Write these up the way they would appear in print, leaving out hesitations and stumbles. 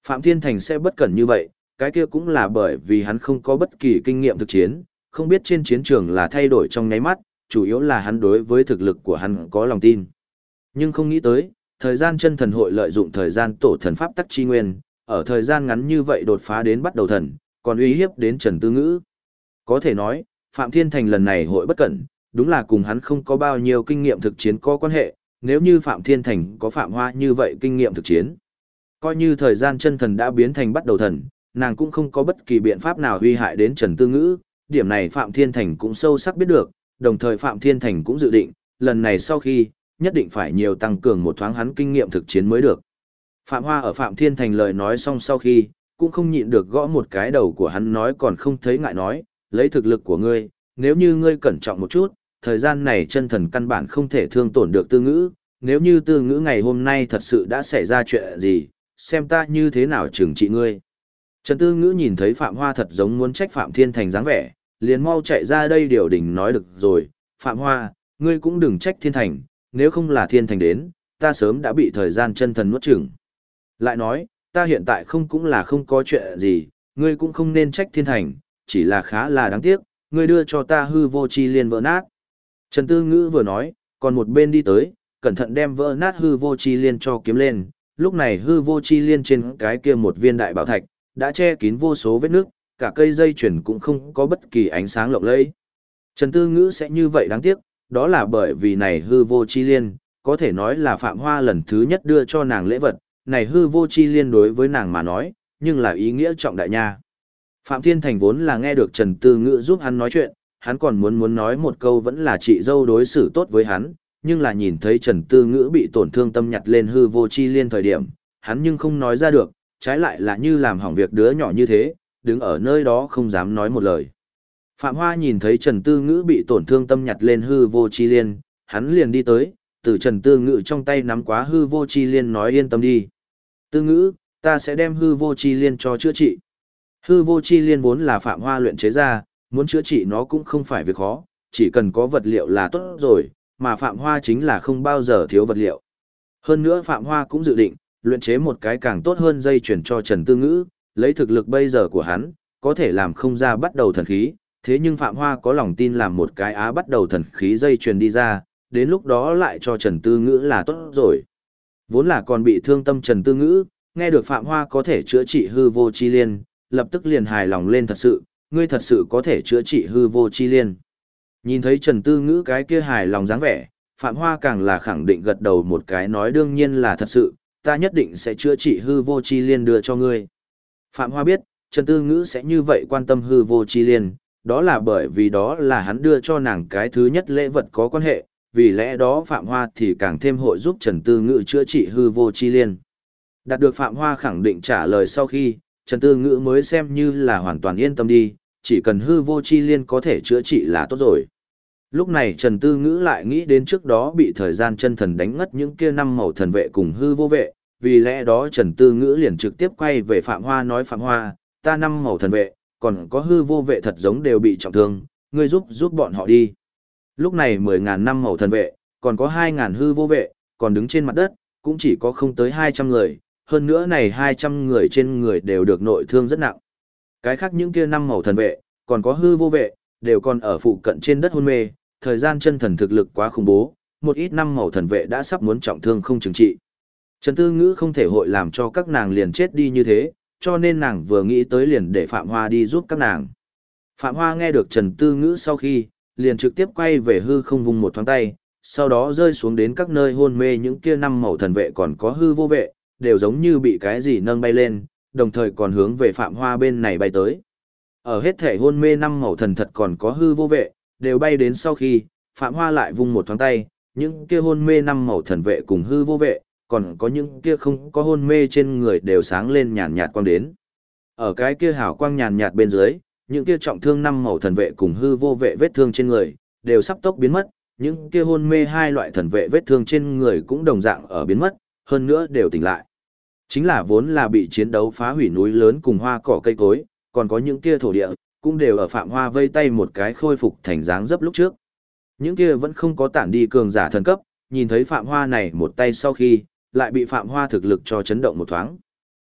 Phạm Thiên Thành sẽ bất cẩn như vậy, cái kia cũng là bởi vì hắn không có bất kỳ kinh nghiệm thực chiến, không biết trên chiến trường là thay đổi trong nháy mắt, chủ yếu là hắn đối với thực lực của hắn có lòng tin. Nhưng không nghĩ tới, thời gian chân thần hội lợi dụng thời gian tổ thần pháp tắc chi nguyên, ở thời gian ngắn như vậy đột phá đến bắt đầu thần, còn uy hiếp đến Trần Tư Ngữ. Có thể nói, Phạm Thiên Thành lần này hội bất cẩn, đúng là cùng hắn không có bao nhiêu kinh nghiệm thực chiến có quan hệ, nếu như Phạm Thiên Thành có Phạm Hoa như vậy kinh nghiệm thực chiến. Coi như thời gian chân thần đã biến thành bắt đầu thần, nàng cũng không có bất kỳ biện pháp nào huy hại đến Trần Tư Ngữ, điểm này Phạm Thiên Thành cũng sâu sắc biết được, đồng thời Phạm Thiên Thành cũng dự định, lần này sau khi, nhất định phải nhiều tăng cường một thoáng hắn kinh nghiệm thực chiến mới được. Phạm Hoa ở Phạm Thiên Thành lời nói xong sau khi, cũng không nhịn được gõ một cái đầu của hắn nói còn không thấy ngại nói, lấy thực lực của ngươi, nếu như ngươi cẩn trọng một chút, thời gian này chân thần căn bản không thể thương tổn được Tư Ngữ, nếu như Tư Ngữ ngày hôm nay thật sự đã xảy ra chuyện gì, xem ta như thế nào trừng trị ngươi. Trần Tư Ngữ nhìn thấy Phạm Hoa thật giống muốn trách Phạm Thiên Thành dáng vẻ, liền mau chạy ra đây điều đình nói được rồi, Phạm Hoa, ngươi cũng đừng trách Thiên Thành, nếu không là Thiên Thành đến, ta sớm đã bị thời gian chân thần nuốt chửng. Lại nói, ta hiện tại cũng là không có chuyện gì, ngươi cũng không nên trách Thiên Thành, chỉ là khá là đáng tiếc, ngươi đưa cho ta hư vô chi liên vỡ nát. Trần Tư Ngữ vừa nói, còn một bên đi tới, cẩn thận đem vỡ nát hư vô chi liên cho kiếm lên, lúc này hư vô chi liên trên cái kia một viên đại bảo thạch, đã che kín vô số vết nước, cả cây dây chuyền cũng không có bất kỳ ánh sáng lộng lẫy. Trần Tư Ngữ sẽ như vậy đáng tiếc, đó là bởi vì này hư vô chi liên, có thể nói là Phạm Hoa lần thứ nhất đưa cho nàng lễ vật, này hư vô chi liên đối với nàng mà nói, nhưng là ý nghĩa trọng đại nha. Phạm Thiên Thành vốn là nghe được Trần Tư Ngữ giúp hắn nói chuyện, hắn còn muốn nói một câu vẫn là chị dâu đối xử tốt với hắn, nhưng là nhìn thấy Trần Tư Ngữ bị tổn thương tâm nhặt lên hư vô chi liên thời điểm, hắn nhưng không nói ra được, trái lại là như làm hỏng việc đứa nhỏ như thế, đứng ở nơi đó không dám nói một lời. Phạm Hoa nhìn thấy Trần Tư Ngữ bị tổn thương tâm nhặt lên hư vô chi liên, hắn liền đi tới, từ Trần Tư Ngữ trong tay nắm quá hư vô chi liên nói yên tâm đi. Tư Ngữ, ta sẽ đem hư vô chi liên cho chữa trị. Hư vô chi liên vốn là Phạm Hoa luyện chế ra, muốn chữa trị nó cũng không phải việc khó, chỉ cần có vật liệu là tốt rồi, mà Phạm Hoa chính là không bao giờ thiếu vật liệu. Hơn nữa Phạm Hoa cũng dự định, luyện chế một cái càng tốt hơn dây chuyển cho Trần Tư Ngữ, lấy thực lực bây giờ của hắn, có thể làm không ra bắt đầu thần khí, thế nhưng Phạm Hoa có lòng tin làm một cái bắt đầu thần khí dây chuyền đi ra, đến lúc đó lại cho Trần Tư Ngữ là tốt rồi. Vốn là còn bị thương tâm Trần Tư Ngữ, nghe được Phạm Hoa có thể chữa trị hư vô chi liên, lập tức liền hài lòng lên thật sự, ngươi thật sự có thể chữa trị hư vô chi liên. Nhìn thấy Trần Tư Ngữ cái kia hài lòng dáng vẻ, Phạm Hoa càng là khẳng định gật đầu một cái nói đương nhiên là thật sự, ta nhất định sẽ chữa trị hư vô chi liên đưa cho ngươi. Phạm Hoa biết, Trần Tư Ngữ sẽ như vậy quan tâm hư vô chi liên, đó là bởi vì đó là hắn đưa cho nàng cái thứ nhất lễ vật có quan hệ, vì lẽ đó Phạm Hoa thì càng thêm hội giúp Trần Tư Ngữ chữa trị hư vô chi liên. Đạt được Phạm Hoa khẳng định trả lời sau khi, Trần Tư Ngữ mới xem như là hoàn toàn yên tâm đi, chỉ cần hư vô chi liên có thể chữa trị là tốt rồi. Lúc này Trần Tư Ngữ lại nghĩ đến trước đó bị thời gian chân thần đánh ngất những kia 5 màu thần vệ cùng hư vô vệ, vì lẽ đó Trần Tư Ngữ liền trực tiếp quay về Phạm Hoa nói Phạm Hoa, ta 5 màu thần vệ, còn có hư vô vệ thật giống đều bị trọng thương, ngươi giúp bọn họ đi. Lúc này 10.000 năm màu thần vệ, còn có 2.000 hư vô vệ, còn đứng trên mặt đất, cũng chỉ có không tới 200 người, hơn nữa này 200 người trên người đều được nội thương rất nặng. Cái khác những kia 5 màu thần vệ, còn có hư vô vệ, đều còn ở phụ cận trên đất hôn mê, thời gian chân thần thực lực quá khủng bố, một ít 5 màu thần vệ đã sắp muốn trọng thương không chừng trị. Trần Tư Ngữ không thể hội làm cho các nàng liền chết đi như thế, cho nên nàng vừa nghĩ tới liền để Phạm Hoa đi giúp các nàng. Phạm Hoa nghe được Trần Tư Ngữ sau khi, liền trực tiếp quay về hư không vùng một thoáng tay, sau đó rơi xuống đến các nơi hôn mê những kia 5 màu thần vệ còn có hư vô vệ, đều giống như bị cái gì nâng bay lên, đồng thời còn hướng về Phạm Hoa bên này bay tới. Ở hết thể hôn mê 5 màu thần thật còn có hư vô vệ, đều bay đến sau khi, Phạm Hoa lại vung một thoáng tay, những kia hôn mê 5 màu thần vệ cùng hư vô vệ, còn có những kia không có hôn mê trên người đều sáng lên nhàn nhạt quang đến. Ở cái kia hào quang nhàn nhạt bên dưới, những kia trọng thương 5 màu thần vệ cùng hư vô vệ vết thương trên người, đều sắp tốc biến mất, những kia hôn mê hai loại thần vệ vết thương trên người cũng đồng dạng ở biến mất, hơn nữa đều tỉnh lại. Chính là vốn là bị chiến đấu phá hủy núi lớn cùng hoa cỏ cây cối, còn có những kia thổ địa, cũng đều ở Phạm Hoa vây tay một cái khôi phục thành dáng dấp lúc trước. Những kia vẫn không có tản đi cường giả thần cấp, nhìn thấy Phạm Hoa này một tay sau khi, lại bị Phạm Hoa thực lực cho chấn động một thoáng.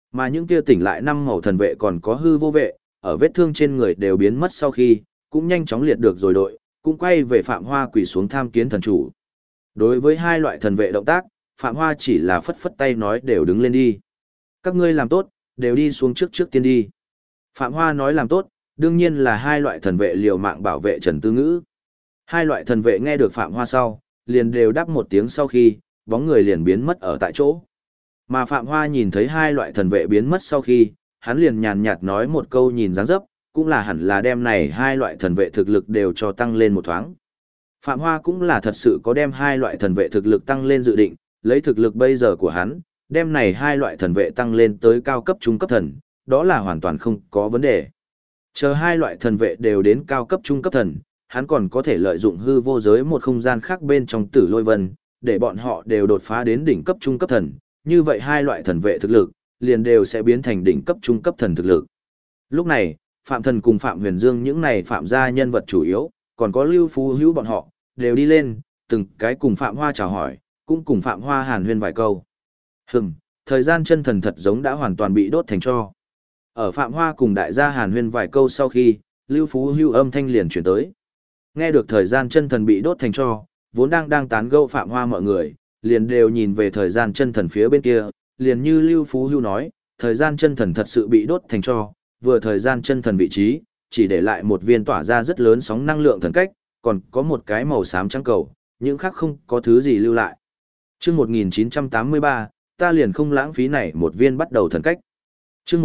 Mà những kia tỉnh lại năm màu thần vệ còn có hư vô vệ, ở vết thương trên người đều biến mất sau khi, cũng nhanh chóng liệt được rồi đội, cũng quay về Phạm Hoa quỳ xuống tham kiến thần chủ. Đối với hai loại thần vệ động tác, Phạm Hoa chỉ là phất phất tay nói đều đứng lên đi. Các ngươi làm tốt, đều đi xuống trước tiên đi. Phạm Hoa nói làm tốt, đương nhiên là hai loại thần vệ liều mạng bảo vệ Trần Tư Ngữ. Hai loại thần vệ nghe được Phạm Hoa sau, liền đều đáp một tiếng sau khi, bóng người liền biến mất ở tại chỗ. Mà Phạm Hoa nhìn thấy hai loại thần vệ biến mất sau khi, hắn liền nhàn nhạt nói một câu nhìn dáng dấp, cũng là hẳn là đem này hai loại thần vệ thực lực đều cho tăng lên một thoáng. Phạm Hoa cũng là thật sự có đem hai loại thần vệ thực lực tăng lên dự định, lấy thực lực bây giờ của hắn, đem này hai loại thần vệ tăng lên tới cao cấp trung cấp thần, đó là hoàn toàn không có vấn đề. Chờ hai loại thần vệ đều đến cao cấp trung cấp thần, hắn còn có thể lợi dụng hư vô giới một không gian khác bên trong Tử Lôi Vân, để bọn họ đều đột phá đến đỉnh cấp trung cấp thần, như vậy hai loại thần vệ thực lực, liền đều sẽ biến thành đỉnh cấp trung cấp thần thực lực. Lúc này, Phạm Thần cùng Phạm Huyền Dương những này Phạm gia nhân vật chủ yếu, còn có Lưu Phú Hữu bọn họ, đều đi lên, từng cái cùng Phạm Hoa chào hỏi, cũng cùng Phạm Hoa hàn huyên vài câu. Thời gian chân thần thật giống đã hoàn toàn bị đốt thành tro. Ở Phạm Hoa cùng đại gia hàn huyên vài câu sau khi, Lưu Phú Hữu âm thanh liền chuyển tới. Nghe được thời gian chân thần bị đốt thành tro, vốn đang tán gẫu Phạm Hoa mọi người, liền đều nhìn về thời gian chân thần phía bên kia, liền như Lưu Phú Hữu nói, thời gian chân thần thật sự bị đốt thành tro, vừa thời gian chân thần vị trí, chỉ để lại một viên tỏa ra rất lớn sóng năng lượng thần cách, còn có một cái màu xám trắng cầu, những khác không có thứ gì lưu lại. Chương 1983, ta liền không lãng phí này một viên bắt đầu thần cách. Chương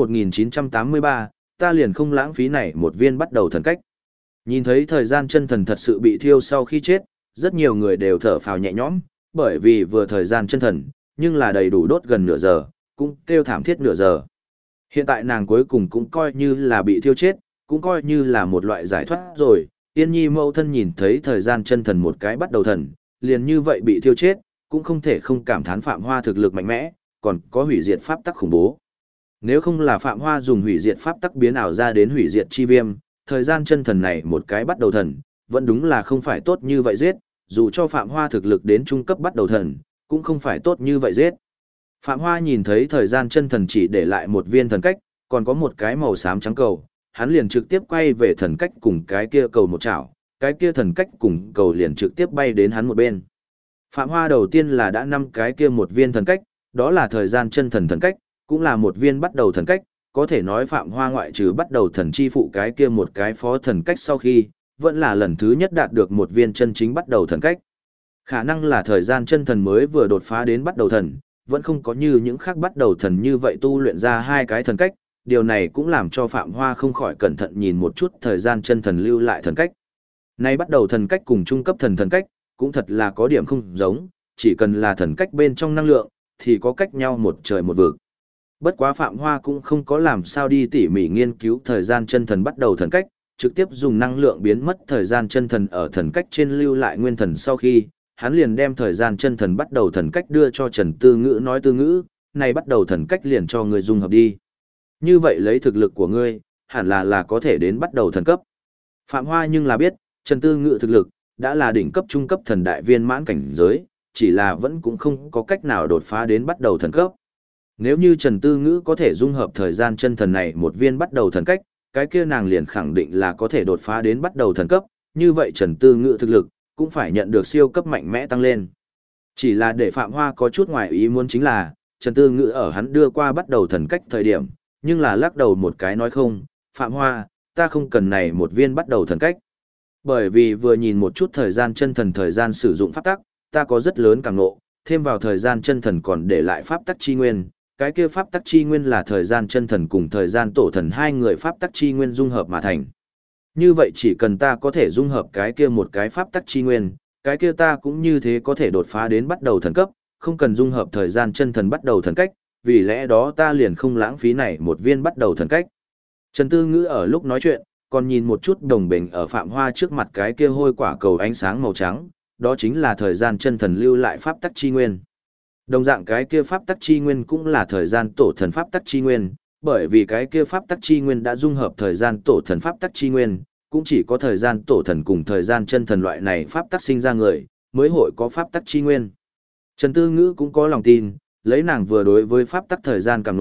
1983, ta liền không lãng phí này một viên bắt đầu thần cách. Nhìn thấy thời gian chân thần thật sự bị thiêu sau khi chết, rất nhiều người đều thở phào nhẹ nhõm, bởi vì vừa thời gian chân thần, nhưng là đầy đủ đốt gần nửa giờ, cũng kêu thảm thiết nửa giờ. Hiện tại nàng cuối cùng cũng coi như là bị thiêu chết, cũng coi như là một loại giải thoát rồi. Yên Nhi mẫu thân nhìn thấy thời gian chân thần một cái bắt đầu thần, liền như vậy bị thiêu chết, cũng không thể không cảm thán Phạm Hoa thực lực mạnh mẽ, còn có hủy diệt pháp tắc khủng bố. Nếu không là Phạm Hoa dùng hủy diệt pháp tắc biến ảo ra đến hủy diệt chi viêm, thời gian chân thần này một cái bắt đầu thần, vẫn đúng là không phải tốt như vậy giết, dù cho Phạm Hoa thực lực đến trung cấp bắt đầu thần, cũng không phải tốt như vậy giết. Phạm Hoa nhìn thấy thời gian chân thần chỉ để lại một viên thần cách, còn có một cái màu xám trắng cầu, hắn liền trực tiếp quay về thần cách cùng cái kia cầu một chảo, cái kia thần cách cùng cầu liền trực tiếp bay đến hắn một bên. Phạm Hoa đầu tiên là đã năm cái kia một viên thần cách, đó là thời gian chân thần thần cách, cũng là một viên bắt đầu thần cách, có thể nói Phạm Hoa ngoại trừ bắt đầu thần chi phụ cái kia một cái phó thần cách sau khi, vẫn là lần thứ nhất đạt được một viên chân chính bắt đầu thần cách. Khả năng là thời gian chân thần mới vừa đột phá đến bắt đầu thần, vẫn không có như những khác bắt đầu thần như vậy tu luyện ra hai cái thần cách, điều này cũng làm cho Phạm Hoa không khỏi cẩn thận nhìn một chút thời gian chân thần lưu lại thần cách. Nay bắt đầu thần cách cùng trung cấp thần cách, cũng thật là có điểm không giống, chỉ cần là thần cách bên trong năng lượng, thì có cách nhau một trời một vực. Bất quá Phạm Hoa cũng không có làm sao đi tỉ mỉ nghiên cứu thời gian chân thần bắt đầu thần cách, trực tiếp dùng năng lượng biến mất thời gian chân thần ở thần cách trên lưu lại nguyên thần sau khi, hắn liền đem thời gian chân thần bắt đầu thần cách đưa cho Trần Tư Ngữ nói Tư Ngữ, này bắt đầu thần cách liền cho ngươi dung hợp đi. Như vậy lấy thực lực của ngươi, hẳn là có thể đến bắt đầu thần cấp. Phạm Hoa nhưng là biết, Trần Tư Ngữ thực lực, đã là đỉnh cấp trung cấp thần đại viên mãn cảnh giới, chỉ là vẫn cũng không có cách nào đột phá đến bắt đầu thần cấp. Nếu như Trần Tư Ngữ có thể dung hợp thời gian chân thần này một viên bắt đầu thần cách, cái kia nàng liền khẳng định là có thể đột phá đến bắt đầu thần cấp, như vậy Trần Tư Ngữ thực lực, cũng phải nhận được siêu cấp mạnh mẽ tăng lên. Chỉ là để Phạm Hoa có chút ngoài ý muốn chính là, Trần Tư Ngữ ở hắn đưa qua bắt đầu thần cách thời điểm, nhưng là lắc đầu một cái nói không, Phạm Hoa, ta không cần này một viên bắt đầu thần cách. Bởi vì vừa nhìn một chút thời gian chân thần thời gian sử dụng pháp tắc, ta có rất lớn cảm ngộ, thêm vào thời gian chân thần còn để lại pháp tắc chi nguyên, cái kia pháp tắc chi nguyên là thời gian chân thần cùng thời gian tổ thần hai người pháp tắc chi nguyên dung hợp mà thành. Như vậy chỉ cần ta có thể dung hợp cái kia một cái pháp tắc chi nguyên, cái kia ta cũng như thế có thể đột phá đến bắt đầu thần cấp, không cần dung hợp thời gian chân thần bắt đầu thần cách, vì lẽ đó ta liền không lãng phí này một viên bắt đầu thần cách. Trần Tư Ngữ ở lúc nói chuyện, còn nhìn một chút đồng bình ở Phạm Hoa trước mặt cái kia hôi quả cầu ánh sáng màu trắng, đó chính là thời gian chân thần lưu lại pháp tắc chi nguyên. Đồng dạng cái kia pháp tắc chi nguyên cũng là thời gian tổ thần pháp tắc chi nguyên, bởi vì cái kia pháp tắc chi nguyên đã dung hợp thời gian tổ thần pháp tắc chi nguyên, cũng chỉ có thời gian tổ thần cùng thời gian chân thần loại này pháp tắc sinh ra người, mới hội có pháp tắc chi nguyên. Trần Tư Ngữ cũng có lòng tin, lấy nàng vừa đối với pháp tắc thời gian cảm ngộ,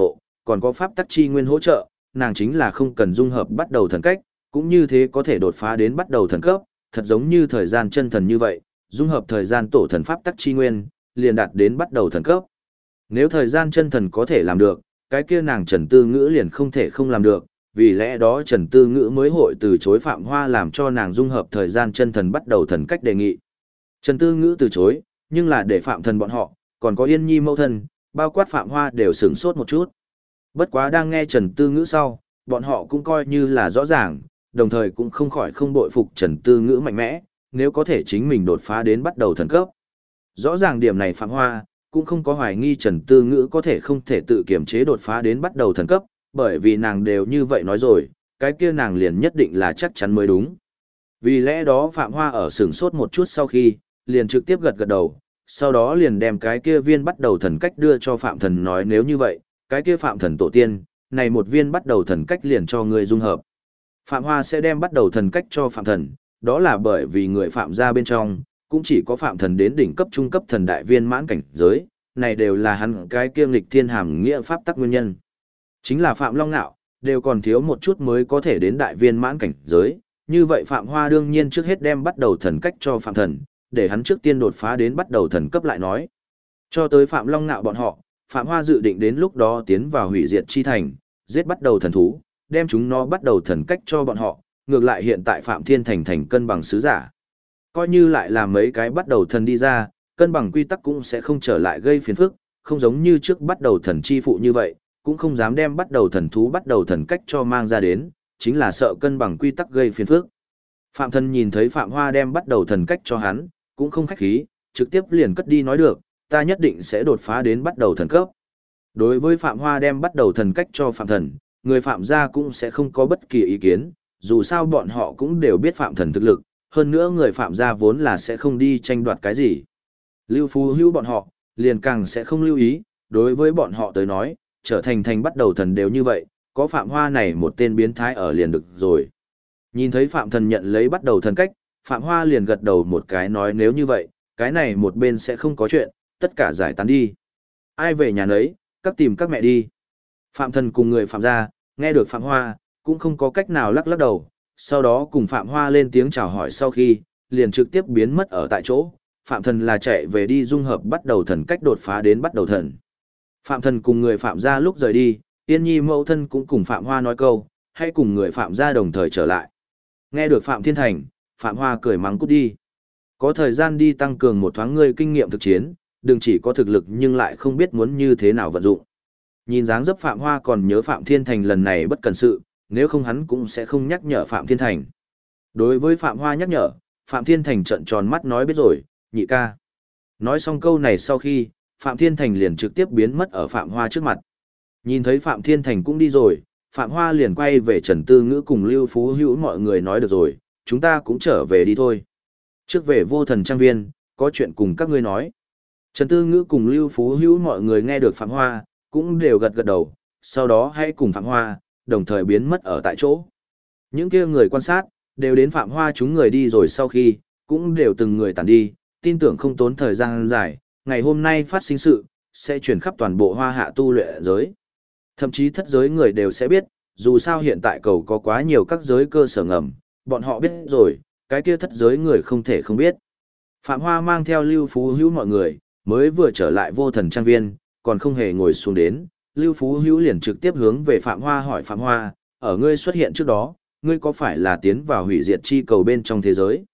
còn có pháp tắc chi nguyên hỗ trợ, nàng chính là không cần dung hợp bắt đầu thần cách, cũng như thế có thể đột phá đến bắt đầu thần cấp, thật giống như thời gian chân thần như vậy, dung hợp thời gian tổ thần pháp tắc chi nguyên, liền đạt đến bắt đầu thần cấp. Nếu thời gian chân thần có thể làm được, cái kia nàng Trần Tư Ngữ liền không thể không làm được, vì lẽ đó Trần Tư Ngữ mới hội từ chối Phạm Hoa làm cho nàng dung hợp thời gian chân thần bắt đầu thần cách đề nghị. Trần Tư Ngữ từ chối, nhưng là để Phạm Thần bọn họ, còn có Yên Nhi mẫu thân, bao quát Phạm Hoa đều sửng sốt một chút. Bất quá đang nghe Trần Tư Ngữ sau, bọn họ cũng coi như là rõ ràng, đồng thời cũng không khỏi không bội phục Trần Tư Ngữ mạnh mẽ, nếu có thể chính mình đột phá đến bắt đầu thần cấp. Rõ ràng điểm này Phạm Hoa cũng không có hoài nghi Trần Tư Ngữ có thể không thể tự kiểm chế đột phá đến bắt đầu thần cấp, bởi vì nàng đều như vậy nói rồi, cái kia nàng liền nhất định là chắc chắn mới đúng. Vì lẽ đó Phạm Hoa ở sửng sốt một chút sau khi, liền trực tiếp gật gật đầu, sau đó liền đem cái kia viên bắt đầu thần cách đưa cho Phạm Thần nói nếu như vậy, cái kia Phạm Thần tổ tiên, này một viên bắt đầu thần cách liền cho người dung hợp. Phạm Hoa sẽ đem bắt đầu thần cách cho Phạm Thần, đó là bởi vì người Phạm gia bên trong, cũng chỉ có Phạm Thần đến đỉnh cấp trung cấp thần đại viên mãn cảnh giới, này đều là hắn cái kia nghịch thiên hàm nghĩa pháp tắc nguyên nhân. Chính là Phạm Long Nạo, đều còn thiếu một chút mới có thể đến đại viên mãn cảnh giới, như vậy Phạm Hoa đương nhiên trước hết đem bắt đầu thần cách cho Phạm Thần, để hắn trước tiên đột phá đến bắt đầu thần cấp lại nói. Cho tới Phạm Long Nạo bọn họ, Phạm Hoa dự định đến lúc đó tiến vào hủy diệt chi thành, giết bắt đầu thần thú, đem chúng nó bắt đầu thần cách cho bọn họ, ngược lại hiện tại Phạm Thiên Thành thành cân bằng sứ giả. Coi như lại làm mấy cái bắt đầu thần đi ra, cân bằng quy tắc cũng sẽ không trở lại gây phiền phức, không giống như trước bắt đầu thần chi phụ như vậy, cũng không dám đem bắt đầu thần thú bắt đầu thần cách cho mang ra đến, chính là sợ cân bằng quy tắc gây phiền phức. Phạm Thần nhìn thấy Phạm Hoa đem bắt đầu thần cách cho hắn, cũng không khách khí, trực tiếp liền cất đi nói được, ta nhất định sẽ đột phá đến bắt đầu thần cấp. Đối với Phạm Hoa đem bắt đầu thần cách cho Phạm Thần, người Phạm gia cũng sẽ không có bất kỳ ý kiến, dù sao bọn họ cũng đều biết Phạm Thần thực lực, hơn nữa người Phạm gia vốn là sẽ không đi tranh đoạt cái gì. Lưu Phú Hữu bọn họ, liền càng sẽ không lưu ý, đối với bọn họ tới nói, trở thành bắt đầu thần đều như vậy, có Phạm Hoa này một tên biến thái ở liền được rồi. Nhìn thấy Phạm Thần nhận lấy bắt đầu thần cách, Phạm Hoa liền gật đầu một cái nói nếu như vậy, cái này một bên sẽ không có chuyện, tất cả giải tán đi. Ai về nhà nấy, các tìm các mẹ đi. Phạm Thần cùng người Phạm gia, nghe được Phạm Hoa, cũng không có cách nào lắc lắc đầu, sau đó cùng Phạm Hoa lên tiếng chào hỏi sau khi, liền trực tiếp biến mất ở tại chỗ. Phạm Thần là chạy về đi dung hợp bắt đầu thần cách đột phá đến bắt đầu thần. Phạm Thần cùng người Phạm gia lúc rời đi, Tiên Nhi mẫu thân cũng cùng Phạm Hoa nói câu, hãy cùng người Phạm gia đồng thời trở lại. Nghe được Phạm Thiên Thành, Phạm Hoa cười mắng cút đi. Có thời gian đi tăng cường một thoáng ngươi kinh nghiệm thực chiến, đừng chỉ có thực lực nhưng lại không biết muốn như thế nào vận dụng. Nhìn dáng dấp Phạm Hoa còn nhớ Phạm Thiên Thành lần này bất cần sự, nếu không hắn cũng sẽ không nhắc nhở Phạm Thiên Thành. Đối với Phạm Hoa nhắc nhở, Phạm Thiên Thành trợn tròn mắt nói biết rồi, nhị ca. Nói xong câu này sau khi, Phạm Thiên Thành liền trực tiếp biến mất ở Phạm Hoa trước mặt. Nhìn thấy Phạm Thiên Thành cũng đi rồi, Phạm Hoa liền quay về Trần Tư Ngữ cùng Lưu Phú Hữu mọi người nói được rồi, chúng ta cũng trở về đi thôi. Trước về Vô Thần Trang Viên, có chuyện cùng các ngươi nói. Trần Tư Ngữ cùng Lưu Phú Hữu mọi người nghe được Phạm Hoa, cũng đều gật gật đầu, sau đó hãy cùng Phạm Hoa, đồng thời biến mất ở tại chỗ. Những kia người quan sát, đều đến Phạm Hoa chúng người đi rồi sau khi, cũng đều từng người tản đi, tin tưởng không tốn thời gian dài, ngày hôm nay phát sinh sự, sẽ chuyển khắp toàn bộ Hoa Hạ tu luyện giới. Thậm chí thất giới người đều sẽ biết, dù sao hiện tại cầu có quá nhiều các giới cơ sở ngầm, bọn họ biết rồi, cái kia thất giới người không thể không biết. Phạm Hoa mang theo Lưu Phú Hữu mọi người, mới vừa trở lại Vô Thần Trang Viên, còn không hề ngồi xuống đến, Lưu Phú Hữu liền trực tiếp hướng về Phạm Hoa hỏi Phạm Hoa, ở ngươi xuất hiện trước đó, ngươi có phải là tiến vào hủy diệt chi cầu bên trong thế giới?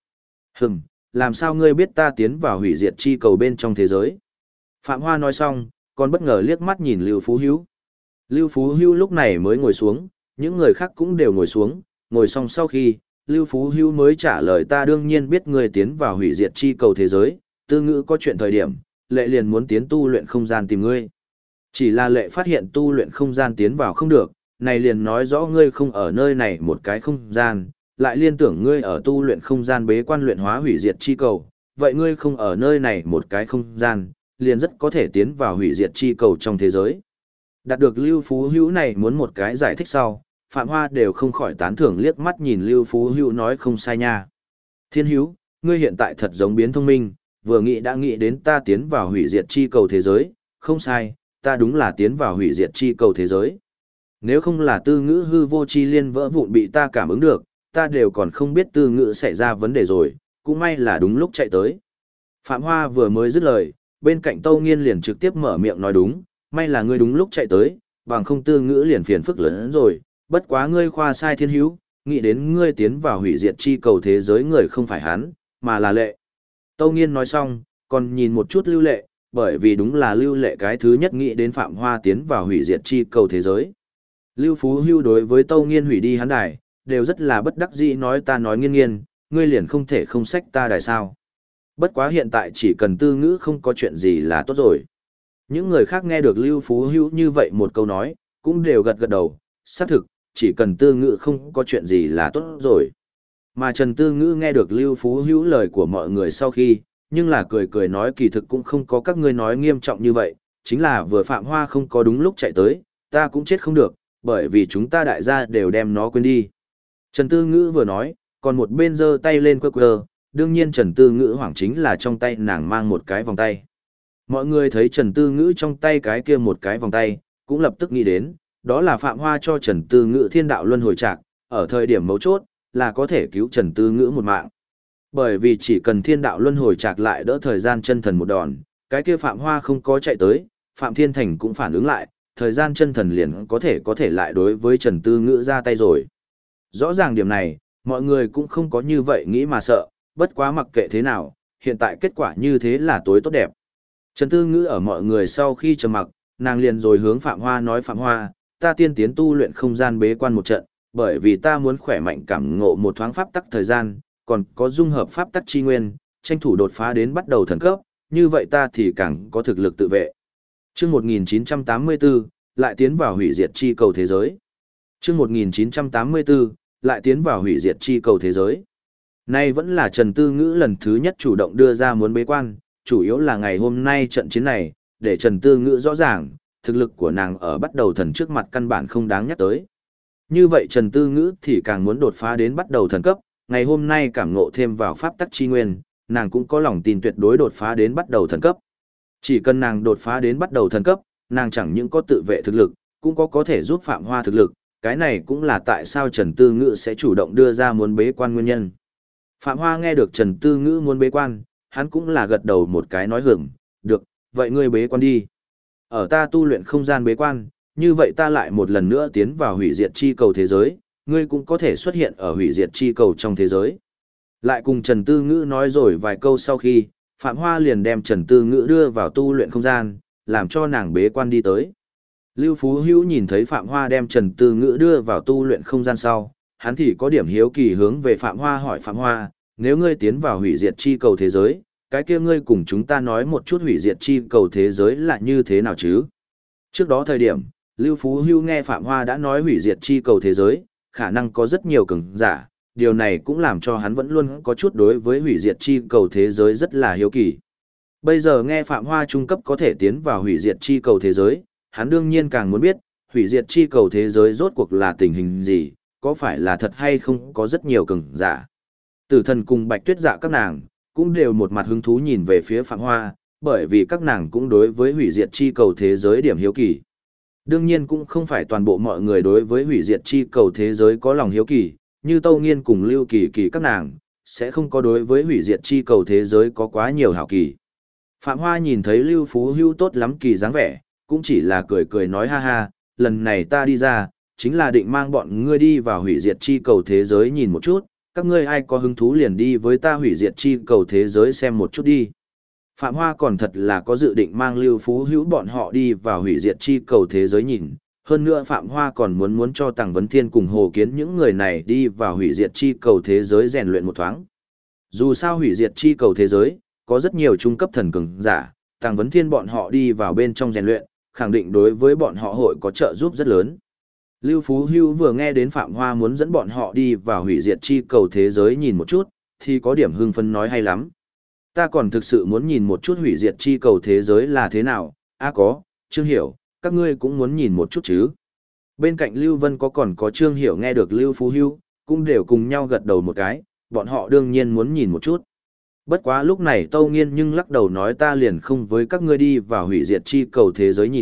Làm sao ngươi biết ta tiến vào hủy diệt chi cầu bên trong thế giới? Phạm Hoa nói xong, còn bất ngờ liếc mắt nhìn Lưu Phú Hữu. Lưu Phú Hữu lúc này mới ngồi xuống, những người khác cũng đều ngồi xuống, ngồi xong sau khi, Lưu Phú Hữu mới trả lời ta đương nhiên biết ngươi tiến vào hủy diệt chi cầu thế giới, Tư Ngữ có chuyện thời điểm, Lệ liền muốn tiến tu luyện không gian tìm ngươi. Chỉ là Lệ phát hiện tu luyện không gian tiến vào không được, này liền nói rõ ngươi không ở nơi này một cái không gian, lại liên tưởng ngươi ở tu luyện không gian bế quan luyện hóa hủy diệt chi cầu, vậy ngươi không ở nơi này một cái không gian, liền rất có thể tiến vào hủy diệt chi cầu trong thế giới. Đạt được Lưu Phú Hữu này muốn một cái giải thích sau, Phạm Hoa đều không khỏi tán thưởng liếc mắt nhìn Lưu Phú Hữu nói không sai nha. Thiên Hữu, ngươi hiện tại thật giống biến thông minh, vừa nghĩ đã nghĩ đến ta tiến vào hủy diệt chi cầu thế giới, không sai, ta đúng là tiến vào hủy diệt chi cầu thế giới. Nếu không là tư ngữ hư vô chi liên vỡ vụn bị ta cảm ứng được, ta đều còn không biết tư ngữ xảy ra vấn đề rồi, cũng may là đúng lúc chạy tới. Phạm Hoa vừa mới dứt lời, bên cạnh Tâu Nghiên liền trực tiếp mở miệng nói đúng, may là ngươi đúng lúc chạy tới, bằng không tư ngữ liền phiền phức lớn hơn rồi, bất quá ngươi khoa sai thiên hữu, nghĩ đến ngươi tiến vào hủy diệt chi cầu thế giới người không phải hắn, mà là Lệ. Tâu Nghiên nói xong, còn nhìn một chút Lưu Lệ, bởi vì đúng là Lưu Lệ cái thứ nhất nghĩ đến Phạm Hoa tiến vào hủy diệt chi cầu thế giới. Lưu Phú Hưu đối với Tâu Nghiên hủy đi hắn đài, đều rất là bất đắc dĩ nói ta nói nghiên nghiên, ngươi liền không thể không sách ta đài sao. Bất quá hiện tại chỉ cần tư ngữ không có chuyện gì là tốt rồi. Những người khác nghe được Lưu Phú Hữu như vậy một câu nói, cũng đều gật gật đầu, xác thực, chỉ cần tư ngữ không có chuyện gì là tốt rồi. Mà Trần Tư Ngữ nghe được Lưu Phú Hữu lời của mọi người sau khi, nhưng là cười cười nói kỳ thực cũng không có các ngươi nói nghiêm trọng như vậy, chính là vừa Phạm Hoa không có đúng lúc chạy tới, ta cũng chết không được, bởi vì chúng ta đại gia đều đem nó quên đi. Trần Tư Ngữ vừa nói, còn một bên giơ tay lên quơ quơ, đương nhiên Trần Tư Ngữ hoảng chính là trong tay nàng mang một cái vòng tay. Mọi người thấy Trần Tư Ngữ trong tay cái kia một cái vòng tay, cũng lập tức nghĩ đến, đó là Phạm Hoa cho Trần Tư Ngữ thiên đạo luân hồi trạc, ở thời điểm mấu chốt, là có thể cứu Trần Tư Ngữ một mạng. Bởi vì chỉ cần thiên đạo luân hồi trạc lại đỡ thời gian chân thần một đòn, cái kia Phạm Hoa không có chạy tới, Phạm Thiên Thành cũng phản ứng lại, thời gian chân thần liền có thể lại đối với Trần Tư Ngữ ra tay rồi. Rõ ràng điểm này, mọi người cũng không có như vậy nghĩ mà sợ, bất quá mặc kệ thế nào, hiện tại kết quả như thế là tối tốt đẹp. Trần Tư Ngữ ở mọi người sau khi trầm mặc, nàng liền rồi hướng Phạm Hoa nói Phạm Hoa, ta tiên tiến tu luyện không gian bế quan một trận, bởi vì ta muốn khỏe mạnh cảm ngộ một thoáng pháp tắc thời gian, còn có dung hợp pháp tắc chi nguyên, tranh thủ đột phá đến bắt đầu thần cấp, như vậy ta thì càng có thực lực tự vệ. Chương 1984, lại tiến vào hủy diệt chi cầu thế giới. Chương 1984, lại tiến vào hủy diệt chi cầu thế giới. Nay vẫn là Trần Tư Ngữ lần thứ nhất chủ động đưa ra muốn bế quan, chủ yếu là ngày hôm nay trận chiến này, để Trần Tư Ngữ rõ ràng, thực lực của nàng ở bắt đầu thần trước mặt căn bản không đáng nhắc tới. Như vậy Trần Tư Ngữ thì càng muốn đột phá đến bắt đầu thần cấp, ngày hôm nay cảm ngộ thêm vào pháp tắc chi nguyên, nàng cũng có lòng tin tuyệt đối đột phá đến bắt đầu thần cấp. Chỉ cần nàng đột phá đến bắt đầu thần cấp, nàng chẳng những có tự vệ thực lực, cũng có thể giúp Phạm Hoa thực lực, cái này cũng là tại sao Trần Tư Ngữ sẽ chủ động đưa ra muốn bế quan nguyên nhân. Phạm Hoa nghe được Trần Tư Ngữ muốn bế quan, hắn cũng là gật đầu một cái nói hưởng, được, vậy ngươi bế quan đi. Ở ta tu luyện không gian bế quan, như vậy ta lại một lần nữa tiến vào hủy diệt chi cầu thế giới, ngươi cũng có thể xuất hiện ở hủy diệt chi cầu trong thế giới. Lại cùng Trần Tư Ngữ nói rồi vài câu sau khi, Phạm Hoa liền đem Trần Tư Ngữ đưa vào tu luyện không gian, làm cho nàng bế quan đi tới. Lưu Phú Hữu nhìn thấy Phạm Hoa đem Trần Tư Ngữ đưa vào tu luyện không gian sau, hắn thì có điểm hiếu kỳ hướng về Phạm Hoa hỏi Phạm Hoa, nếu ngươi tiến vào hủy diệt chi cầu thế giới, cái kia ngươi cùng chúng ta nói một chút hủy diệt chi cầu thế giới là như thế nào chứ? Trước đó thời điểm, Lưu Phú Hưu nghe Phạm Hoa đã nói hủy diệt chi cầu thế giới, khả năng có rất nhiều cường giả, điều này cũng làm cho hắn vẫn luôn có chút đối với hủy diệt chi cầu thế giới rất là hiếu kỳ. Bây giờ nghe Phạm Hoa trung cấp có thể tiến vào hủy diệt chi cầu thế giới, hắn đương nhiên càng muốn biết, hủy diệt chi cầu thế giới rốt cuộc là tình hình gì, có phải là thật hay không có rất nhiều cường giả. Tử Thần cùng Bạch Tuyết Dạ các nàng, cũng đều một mặt hứng thú nhìn về phía Phạm Hoa, bởi vì các nàng cũng đối với hủy diệt chi cầu thế giới điểm hiếu kỳ. Đương nhiên cũng không phải toàn bộ mọi người đối với hủy diệt chi cầu thế giới có lòng hiếu kỳ, như Tâu Nghiên cùng Lưu Kỳ Kỳ các nàng, sẽ không có đối với hủy diệt chi cầu thế giới có quá nhiều hảo kỳ. Phạm Hoa nhìn thấy Lưu Phú Hưu tốt lắm kỳ dáng vẻ, cũng chỉ là cười cười nói ha ha, lần này ta đi ra, chính là định mang bọn ngươi đi vào hủy diệt chi cầu thế giới nhìn một chút, các ngươi ai có hứng thú liền đi với ta hủy diệt chi cầu thế giới xem một chút đi. Phạm Hoa còn thật là có dự định mang Lưu Phú Hữu bọn họ đi vào hủy diệt chi cầu thế giới nhìn. Hơn nữa Phạm Hoa còn muốn cho Tằng Vấn Thiên cùng Hồ Kiến những người này đi vào hủy diệt chi cầu thế giới rèn luyện một thoáng. Dù sao hủy diệt chi cầu thế giới, có rất nhiều trung cấp thần cường giả, Tằng Vấn Thiên bọn họ đi vào bên trong rèn luyện, khẳng định đối với bọn họ hội có trợ giúp rất lớn. Lưu Phú Hữu vừa nghe đến Phạm Hoa muốn dẫn bọn họ đi vào hủy diệt chi cầu thế giới nhìn một chút, thì có điểm hưng phấn nói hay lắm. Ta còn thực sự muốn nhìn một chút hủy diệt chi cầu thế giới là thế nào, có, Trương Hiểu, các ngươi cũng muốn nhìn một chút chứ. Bên cạnh Lưu Vân còn có Trương Hiểu nghe được Lưu Phú Hữu, cũng đều cùng nhau gật đầu một cái, bọn họ đương nhiên muốn nhìn một chút. Bất quá lúc này Tâu Nghiên nhưng lắc đầu nói ta liền không với các ngươi đi vào hủy diệt chi cầu thế giới nhìn,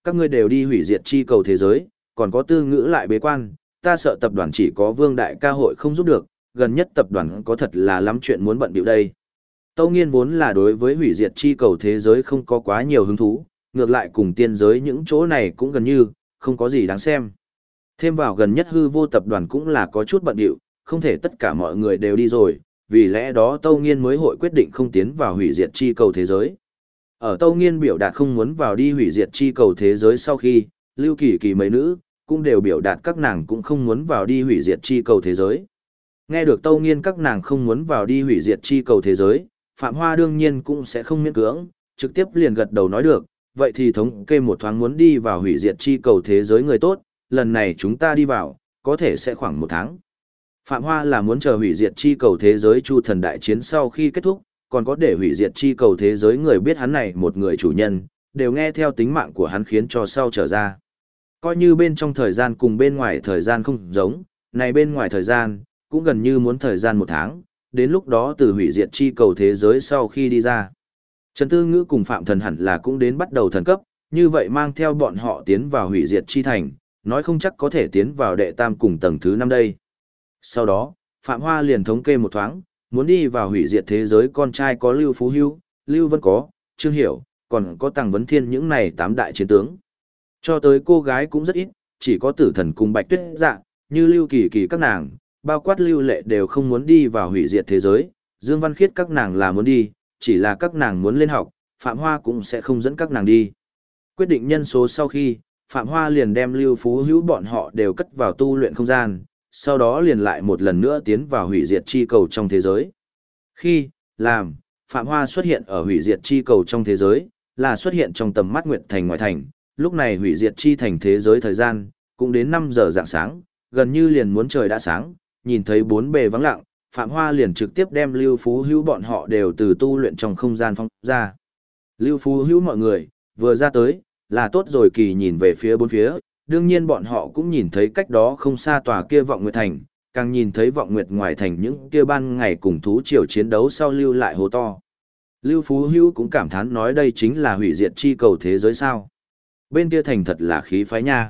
các ngươi đều đi hủy diệt chi cầu thế giới, còn có Tư Ngữ lại bế quan, ta sợ tập đoàn chỉ có Vương đại ca hội không giúp được, gần nhất tập đoàn có thật là lắm chuyện muốn bận bịu đây. Tâu Nghiên vốn là đối với hủy diệt chi cầu thế giới không có quá nhiều hứng thú, ngược lại cùng tiên giới những chỗ này cũng gần như, không có gì đáng xem. Thêm vào gần nhất hư vô tập đoàn cũng là có chút bận bịu, không thể tất cả mọi người đều đi rồi, vì lẽ đó Tâu Nghiên mới hội quyết định không tiến vào hủy diệt chi cầu thế giới. Ở Tâu Nghiên biểu đạt không muốn vào đi hủy diệt chi cầu thế giới sau khi, Lưu Kỳ Kỳ mấy nữ cũng đều biểu đạt các nàng cũng không muốn vào đi hủy diệt chi cầu thế giới. Nghe được Tâu Nghiên các nàng không muốn vào đi hủy diệt chi cầu thế giới, Phạm Hoa đương nhiên cũng sẽ không miễn cưỡng, trực tiếp liền gật đầu nói được, vậy thì thống kê một thoáng muốn đi vào hủy diệt chi cầu thế giới người tốt, lần này chúng ta đi vào, có thể sẽ khoảng 1 tháng. Phạm Hoa là muốn chờ hủy diệt chi cầu thế giới Chu Thần đại chiến sau khi kết thúc, còn có để hủy diệt chi cầu thế giới người biết hắn này một người chủ nhân, đều nghe theo tính mạng của hắn khiến cho sau trở ra. Coi như bên trong thời gian cùng bên ngoài thời gian không giống, này bên ngoài thời gian, cũng gần như muốn thời gian 1 tháng, đến lúc đó từ hủy diệt chi cầu thế giới sau khi đi ra. Trần Tư Ngữ cùng Phạm Thần hẳn là cũng đến bắt đầu thần cấp, như vậy mang theo bọn họ tiến vào hủy diệt chi thành, nói không chắc có thể tiến vào đệ tam cùng tầng thứ 5 đây. Sau đó, Phạm Hoa liền thống kê một thoáng, muốn đi vào hủy diệt thế giới con trai có Lưu Phú Hưu, Lưu Vân có, Trương Hiểu, còn có Tằng Vấn Thiên những này 8 đại chiến tướng. Cho tới cô gái cũng rất ít, chỉ có Tử Thần cùng Bạch Tuyết Dạ, như Lưu Kỳ Kỳ các nàng, bao quát Lưu Lệ đều không muốn đi vào hủy diệt thế giới, Dương Văn Khiết các nàng là muốn đi, chỉ là các nàng muốn lên học, Phạm Hoa cũng sẽ không dẫn các nàng đi. Quyết định nhân số sau khi, Phạm Hoa liền đem Lưu Phú Hữu bọn họ đều cất vào tu luyện không gian, sau đó liền lại một lần nữa tiến vào hủy diệt chi cầu trong thế giới. Khi, làm, Phạm Hoa xuất hiện ở hủy diệt chi cầu trong thế giới, là xuất hiện trong tầm mắt Nguyệt Thành ngoài thành, lúc này hủy diệt chi thành thế giới thời gian, cũng đến 5 giờ rạng sáng, gần như liền muốn trời đã sáng, nhìn thấy bốn bề vắng lặng, Phạm Hoa liền trực tiếp đem Lưu Phú Hữu bọn họ đều từ tu luyện trong không gian phong ra. Lưu Phú Hữu mọi người, vừa ra tới, là tốt rồi kỳ nhìn về phía bốn phía, đương nhiên bọn họ cũng nhìn thấy cách đó không xa tòa kia Vọng Nguyệt Thành, càng nhìn thấy Vọng Nguyệt ngoài thành những kia ban ngày cùng thú triều chiến đấu sau lưu lại hố to. Lưu Phú Hữu cũng cảm thán nói đây chính là hủy diệt chi cầu thế giới sao. Bên kia thành thật là khí phái nha.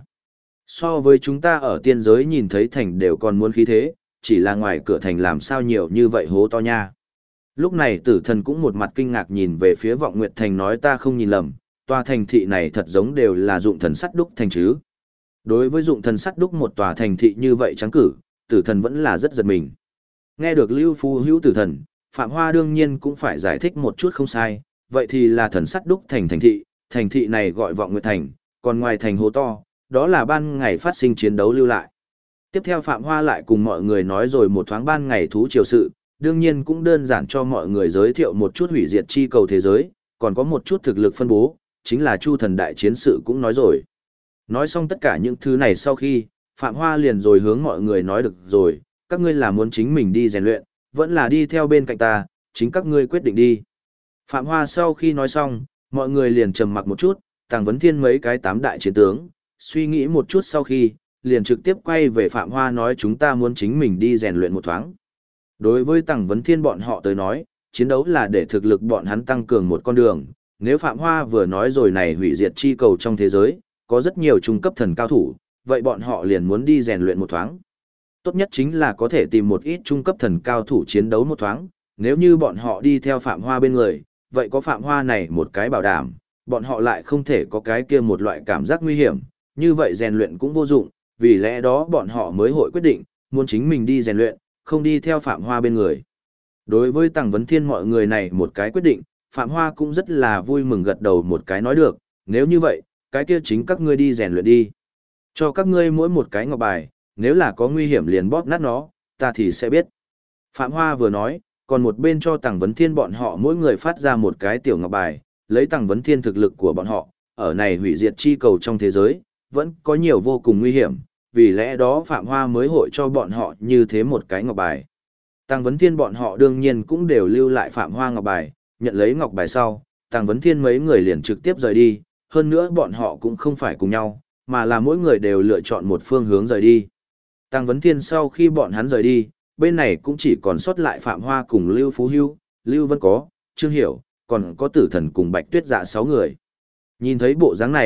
So với chúng ta ở tiên giới nhìn thấy thành đều còn muốn khí thế, chỉ là ngoài cửa thành làm sao nhiều như vậy hố to nha. Lúc này Tử Thần cũng một mặt kinh ngạc nhìn về phía Vọng Nguyệt Thành nói ta không nhìn lầm, tòa thành thị này thật giống đều là dụng thần sắt đúc thành chứ. Đối với dụng thần sắt đúc một tòa thành thị như vậy trắng cử, Tử Thần vẫn là rất giật mình. Nghe được Lưu Phú Hữu Tử Thần, Phạm Hoa đương nhiên cũng phải giải thích một chút không sai, vậy thì là thần sắt đúc thành thị này gọi Vọng Nguyệt Thành, còn ngoài thành hố to, đó là ban ngày phát sinh chiến đấu lưu lại. Tiếp theo Phạm Hoa lại cùng mọi người nói rồi một thoáng ban ngày thú triều sự, đương nhiên cũng đơn giản cho mọi người giới thiệu một chút hủy diệt chi cầu thế giới, còn có một chút thực lực phân bố, chính là Chu Thần đại chiến sự cũng nói rồi. Nói xong tất cả những thứ này sau khi, Phạm Hoa liền rồi hướng mọi người nói được rồi, các ngươi là muốn chính mình đi rèn luyện, vẫn là đi theo bên cạnh ta, chính các ngươi quyết định đi. Phạm Hoa sau khi nói xong, mọi người liền trầm mặc một chút, Tàng Vấn Thiên mấy cái 8 đại chiến tướng, suy nghĩ một chút sau khi, liền trực tiếp quay về Phạm Hoa nói chúng ta muốn chính mình đi rèn luyện một thoáng. Đối với Tằng Vấn Thiên bọn họ tới nói, chiến đấu là để thực lực bọn hắn tăng cường một con đường, nếu Phạm Hoa vừa nói rồi này hủy diệt chi cầu trong thế giới, có rất nhiều trung cấp thần cao thủ, vậy bọn họ liền muốn đi rèn luyện một thoáng. Tốt nhất chính là có thể tìm một ít trung cấp thần cao thủ chiến đấu một thoáng, nếu như bọn họ đi theo Phạm Hoa bên người, vậy có Phạm Hoa này một cái bảo đảm, bọn họ lại không thể có cái kia một loại cảm giác nguy hiểm, như vậy rèn luyện cũng vô dụng, vì lẽ đó bọn họ mới hội quyết định, muốn chính mình đi rèn luyện, không đi theo Phạm Hoa bên người. Đối với Tằng Vấn Thiên mọi người này một cái quyết định, Phạm Hoa cũng rất là vui mừng gật đầu một cái nói được, nếu như vậy, cái kia chính các ngươi đi rèn luyện đi. Cho các ngươi mỗi một cái ngọc bài, nếu là có nguy hiểm liền bóp nát nó, ta thì sẽ biết. Phạm Hoa vừa nói, còn một bên cho Tằng Vấn Thiên bọn họ mỗi người phát ra một cái tiểu ngọc bài, lấy Tằng Vấn Thiên thực lực của bọn họ, ở này hủy diệt chi cầu trong thế giới, vẫn có nhiều vô cùng nguy hiểm, vì lẽ đó Phạm Hoa mới hội cho bọn họ như thế một cái ngọc bài. Tàng Vấn Thiên bọn họ đương nhiên cũng đều lưu lại Phạm Hoa ngọc bài, nhận lấy ngọc bài sau, Tàng Vấn Thiên mấy người liền trực tiếp rời đi, hơn nữa bọn họ cũng không phải cùng nhau, mà là mỗi người đều lựa chọn một phương hướng rời đi. Tàng Vấn Thiên sau khi bọn hắn rời đi, bên này cũng chỉ còn sót lại Phạm Hoa cùng Lưu Phú Hưu, Lưu Vân có, Trương Hiểu, còn có Tử Thần cùng Bạch Tuyết Dạ 6 người. Nhìn thấy bộ dáng này,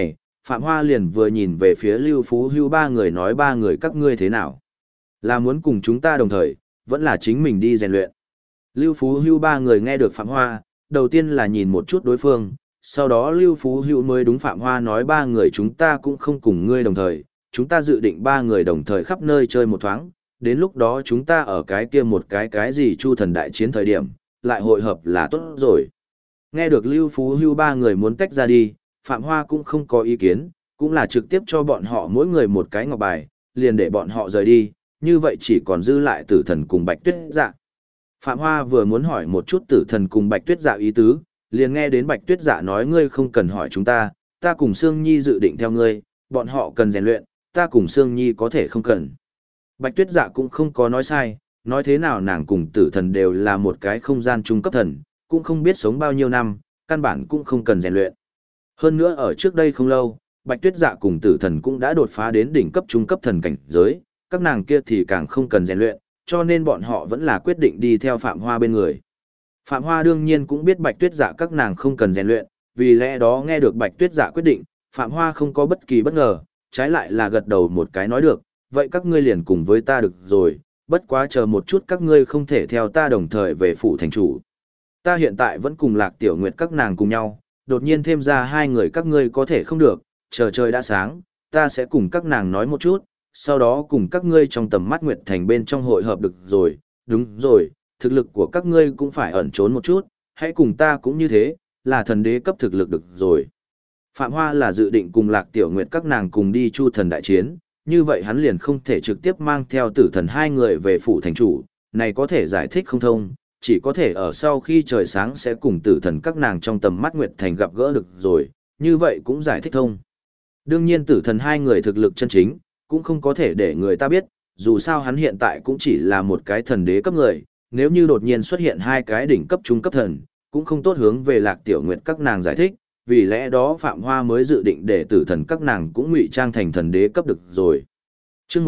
Phạm Hoa liền vừa nhìn về phía Lưu Phú Hưu ba người nói ba người các ngươi thế nào? Là muốn cùng chúng ta đồng thời, vẫn là chính mình đi rèn luyện. Lưu Phú Hưu ba người nghe được Phạm Hoa, đầu tiên là nhìn một chút đối phương, sau đó Lưu Phú Hưu mới đúng Phạm Hoa nói ba người chúng ta cũng không cùng ngươi đồng thời, chúng ta dự định ba người đồng thời khắp nơi chơi một thoáng, đến lúc đó chúng ta ở cái kia một cái gì Chu Thần đại chiến thời điểm, lại hội hợp là tốt rồi. Nghe được Lưu Phú Hưu ba người muốn tách ra đi, Phạm Hoa cũng không có ý kiến, cũng là trực tiếp cho bọn họ mỗi người một cái ngọc bài, liền để bọn họ rời đi, như vậy chỉ còn dư lại Tử Thần cùng Bạch Tuyết Dạ. Phạm Hoa vừa muốn hỏi một chút Tử Thần cùng Bạch Tuyết Dạ ý tứ, liền nghe đến Bạch Tuyết Dạ nói ngươi không cần hỏi chúng ta cùng Sương Nhi dự định theo ngươi, bọn họ cần rèn luyện, ta cùng Sương Nhi có thể không cần. Bạch Tuyết Dạ cũng không có nói sai, nói thế nào nàng cùng Tử Thần đều là một cái không gian trung cấp thần, cũng không biết sống bao nhiêu năm, căn bản cũng không cần rèn luyện. Hơn nữa ở trước đây không lâu, Bạch Tuyết Dạ cùng Tử Thần cũng đã đột phá đến đỉnh cấp trung cấp thần cảnh giới, các nàng kia thì càng không cần rèn luyện, cho nên bọn họ vẫn là quyết định đi theo Phạm Hoa bên người. Phạm Hoa đương nhiên cũng biết Bạch Tuyết Dạ các nàng không cần rèn luyện, vì lẽ đó nghe được Bạch Tuyết Dạ quyết định, Phạm Hoa không có bất kỳ bất ngờ, trái lại là gật đầu một cái nói được, vậy các ngươi liền cùng với ta được rồi, bất quá chờ một chút các ngươi không thể theo ta đồng thời về phủ thành chủ. Ta hiện tại vẫn cùng Lạc Tiểu Nguyệt các nàng cùng nhau, đột nhiên thêm ra hai người các ngươi có thể không được, chờ trời đã sáng, ta sẽ cùng các nàng nói một chút, sau đó cùng các ngươi trong tầm mắt Nguyệt Thành bên trong hội hợp được rồi, đúng rồi, thực lực của các ngươi cũng phải ẩn trốn một chút, hãy cùng ta cũng như thế, là thần đế cấp thực lực được rồi. Phạm Hoa là dự định cùng Lạc Tiểu Nguyệt các nàng cùng đi Chu Thần đại chiến, như vậy hắn liền không thể trực tiếp mang theo Tử Thần hai người về phủ thành chủ, này có thể giải thích không thông, chỉ có thể ở sau khi trời sáng sẽ cùng Tử Thần các nàng trong tầm mắt Nguyệt Thành gặp gỡ được rồi, như vậy cũng giải thích thông. Đương nhiên Tử Thần hai người thực lực chân chính, cũng không có thể để người ta biết, dù sao hắn hiện tại cũng chỉ là một cái thần đế cấp người, nếu như đột nhiên xuất hiện hai cái đỉnh cấp trung cấp thần, cũng không tốt hướng về Lạc Tiểu Nguyệt các nàng giải thích, vì lẽ đó Phạm Hoa mới dự định để Tử Thần các nàng cũng ngụy trang thành thần đế cấp được rồi. Chương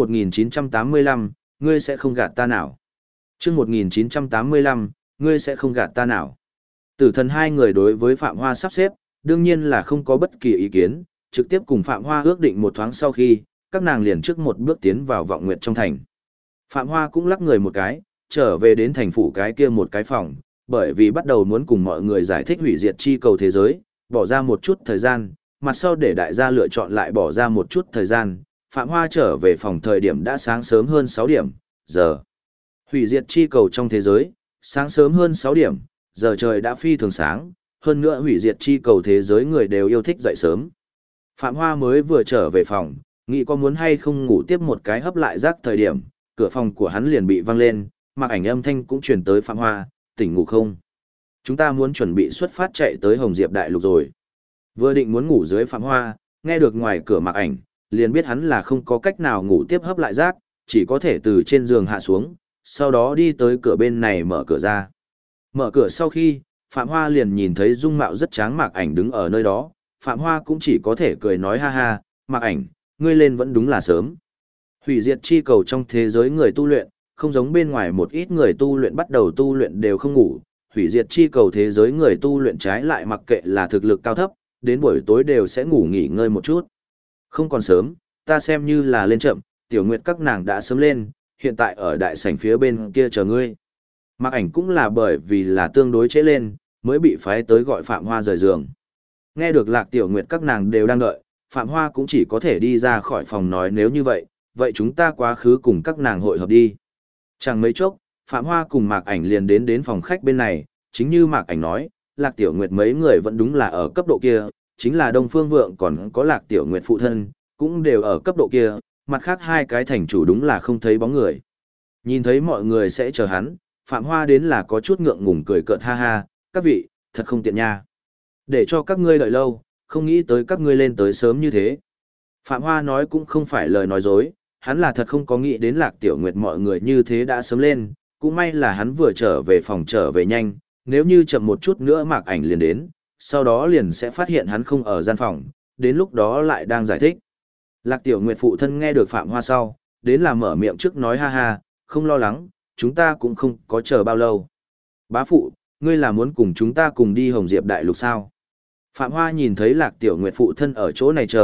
1985, ngươi sẽ không gạt ta nào. Chương 1985, ngươi sẽ không gạt ta nào. Tử Thần hai người đối với Phạm Hoa sắp xếp, đương nhiên là không có bất kỳ ý kiến, trực tiếp cùng Phạm Hoa ước định một thoáng sau khi, các nàng liền trước một bước tiến vào Vọng Nguyệt trong thành. Phạm Hoa cũng lắc người một cái, trở về đến thành phủ cái kia một cái phòng, bởi vì bắt đầu muốn cùng mọi người giải thích hủy diệt chi cầu thế giới, bỏ ra một chút thời gian, mặt sau để đại gia lựa chọn lại bỏ ra một chút thời gian, Phạm Hoa trở về phòng thời điểm đã sáng sớm hơn 6 điểm, giờ. Hủy diệt chi cầu trong thế giới, sáng sớm hơn 6 điểm, giờ trời đã phi thường sáng, hơn nữa hủy diệt chi cầu thế giới người đều yêu thích dậy sớm. Phạm Hoa mới vừa trở về phòng, nghĩ có muốn hay không ngủ tiếp một cái hấp lại rác thời điểm, cửa phòng của hắn liền bị văng lên, Mạc Ảnh âm thanh cũng truyền tới Phạm Hoa, tỉnh ngủ không? Chúng ta muốn chuẩn bị xuất phát chạy tới Hồng Diệp Đại Lục rồi. Vừa định muốn ngủ dưới Phạm Hoa, nghe được ngoài cửa Mạc Ảnh, liền biết hắn là không có cách nào ngủ tiếp hấp lại rác, chỉ có thể từ trên giường hạ xuống, sau đó đi tới cửa bên này mở cửa ra. Mở cửa sau khi, Phạm Hoa liền nhìn thấy dung mạo rất tráng Mạc Ảnh đứng ở nơi đó, Phạm Hoa cũng chỉ có thể cười nói ha ha, Mạc Ảnh, ngươi lên vẫn đúng là sớm. Hủy diệt chi cầu trong thế giới người tu luyện, không giống bên ngoài một ít người tu luyện bắt đầu tu luyện đều không ngủ, hủy diệt chi cầu thế giới người tu luyện trái lại mặc kệ là thực lực cao thấp, đến buổi tối đều sẽ ngủ nghỉ ngơi một chút. Không còn sớm, ta xem như là lên chậm, Tiểu Nguyệt các nàng đã sớm lên, hiện tại ở đại sảnh phía bên kia chờ ngươi. Mạc Ảnh cũng là bởi vì là tương đối trễ lên, mới bị phái tới gọi Phạm Hoa rời giường. Nghe được Lạc Tiểu Nguyệt các nàng đều đang đợi, Phạm Hoa cũng chỉ có thể đi ra khỏi phòng nói nếu như vậy, vậy chúng ta quá khứ cùng các nàng hội hợp đi. Chẳng mấy chốc, Phạm Hoa cùng Mạc Ảnh liền đến phòng khách bên này, chính như Mạc Ảnh nói, Lạc Tiểu Nguyệt mấy người vẫn đúng là ở cấp độ kia, chính là Đông Phương Vượng còn có Lạc Tiểu Nguyệt phụ thân, cũng đều ở cấp độ kia, mặt khác hai cái thành chủ đúng là không thấy bóng người. Nhìn thấy mọi người sẽ chờ hắn, Phạm Hoa đến là có chút ngượng ngùng cười cợt ha ha, các vị, thật không tiện nha. Để cho các ngươi đợi lâu, không nghĩ tới các ngươi lên tới sớm như thế. Phạm Hoa nói cũng không phải lời nói dối, hắn là thật không có nghĩ đến Lạc Tiểu Nguyệt mọi người như thế đã sớm lên, cũng may là hắn vừa trở về phòng trở về nhanh, nếu như chậm một chút nữa Mạc Ảnh liền đến, sau đó liền sẽ phát hiện hắn không ở gian phòng, đến lúc đó lại đang giải thích. Lạc Tiểu Nguyệt phụ thân nghe được Phạm Hoa sau, đến là mở miệng trước nói ha ha, không lo lắng, chúng ta cũng không có chờ bao lâu. Bá phụ, ngươi là muốn cùng chúng ta cùng đi Hồng Diệp Đại Lục sao? Phạm Hoa nhìn thấy Lạc Tiểu Nguyệt phụ thân ở chỗ này chờ,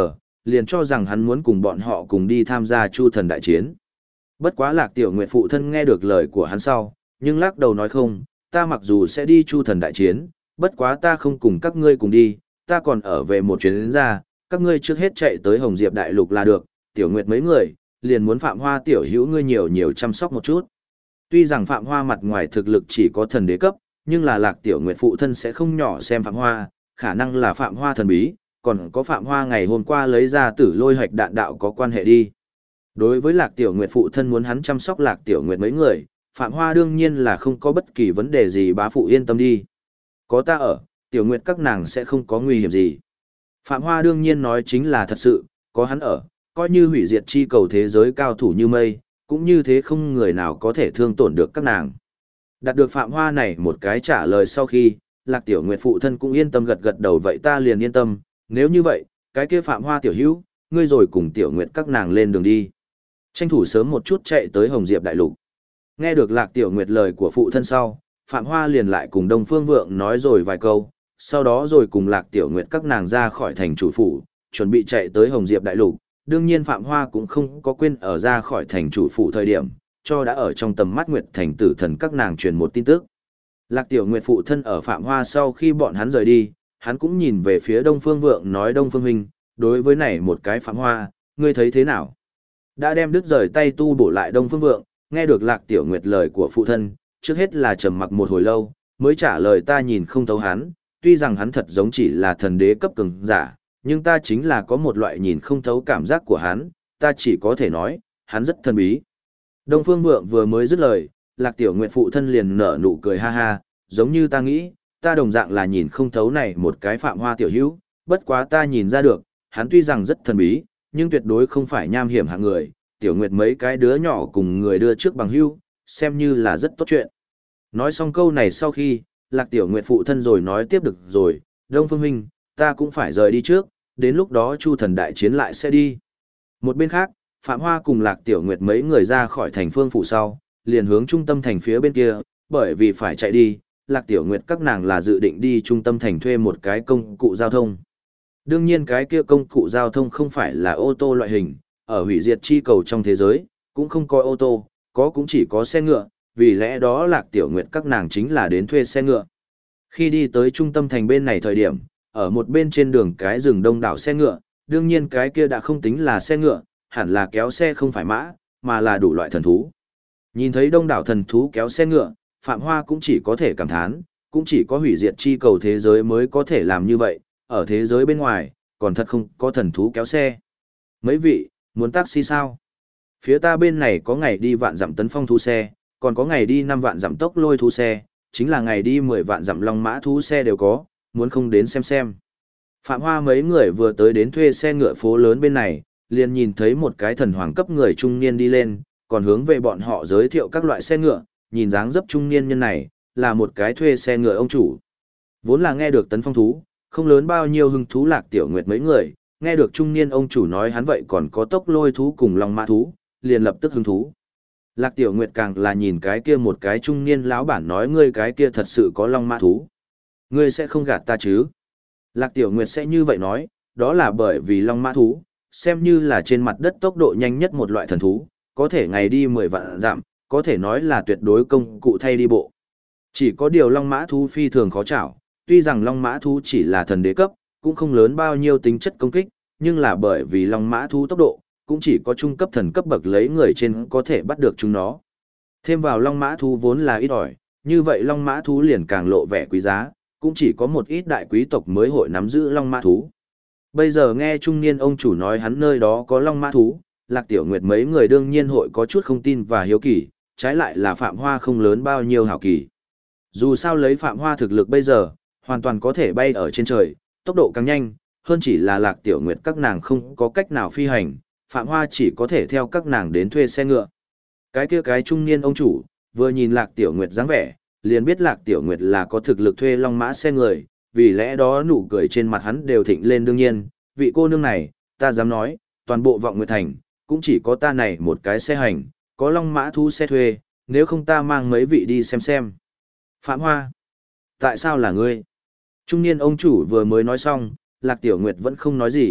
liền cho rằng hắn muốn cùng bọn họ cùng đi tham gia Chu Thần đại chiến. Bất quá Lạc Tiểu Nguyệt phụ thân nghe được lời của hắn sau, nhưng lắc đầu nói không, ta mặc dù sẽ đi Chu Thần đại chiến, bất quá ta không cùng các ngươi cùng đi, ta còn ở về một chuyến ra, các ngươi trước hết chạy tới Hồng Diệp đại lục là được, Tiểu Nguyệt mấy người, liền muốn Phạm Hoa tiểu hữu ngươi nhiều nhiều chăm sóc một chút. Tuy rằng Phạm Hoa mặt ngoài thực lực chỉ có thần đế cấp, nhưng là Lạc Tiểu Nguyệt phụ thân sẽ không nhỏ xem Phạm Hoa, khả năng là Phạm Hoa thần bí, còn có Phạm Hoa ngày hôm qua lấy ra tử lôi hạch đạn đạo có quan hệ đi. Đối với Lạc Tiểu Nguyệt phụ thân muốn hắn chăm sóc Lạc Tiểu Nguyệt mấy người, Phạm Hoa đương nhiên là không có bất kỳ vấn đề gì, bá phụ yên tâm đi. Có ta ở, Tiểu Nguyệt các nàng sẽ không có nguy hiểm gì. Phạm Hoa đương nhiên nói chính là thật sự, có hắn ở, coi như hủy diệt chi cầu thế giới cao thủ như mây, cũng như thế không người nào có thể thương tổn được các nàng. Đạt được Phạm Hoa này một cái trả lời sau khi, Lạc Tiểu Nguyệt phụ thân cũng yên tâm gật gật đầu, vậy ta liền yên tâm, nếu như vậy, cái kia Phạm Hoa tiểu hữu, ngươi rồi cùng Tiểu Nguyệt các nàng lên đường đi. Tranh thủ sớm một chút chạy tới Hồng Diệp đại lục. Nghe được Lạc Tiểu Nguyệt lời của phụ thân sau, Phạm Hoa liền lại cùng Đông Phương Vượng nói rồi vài câu, sau đó rồi cùng Lạc Tiểu Nguyệt các nàng ra khỏi thành chủ phủ, chuẩn bị chạy tới Hồng Diệp đại lục. Đương nhiên Phạm Hoa cũng không có quên ở ra khỏi thành chủ phủ thời điểm, cho đã ở trong tầm mắt Nguyệt Thành tử thần các nàng truyền một tin tức. Lạc Tiểu Nguyệt phụ thân ở Phạm Hoa sau khi bọn hắn rời đi, hắn cũng nhìn về phía Đông Phương Vượng nói, Đông Phương huynh, đối với này một cái Phạm Hoa, ngươi thấy thế nào? Đã đem đứt rời tay tu bổ lại Đông Phương Vượng, nghe được Lạc Tiểu Nguyệt lời của phụ thân, trước hết là trầm mặc một hồi lâu, mới trả lời, ta nhìn không thấu hắn, tuy rằng hắn thật giống chỉ là thần đế cấp cường giả, nhưng ta chính là có một loại nhìn không thấu cảm giác của hắn, ta chỉ có thể nói, hắn rất thần bí. Đông Phương Vượng vừa mới dứt lời, Lạc Tiểu Nguyệt phụ thân liền nở nụ cười ha ha, giống như ta nghĩ, ta đồng dạng là nhìn không thấu này một cái Phạm Hoa tiểu hữu, bất quá ta nhìn ra được, hắn tuy rằng rất thần bí, nhưng tuyệt đối không phải nham hiểm hạng người, Tiểu Nguyệt mấy cái đứa nhỏ cùng người đưa trước bằng hữu, xem như là rất tốt chuyện. Nói xong câu này sau khi, Lạc Tiểu Nguyệt phụ thân rồi nói tiếp, được rồi, Đông Phương huynh, ta cũng phải rời đi trước, đến lúc đó Chu Thần đại chiến lại sẽ đi. Một bên khác, Phạm Hoa cùng Lạc Tiểu Nguyệt mấy người ra khỏi thành Phương phủ sau, liền hướng trung tâm thành phía bên kia, bởi vì phải chạy đi, Lạc Tiểu Nguyệt các nàng là dự định đi trung tâm thành thuê một cái công cụ giao thông. Đương nhiên cái kia công cụ giao thông không phải là ô tô loại hình, ở hủy diệt chi cầu trong thế giới, cũng không có ô tô, có cũng chỉ có xe ngựa, vì lẽ đó Lạc Tiểu Nguyệt các nàng chính là đến thuê xe ngựa. Khi đi tới trung tâm thành bên này thời điểm, ở một bên trên đường cái rừng đông đảo xe ngựa, đương nhiên cái kia đã không tính là xe ngựa, hẳn là kéo xe không phải mã, mà là đủ loại thần thú. Nhìn thấy đông đảo thần thú kéo xe ngựa, Phạm Hoa cũng chỉ có thể cảm thán, cũng chỉ có hủy diệt chi cầu thế giới mới có thể làm như vậy, ở thế giới bên ngoài, còn thật không có thần thú kéo xe. Mấy vị, muốn taxi sao? Phía ta bên này có ngày đi vạn dặm tấn phong thú xe, còn có ngày đi 5 vạn dặm tốc lôi thú xe, chính là ngày đi 10 vạn dặm long mã thú xe đều có, muốn không đến xem. Phạm Hoa mấy người vừa tới đến thuê xe ngựa phố lớn bên này, liền nhìn thấy một cái thần hoàng cấp người trung niên đi lên, còn hướng về bọn họ giới thiệu các loại xe ngựa, nhìn dáng dấp trung niên nhân này, là một cái thuê xe ngựa ông chủ. Vốn là nghe được tấn phong thú, không lớn bao nhiêu hứng thú Lạc Tiểu Nguyệt mấy người, nghe được trung niên ông chủ nói hắn vậy còn có tốc lôi thú cùng long mã thú, liền lập tức hứng thú. Lạc Tiểu Nguyệt càng là nhìn cái kia một cái trung niên lão bản nói, ngươi cái kia thật sự có long mã thú. Ngươi sẽ không gạt ta chứ? Lạc Tiểu Nguyệt sẽ như vậy nói, đó là bởi vì long mã thú, xem như là trên mặt đất tốc độ nhanh nhất một loại thần thú, có thể ngày đi 10 vạn dặm, có thể nói là tuyệt đối công cụ thay đi bộ. Chỉ có điều long mã thú phi thường khó chảo, tuy rằng long mã thú chỉ là thần đế cấp, cũng không lớn bao nhiêu tính chất công kích, nhưng là bởi vì long mã thú tốc độ, cũng chỉ có trung cấp thần cấp bậc lấy người trên có thể bắt được chúng nó. Thêm vào long mã thú vốn là ít ỏi, như vậy long mã thú liền càng lộ vẻ quý giá, cũng chỉ có một ít đại quý tộc mới hội nắm giữ long mã thú. Bây giờ nghe trung niên ông chủ nói hắn nơi đó có long mã thú, Lạc Tiểu Nguyệt mấy người đương nhiên hội có chút không tin và hiếu kỳ, trái lại là Phạm Hoa không lớn bao nhiêu hảo kỳ. Dù sao lấy Phạm Hoa thực lực bây giờ, hoàn toàn có thể bay ở trên trời, tốc độ càng nhanh, hơn chỉ là Lạc Tiểu Nguyệt các nàng không có cách nào phi hành, Phạm Hoa chỉ có thể theo các nàng đến thuê xe ngựa. Cái kia cái trung niên ông chủ, vừa nhìn Lạc Tiểu Nguyệt dáng vẻ, liền biết Lạc Tiểu Nguyệt là có thực lực thuê long mã xe người, vì lẽ đó nụ cười trên mặt hắn đều thịnh lên. Đương nhiên, vị cô nương này, ta dám nói, toàn bộ Vọng Nguyệt Thành, cũng chỉ có ta này một cái xe hành, có long mã thu xe thuê, nếu không ta mang mấy vị đi xem. Phạm Hoa, tại sao là ngươi? Trung niên ông chủ vừa mới nói xong, Lạc Tiểu Nguyệt vẫn không nói gì,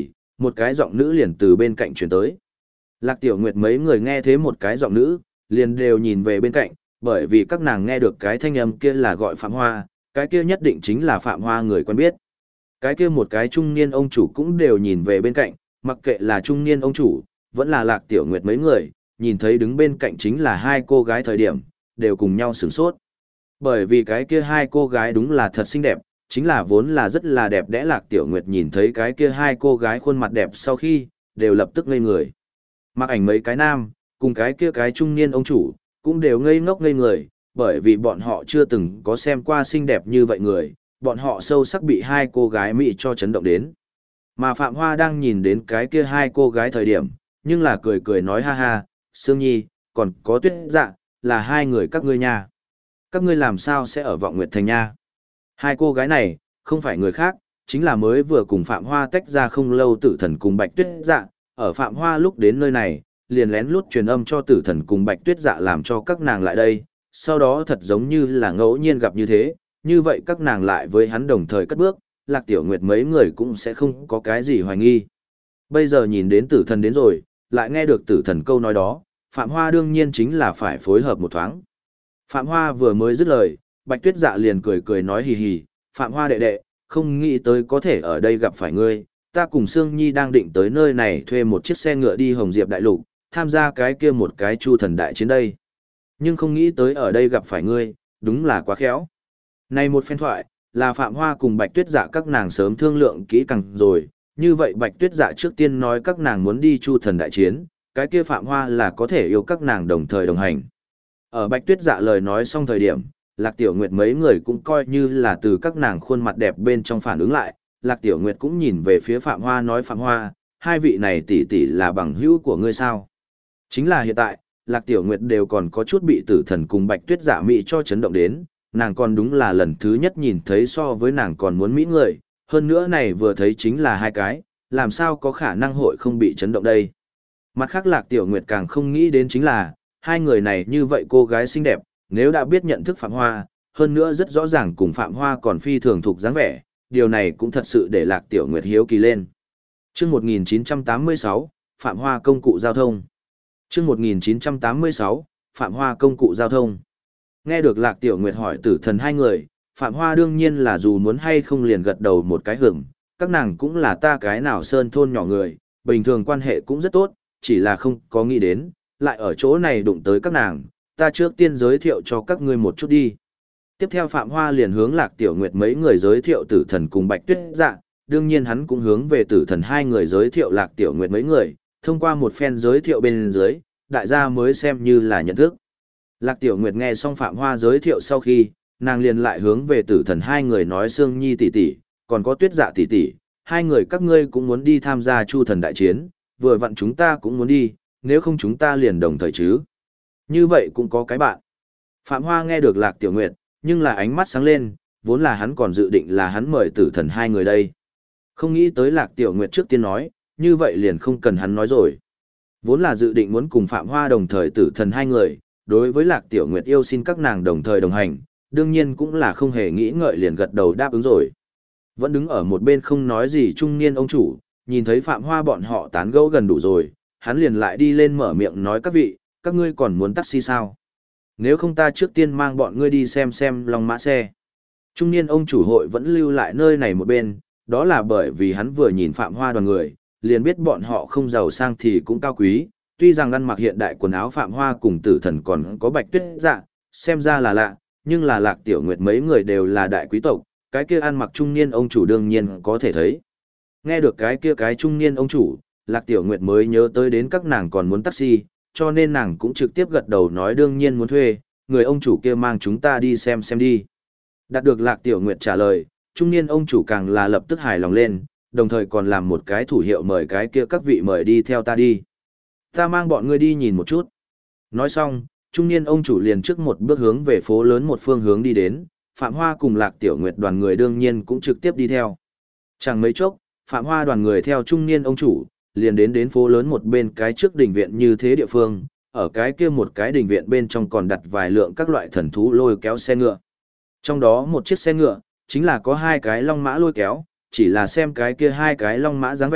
một cái giọng nữ liền từ bên cạnh truyền tới. Lạc Tiểu Nguyệt mấy người nghe thế một cái giọng nữ, liền đều nhìn về bên cạnh, bởi vì các nàng nghe được cái thanh âm kia là gọi Phạm Hoa, cái kia nhất định chính là Phạm Hoa người quen biết. Cái kia một cái trung niên ông chủ cũng đều nhìn về bên cạnh, mặc kệ là trung niên ông chủ, vẫn là Lạc Tiểu Nguyệt mấy người, nhìn thấy đứng bên cạnh chính là hai cô gái thời điểm, đều cùng nhau sửng sốt. Bởi vì cái kia hai cô gái đúng là thật xinh đẹp, chính là vốn là rất là đẹp đẽ. Lạc Tiểu Nguyệt nhìn thấy cái kia hai cô gái khuôn mặt đẹp sau khi, đều lập tức ngây người. Mặc ảnh mấy cái nam, cùng cái kia cái trung niên ông chủ, cũng đều ngây ngốc ngây người, bởi vì bọn họ chưa từng có xem qua xinh đẹp như vậy người, bọn họ sâu sắc bị hai cô gái Mỹ cho chấn động đến. Mà Phạm Hoa đang nhìn đến cái kia hai cô gái thời điểm, nhưng là cười cười nói ha ha, Sương Nhi, còn có Tuyết Dạ, là hai người các ngươi nha. Các ngươi làm sao sẽ ở Vọng Nguyệt Thành nha? Hai cô gái này, không phải người khác, chính là mới vừa cùng Phạm Hoa tách ra không lâu Tử Thần cùng Bạch Tuyết Dạ, ở Phạm Hoa lúc đến nơi này, liền lén lút truyền âm cho Tử Thần cùng Bạch Tuyết Dạ làm cho các nàng lại đây, sau đó thật giống như là ngẫu nhiên gặp như thế, như vậy các nàng lại với hắn đồng thời cất bước, Lạc Tiểu Nguyệt mấy người cũng sẽ không có cái gì hoài nghi. Bây giờ nhìn đến Tử Thần đến rồi, lại nghe được Tử Thần câu nói đó, Phạm Hoa đương nhiên chính là phải phối hợp một thoáng. Phạm Hoa vừa mới dứt lời, Bạch Tuyết Dạ liền cười cười nói hì hì, Phạm Hoa đệ đệ, không nghĩ tới có thể ở đây gặp phải ngươi, ta cùng Sương Nhi đang định tới nơi này thuê một chiếc xe ngựa đi Hồng Diệp Đại Lục, tham gia cái kia một cái Chu Thần Đại Chiến đây. Nhưng không nghĩ tới ở đây gặp phải ngươi, đúng là quá khéo. Này một phen thoại, là Phạm Hoa cùng Bạch Tuyết Dạ các nàng sớm thương lượng kỹ càng rồi, như vậy Bạch Tuyết Dạ trước tiên nói các nàng muốn đi Chu Thần Đại Chiến, cái kia Phạm Hoa là có thể yêu các nàng đồng thời đồng hành. Ở Bạch Tuyết Dạ lời nói xong thời điểm, Lạc Tiểu Nguyệt mấy người cũng coi như là từ các nàng khuôn mặt đẹp bên trong phản ứng lại, Lạc Tiểu Nguyệt cũng nhìn về phía Phạm Hoa nói Phạm Hoa, hai vị này tỷ tỷ là bằng hữu của ngươi sao? Chính là hiện tại, Lạc Tiểu Nguyệt đều còn có chút bị Tử Thần cùng Bạch Tuyết Dạ mỹ cho chấn động đến, nàng còn đúng là lần thứ nhất nhìn thấy so với nàng còn muốn mỹ người, hơn nữa này vừa thấy chính là hai cái, làm sao có khả năng hội không bị chấn động đây. Mặt khác Lạc Tiểu Nguyệt càng không nghĩ đến chính là, hai người này như vậy cô gái xinh đẹp, nếu đã biết nhận thức Phạm Hoa, hơn nữa rất rõ ràng cùng Phạm Hoa còn phi thường thuộc dáng vẻ, điều này cũng thật sự để Lạc Tiểu Nguyệt hiếu kỳ lên. Chương 1986, Phạm Hoa công cụ giao thông. Chương 1986, Phạm Hoa công cụ giao thông. Nghe được Lạc Tiểu Nguyệt hỏi Tử Thần hai người, Phạm Hoa đương nhiên là dù muốn hay không liền gật đầu một cái hưởng, các nàng cũng là ta cái nào sơn thôn nhỏ người, bình thường quan hệ cũng rất tốt, chỉ là không có nghĩ đến, lại ở chỗ này đụng tới các nàng, ta trước tiên giới thiệu cho các ngươi một chút đi. Tiếp theo Phạm Hoa liền hướng Lạc Tiểu Nguyệt mấy người giới thiệu Tử Thần cùng Bạch Tuyết Dạ, đương nhiên hắn cũng hướng về Tử Thần hai người giới thiệu Lạc Tiểu Nguyệt mấy người, thông qua một phen giới thiệu bên dưới, đại gia mới xem như là nhận thức. Lạc Tiểu Nguyệt nghe xong Phạm Hoa giới thiệu sau khi, nàng liền lại hướng về Tử Thần hai người nói Sương Nhi tỷ tỷ, còn có Tuyết Dạ tỷ tỷ, hai người các ngươi cũng muốn đi tham gia Chu Thần Đại Chiến, vừa vặn chúng ta cũng muốn đi, nếu không chúng ta liền đồng thời chứ. Như vậy cũng có cái bạn. Phạm Hoa nghe được Lạc Tiểu Nguyệt, nhưng là ánh mắt sáng lên, vốn là hắn còn dự định là hắn mời Tử Thần hai người đây. Không nghĩ tới Lạc Tiểu Nguyệt trước tiên nói, như vậy liền không cần hắn nói rồi. Vốn là dự định muốn cùng Phạm Hoa đồng thời Tử Thần hai người, đối với Lạc Tiểu Nguyệt yêu xin các nàng đồng thời đồng hành, đương nhiên cũng là không hề nghĩ ngợi liền gật đầu đáp ứng rồi. Vẫn đứng ở một bên không nói gì trung niên ông chủ, nhìn thấy Phạm Hoa bọn họ tán gẫu gần đủ rồi, hắn liền lại đi lên mở miệng nói các vị, các ngươi còn muốn taxi sao? Nếu không ta trước tiên mang bọn ngươi đi xem Long Mã xe. Trung niên ông chủ hội vẫn lưu lại nơi này một bên, đó là bởi vì hắn vừa nhìn Phạm Hoa đoàn người, liền biết bọn họ không giàu sang thì cũng cao quý, tuy rằng ăn mặc hiện đại quần áo Phạm Hoa cùng Tử Thần còn có Bạch Tuyết Dạ, xem ra là lạ, nhưng là Lạc Tiểu Nguyệt mấy người đều là đại quý tộc, cái kia ăn mặc trung niên ông chủ đương nhiên có thể thấy. Nghe được cái kia cái trung niên ông chủ, Lạc Tiểu Nguyệt mới nhớ tới đến các nàng còn muốn taxi, cho nên nàng cũng trực tiếp gật đầu nói đương nhiên muốn thuê, người ông chủ kia mang chúng ta đi xem đi. Đạt được Lạc Tiểu Nguyệt trả lời, trung niên ông chủ càng là lập tức hài lòng lên, đồng thời còn làm một cái thủ hiệu mời cái kia các vị mời đi theo ta đi. Ta mang bọn ngươi đi nhìn một chút. Nói xong, trung niên ông chủ liền trước một bước hướng về phố lớn một phương hướng đi đến, Phạm Hoa cùng Lạc Tiểu Nguyệt đoàn người đương nhiên cũng trực tiếp đi theo. Chẳng mấy chốc, Phạm Hoa đoàn người theo trung niên ông chủ, liền đến phố lớn một bên cái trước đình viện như thế địa phương, ở cái kia một cái đình viện bên trong còn đặt vài lượng các loại thần thú lôi kéo xe ngựa. Trong đó một chiếc xe ngựa, chính là có hai cái long mã lôi kéo, chỉ là xem cái kia hai cái long mã dáng vẻ,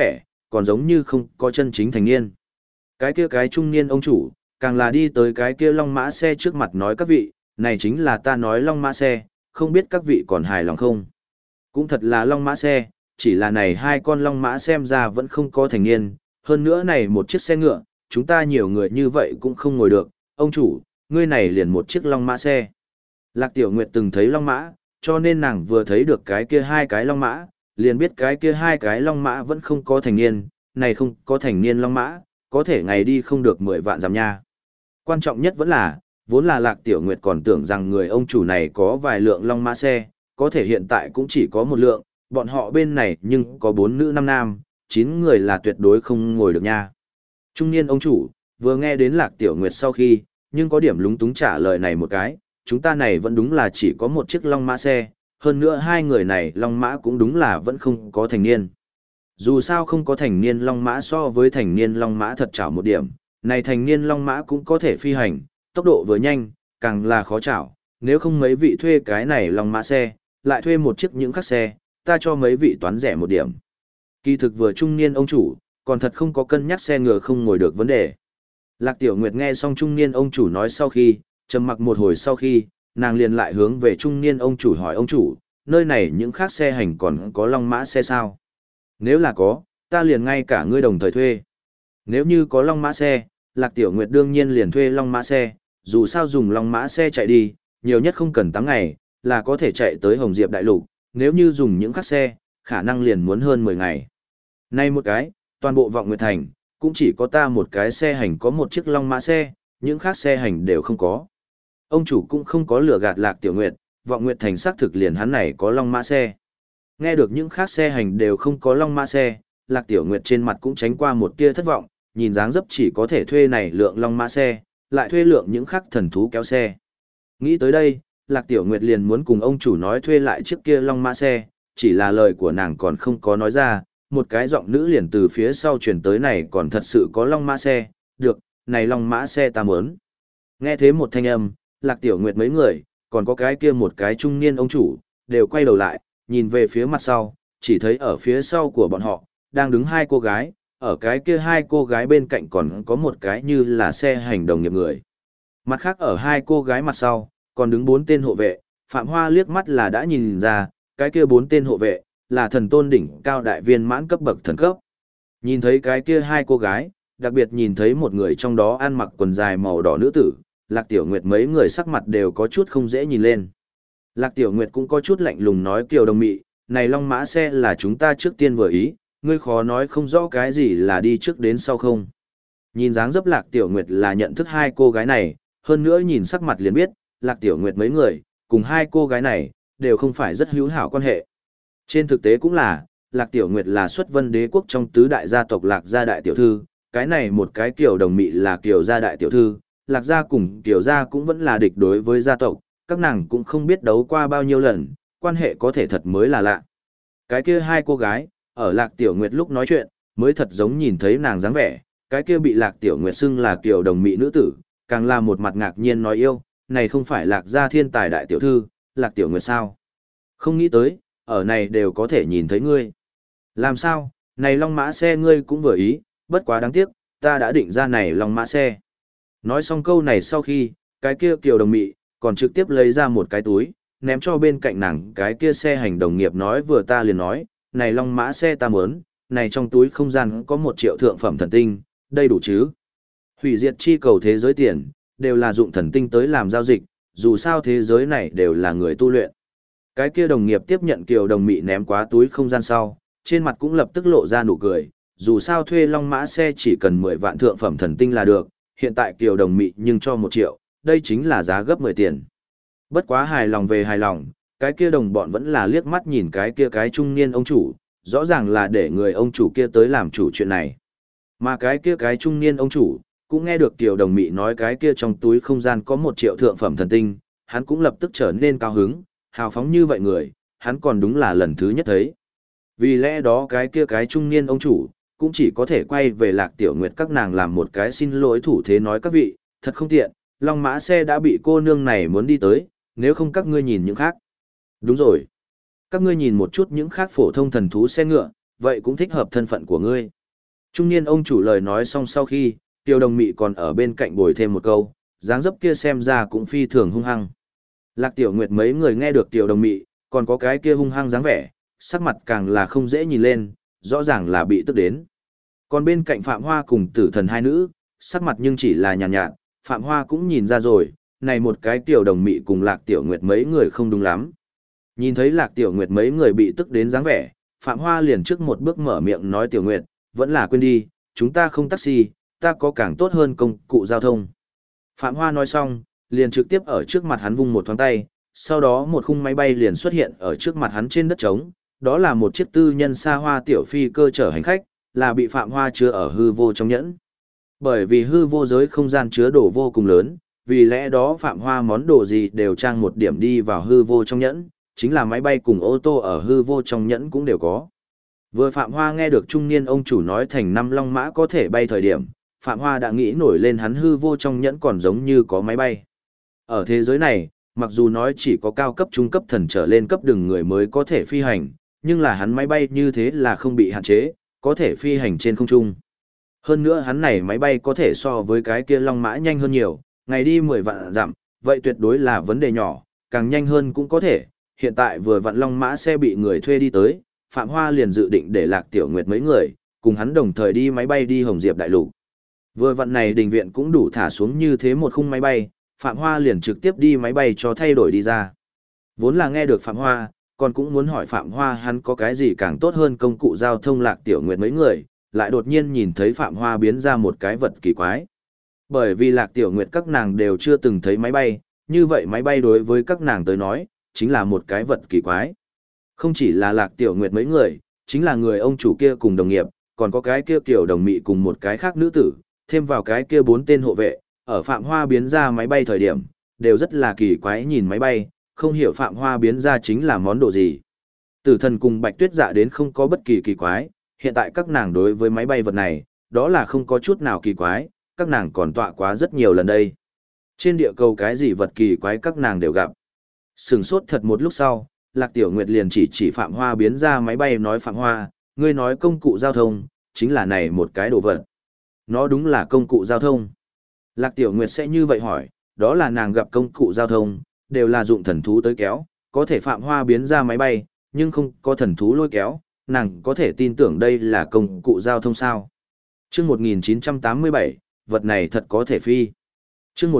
còn giống như không có chân chính thành niên. Cái kia cái trung niên ông chủ, càng là đi tới cái kia long mã xe trước mặt nói các vị, này chính là ta nói long mã xe, không biết các vị còn hài lòng không? Cũng thật là long mã xe, chỉ là này hai con long mã xem ra vẫn không có thành niên, hơn nữa này một chiếc xe ngựa, chúng ta nhiều người như vậy cũng không ngồi được, ông chủ, ngươi này liền một chiếc long mã xe. Lạc Tiểu Nguyệt từng thấy long mã, cho nên nàng vừa thấy được cái kia hai cái long mã, liền biết cái kia hai cái long mã vẫn không có thành niên, này không có thành niên long mã, có thể ngày đi không được 10 vạn giảm nha. Quan trọng nhất vẫn là, vốn là Lạc Tiểu Nguyệt còn tưởng rằng người ông chủ này có vài lượng long mã xe, có thể hiện tại cũng chỉ có một lượng, bọn họ bên này nhưng có 4 nữ 5 nam, 9 người là tuyệt đối không ngồi được nha. Trung niên ông chủ, vừa nghe đến Lạc Tiểu Nguyệt sau khi, nhưng có điểm lúng túng trả lời này một cái, chúng ta này vẫn đúng là chỉ có một chiếc long mã xe, hơn nữa hai người này long mã cũng đúng là vẫn không có thành niên. Dù sao không có thành niên long mã so với thành niên long mã thật chảo một điểm, này thành niên long mã cũng có thể phi hành, tốc độ vừa nhanh, càng là khó chảo, nếu không mấy vị thuê cái này long mã xe, lại thuê một chiếc những khác xe, ta cho mấy vị toán rẻ một điểm. Kỳ thực vừa trung niên ông chủ, còn thật không có cân nhắc xe ngựa không ngồi được vấn đề. Lạc Tiểu Nguyệt nghe xong trung niên ông chủ nói sau khi, trầm mặc một hồi sau khi, nàng liền lại hướng về trung niên ông chủ hỏi ông chủ, nơi này những khác xe hành còn có long mã xe sao? Nếu là có, ta liền ngay cả ngươi đồng thời thuê. Nếu như có long mã xe, Lạc Tiểu Nguyệt đương nhiên liền thuê long mã xe, dù sao dùng long mã xe chạy đi, nhiều nhất không cần 8 ngày, là có thể chạy tới Hồng Diệp Đại Lục, nếu như dùng những khác xe, khả năng liền muốn hơn 10 ngày. Nay một cái, toàn bộ Vọng Nguyệt Thành, cũng chỉ có ta một cái xe hành có một chiếc long mã xe, những khác xe hành đều không có. Ông chủ cũng không có lừa gạt Lạc Tiểu Nguyệt, Vọng Nguyệt Thành xác thực liền hắn này có long mã xe. Nghe được những khác xe hành đều không có long mã xe, Lạc Tiểu Nguyệt trên mặt cũng tránh qua một tia thất vọng, nhìn dáng dấp chỉ có thể thuê này lượng long mã xe, lại thuê lượng những khác thần thú kéo xe. Nghĩ tới đây, Lạc Tiểu Nguyệt liền muốn cùng ông chủ nói thuê lại chiếc kia long mã xe, chỉ là lời của nàng còn không có nói ra, một cái giọng nữ liền từ phía sau truyền tới này còn thật sự có long mã xe, được, này long mã xe ta muốn. Nghe thế một thanh âm, Lạc Tiểu Nguyệt mấy người, còn có cái kia một cái trung niên ông chủ, đều quay đầu lại, nhìn về phía mặt sau, chỉ thấy ở phía sau của bọn họ, đang đứng hai cô gái, ở cái kia hai cô gái bên cạnh còn có một cái như là xe hành đồng nghiệp người. Mặt khác ở hai cô gái mặt sau, còn đứng 4 tên hộ vệ, Phạm Hoa liếc mắt là đã nhìn ra, cái kia 4 tên hộ vệ, là thần tôn đỉnh cao đại viên mãn cấp bậc thần cấp. Nhìn thấy cái kia hai cô gái, đặc biệt nhìn thấy một người trong đó ăn mặc quần dài màu đỏ nữ tử, Lạc Tiểu Nguyệt mấy người sắc mặt đều có chút không dễ nhìn lên. Lạc Tiểu Nguyệt cũng có chút lạnh lùng nói Kiều Đồng Mị, này long mã xe là chúng ta trước tiên vừa ý, ngươi khó nói không rõ cái gì là đi trước đến sau không. Nhìn dáng dấp Lạc Tiểu Nguyệt là nhận thức hai cô gái này, hơn nữa nhìn sắc mặt liền biết, Lạc Tiểu Nguyệt mấy người, cùng hai cô gái này, đều không phải rất hữu hảo quan hệ. Trên thực tế cũng là, Lạc Tiểu Nguyệt là xuất vân đế quốc trong tứ đại gia tộc Lạc gia đại tiểu thư, cái này một cái Kiều Đồng Mị là Kiều gia đại tiểu thư, Lạc gia cùng Kiều gia cũng vẫn là địch đối với gia tộc, các nàng cũng không biết đấu qua bao nhiêu lần, quan hệ có thể thật mới là lạ. Cái kia hai cô gái, ở Lạc Tiểu Nguyệt lúc nói chuyện, mới thật giống nhìn thấy nàng dáng vẻ, cái kia bị Lạc Tiểu Nguyệt xưng là Kiều Đồng Mị nữ tử, càng là một mặt ngạc nhiên nói yêu, này không phải Lạc gia thiên tài đại tiểu thư, Lạc Tiểu Nguyệt sao? Không nghĩ tới, ở này đều có thể nhìn thấy ngươi. Làm sao, này long mã xe ngươi cũng vừa ý, bất quá đáng tiếc, ta đã định ra này long mã xe. Nói xong câu này sau khi, cái kia Kiều Đồng Mị, còn trực tiếp lấy ra một cái túi, ném cho bên cạnh nàng cái kia xe hành đồng nghiệp nói vừa ta liền nói, này long mã xe ta muốn, này trong túi không gian có 1 triệu thượng phẩm thần tinh, đây đủ chứ. Hủy diệt chi cầu thế giới tiền, đều là dụng thần tinh tới làm giao dịch, dù sao thế giới này đều là người tu luyện. Cái kia đồng nghiệp tiếp nhận Kiều Đồng Mị ném quá túi không gian sau, trên mặt cũng lập tức lộ ra nụ cười, dù sao thuê long mã xe chỉ cần 10 vạn thượng phẩm thần tinh là được, hiện tại Kiều Đồng Mị nhưng cho 1 triệu, đây chính là giá gấp 10 tiền. Bất quá hài lòng về hài lòng, cái kia đồng bọn vẫn là liếc mắt nhìn cái kia cái trung niên ông chủ, rõ ràng là để người ông chủ kia tới làm chủ chuyện này. Mà cái kia cái trung niên ông chủ, cũng nghe được Kiều Đồng Mị nói cái kia trong túi không gian có 1 triệu thượng phẩm thần tinh, hắn cũng lập tức trở nên cao hứng, hào phóng như vậy người, hắn còn đúng là lần thứ nhất thấy. Vì lẽ đó cái kia cái trung niên ông chủ, cũng chỉ có thể quay về Lạc Tiểu Nguyệt các nàng làm một cái xin lỗi thủ thế nói các vị, thật không tiện, long mã xe đã bị cô nương này muốn đi tới, nếu không các ngươi nhìn những khác. Đúng rồi. Các ngươi nhìn một chút những khác phổ thông thần thú xe ngựa, vậy cũng thích hợp thân phận của ngươi. Trung niên ông chủ lời nói xong sau khi, Tiêu Đồng Mị còn ở bên cạnh bồi thêm một câu, dáng dấp kia xem ra cũng phi thường hung hăng. Lạc Tiểu Nguyệt mấy người nghe được Tiêu Đồng Mị, còn có cái kia hung hăng dáng vẻ, sắc mặt càng là không dễ nhìn lên, rõ ràng là bị tức đến. Còn bên cạnh Phạm Hoa cùng Tử Thần hai nữ, sắc mặt nhưng chỉ là nhàn nhạt, Phạm Hoa cũng nhìn ra rồi, này một cái Tiểu Đồng Mị cùng Lạc Tiểu Nguyệt mấy người không đúng lắm. Nhìn thấy Lạc Tiểu Nguyệt mấy người bị tức đến dáng vẻ, Phạm Hoa liền trước một bước mở miệng nói Tiểu Nguyệt, vẫn là quên đi, chúng ta không taxi, ta có càng tốt hơn công cụ giao thông. Phạm Hoa nói xong, liền trực tiếp ở trước mặt hắn vung một thoáng tay, sau đó một khung máy bay liền xuất hiện ở trước mặt hắn trên đất trống, đó là một chiếc tư nhân xa hoa tiểu phi cơ chở hành khách, là bị Phạm Hoa chứa ở hư vô trong nhẫn. Bởi vì hư vô giới không gian chứa đồ vô cùng lớn, vì lẽ đó Phạm Hoa món đồ gì đều trang một điểm đi vào hư vô trong nhẫn, chính là máy bay cùng ô tô ở hư vô trong nhẫn cũng đều có. Vừa Phạm Hoa nghe được trung niên ông chủ nói thành 5 long mã có thể bay thời điểm, Phạm Hoa đã nghĩ nổi lên hắn hư vô trong nhẫn còn giống như có máy bay. Ở thế giới này, mặc dù nói chỉ có cao cấp trung cấp thần trở lên cấp đường người mới có thể phi hành, nhưng là hắn máy bay như thế là không bị hạn chế, có thể phi hành trên không trung. Hơn nữa hắn này máy bay có thể so với cái kia long mã nhanh hơn nhiều, ngày đi 10 vạn dặm, vậy tuyệt đối là vấn đề nhỏ, càng nhanh hơn cũng có thể. Hiện tại vừa vặn long mã xe bị người thuê đi tới, Phạm Hoa liền dự định để Lạc Tiểu Nguyệt mấy người, cùng hắn đồng thời đi máy bay đi Hồng Diệp Đại Lục. Vừa vặn này đình viện cũng đủ thả xuống như thế một khung máy bay, Phạm Hoa liền trực tiếp đi máy bay cho thay đổi đi ra. Vốn là nghe được Phạm Hoa, còn cũng muốn hỏi Phạm Hoa hắn có cái gì càng tốt hơn công cụ giao thông Lạc Tiểu Nguyệt mấy người, lại đột nhiên nhìn thấy Phạm Hoa biến ra một cái vật kỳ quái. Bởi vì Lạc Tiểu Nguyệt các nàng đều chưa từng thấy máy bay, như vậy máy bay đối với các nàng tới nói, chính là một cái vật kỳ quái. Không chỉ là Lạc Tiểu Nguyệt mấy người, chính là người ông chủ kia cùng đồng nghiệp, còn có cái kia Tiểu Đồng Mị cùng một cái khác nữ tử, thêm vào cái kia 4 tên hộ vệ, ở Phạm Hoa biến ra máy bay thời điểm, đều rất là kỳ quái nhìn máy bay, không hiểu Phạm Hoa biến ra chính là món đồ gì. Tử Thần cùng Bạch Tuyết Dạ đến không có bất kỳ kỳ quái, hiện tại các nàng đối với máy bay vật này, đó là không có chút nào kỳ quái, các nàng còn tọa quá rất nhiều lần đây. Trên địa cầu cái gì vật kỳ quái các nàng đều gặp. Sừng sốt thật một lúc sau, Lạc Tiểu Nguyệt liền chỉ Phạm Hoa biến ra máy bay nói Phạm Hoa, ngươi nói công cụ giao thông, chính là này một cái đồ vật. Nó đúng là công cụ giao thông. Lạc Tiểu Nguyệt sẽ như vậy hỏi, đó là nàng gặp công cụ giao thông, đều là dụng thần thú tới kéo, có thể Phạm Hoa biến ra máy bay, nhưng không có thần thú lôi kéo, nàng có thể tin tưởng đây là công cụ giao thông sao. Trước 1987, vật này thật có thể phi. Trước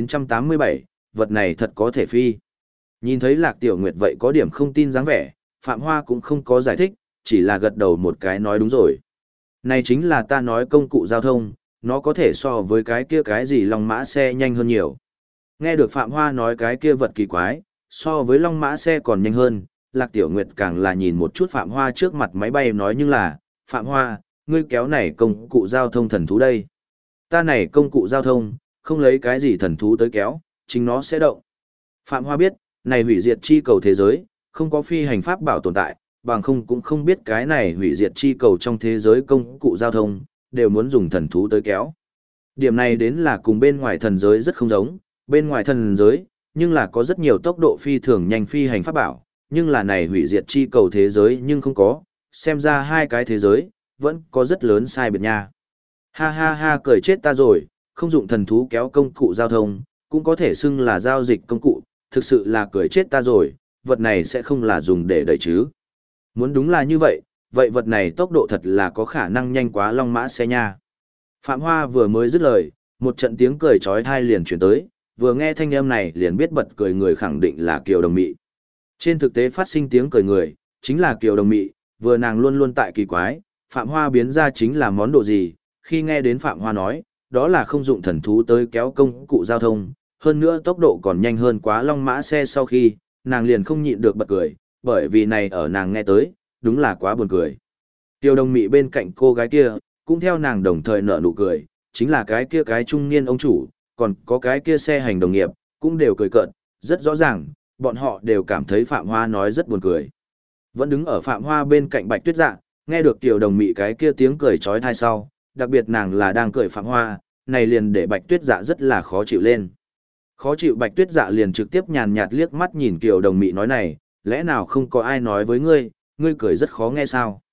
1987, vật này thật có thể phi. Nhìn thấy Lạc Tiểu Nguyệt vậy có điểm không tin dáng vẻ, Phạm Hoa cũng không có giải thích, chỉ là gật đầu một cái nói đúng rồi. Này chính là ta nói công cụ giao thông, nó có thể so với cái kia cái gì long mã xe nhanh hơn nhiều. Nghe được Phạm Hoa nói cái kia vật kỳ quái, so với long mã xe còn nhanh hơn, Lạc Tiểu Nguyệt càng là nhìn một chút Phạm Hoa trước mặt máy bay nói nhưng là, Phạm Hoa, ngươi kéo này công cụ giao thông thần thú đây. Ta này công cụ giao thông, không lấy cái gì thần thú tới kéo, chính nó sẽ động. Phạm Hoa biết, này hủy diệt chi cầu thế giới, không có phi hành pháp bảo tồn tại, bằng không cũng không biết cái này hủy diệt chi cầu trong thế giới công cụ giao thông, đều muốn dùng thần thú tới kéo. Điểm này đến là cùng bên ngoài thần giới rất không giống, bên ngoài thần giới, nhưng là có rất nhiều tốc độ phi thường nhanh phi hành pháp bảo, nhưng là này hủy diệt chi cầu thế giới nhưng không có, xem ra hai cái thế giới, vẫn có rất lớn sai biệt nha. Ha ha ha cười chết ta rồi, không dụng thần thú kéo công cụ giao thông, cũng có thể xưng là giao dịch công cụ, thực sự là cười chết ta rồi, vật này sẽ không là dùng để đẩy chứ. Muốn đúng là như vậy, vậy vật này tốc độ thật là có khả năng nhanh quá long mã xe nha. Phạm Hoa vừa mới dứt lời, một trận tiếng cười chói tai liền chuyển tới, vừa nghe thanh âm này liền biết bật cười người khẳng định là Kiều Đồng Mị. Trên thực tế phát sinh tiếng cười người, chính là Kiều Đồng Mị, vừa nàng luôn luôn tại kỳ quái, Phạm Hoa biến ra chính là món đồ gì, khi nghe đến Phạm Hoa nói, đó là không dụng thần thú tới kéo công cụ giao thông, hơn nữa tốc độ còn nhanh hơn quá long mã xe sau khi, nàng liền không nhịn được bật cười, bởi vì này ở nàng nghe tới, đúng là quá buồn cười. Kiều Đồng Mị bên cạnh cô gái kia, cũng theo nàng đồng thời nở nụ cười, chính là cái kia cái trung niên ông chủ, còn có cái kia xe hành đồng nghiệp, cũng đều cười cợt, rất rõ ràng, bọn họ đều cảm thấy Phạm Hoa nói rất buồn cười. Vẫn đứng ở Phạm Hoa bên cạnh Bạch Tuyết Dạ, nghe được Kiều Đồng Mị cái kia tiếng cười chói tai sau, đặc biệt nàng là đang cười Phạm Hoa, này liền để Bạch Tuyết Dạ rất là khó chịu lên. Khó chịu Bạch Tuyết Dạ liền trực tiếp nhàn nhạt liếc mắt nhìn Kiều Đồng Mị nói này, lẽ nào không có ai nói với ngươi, ngươi cười rất khó nghe sao?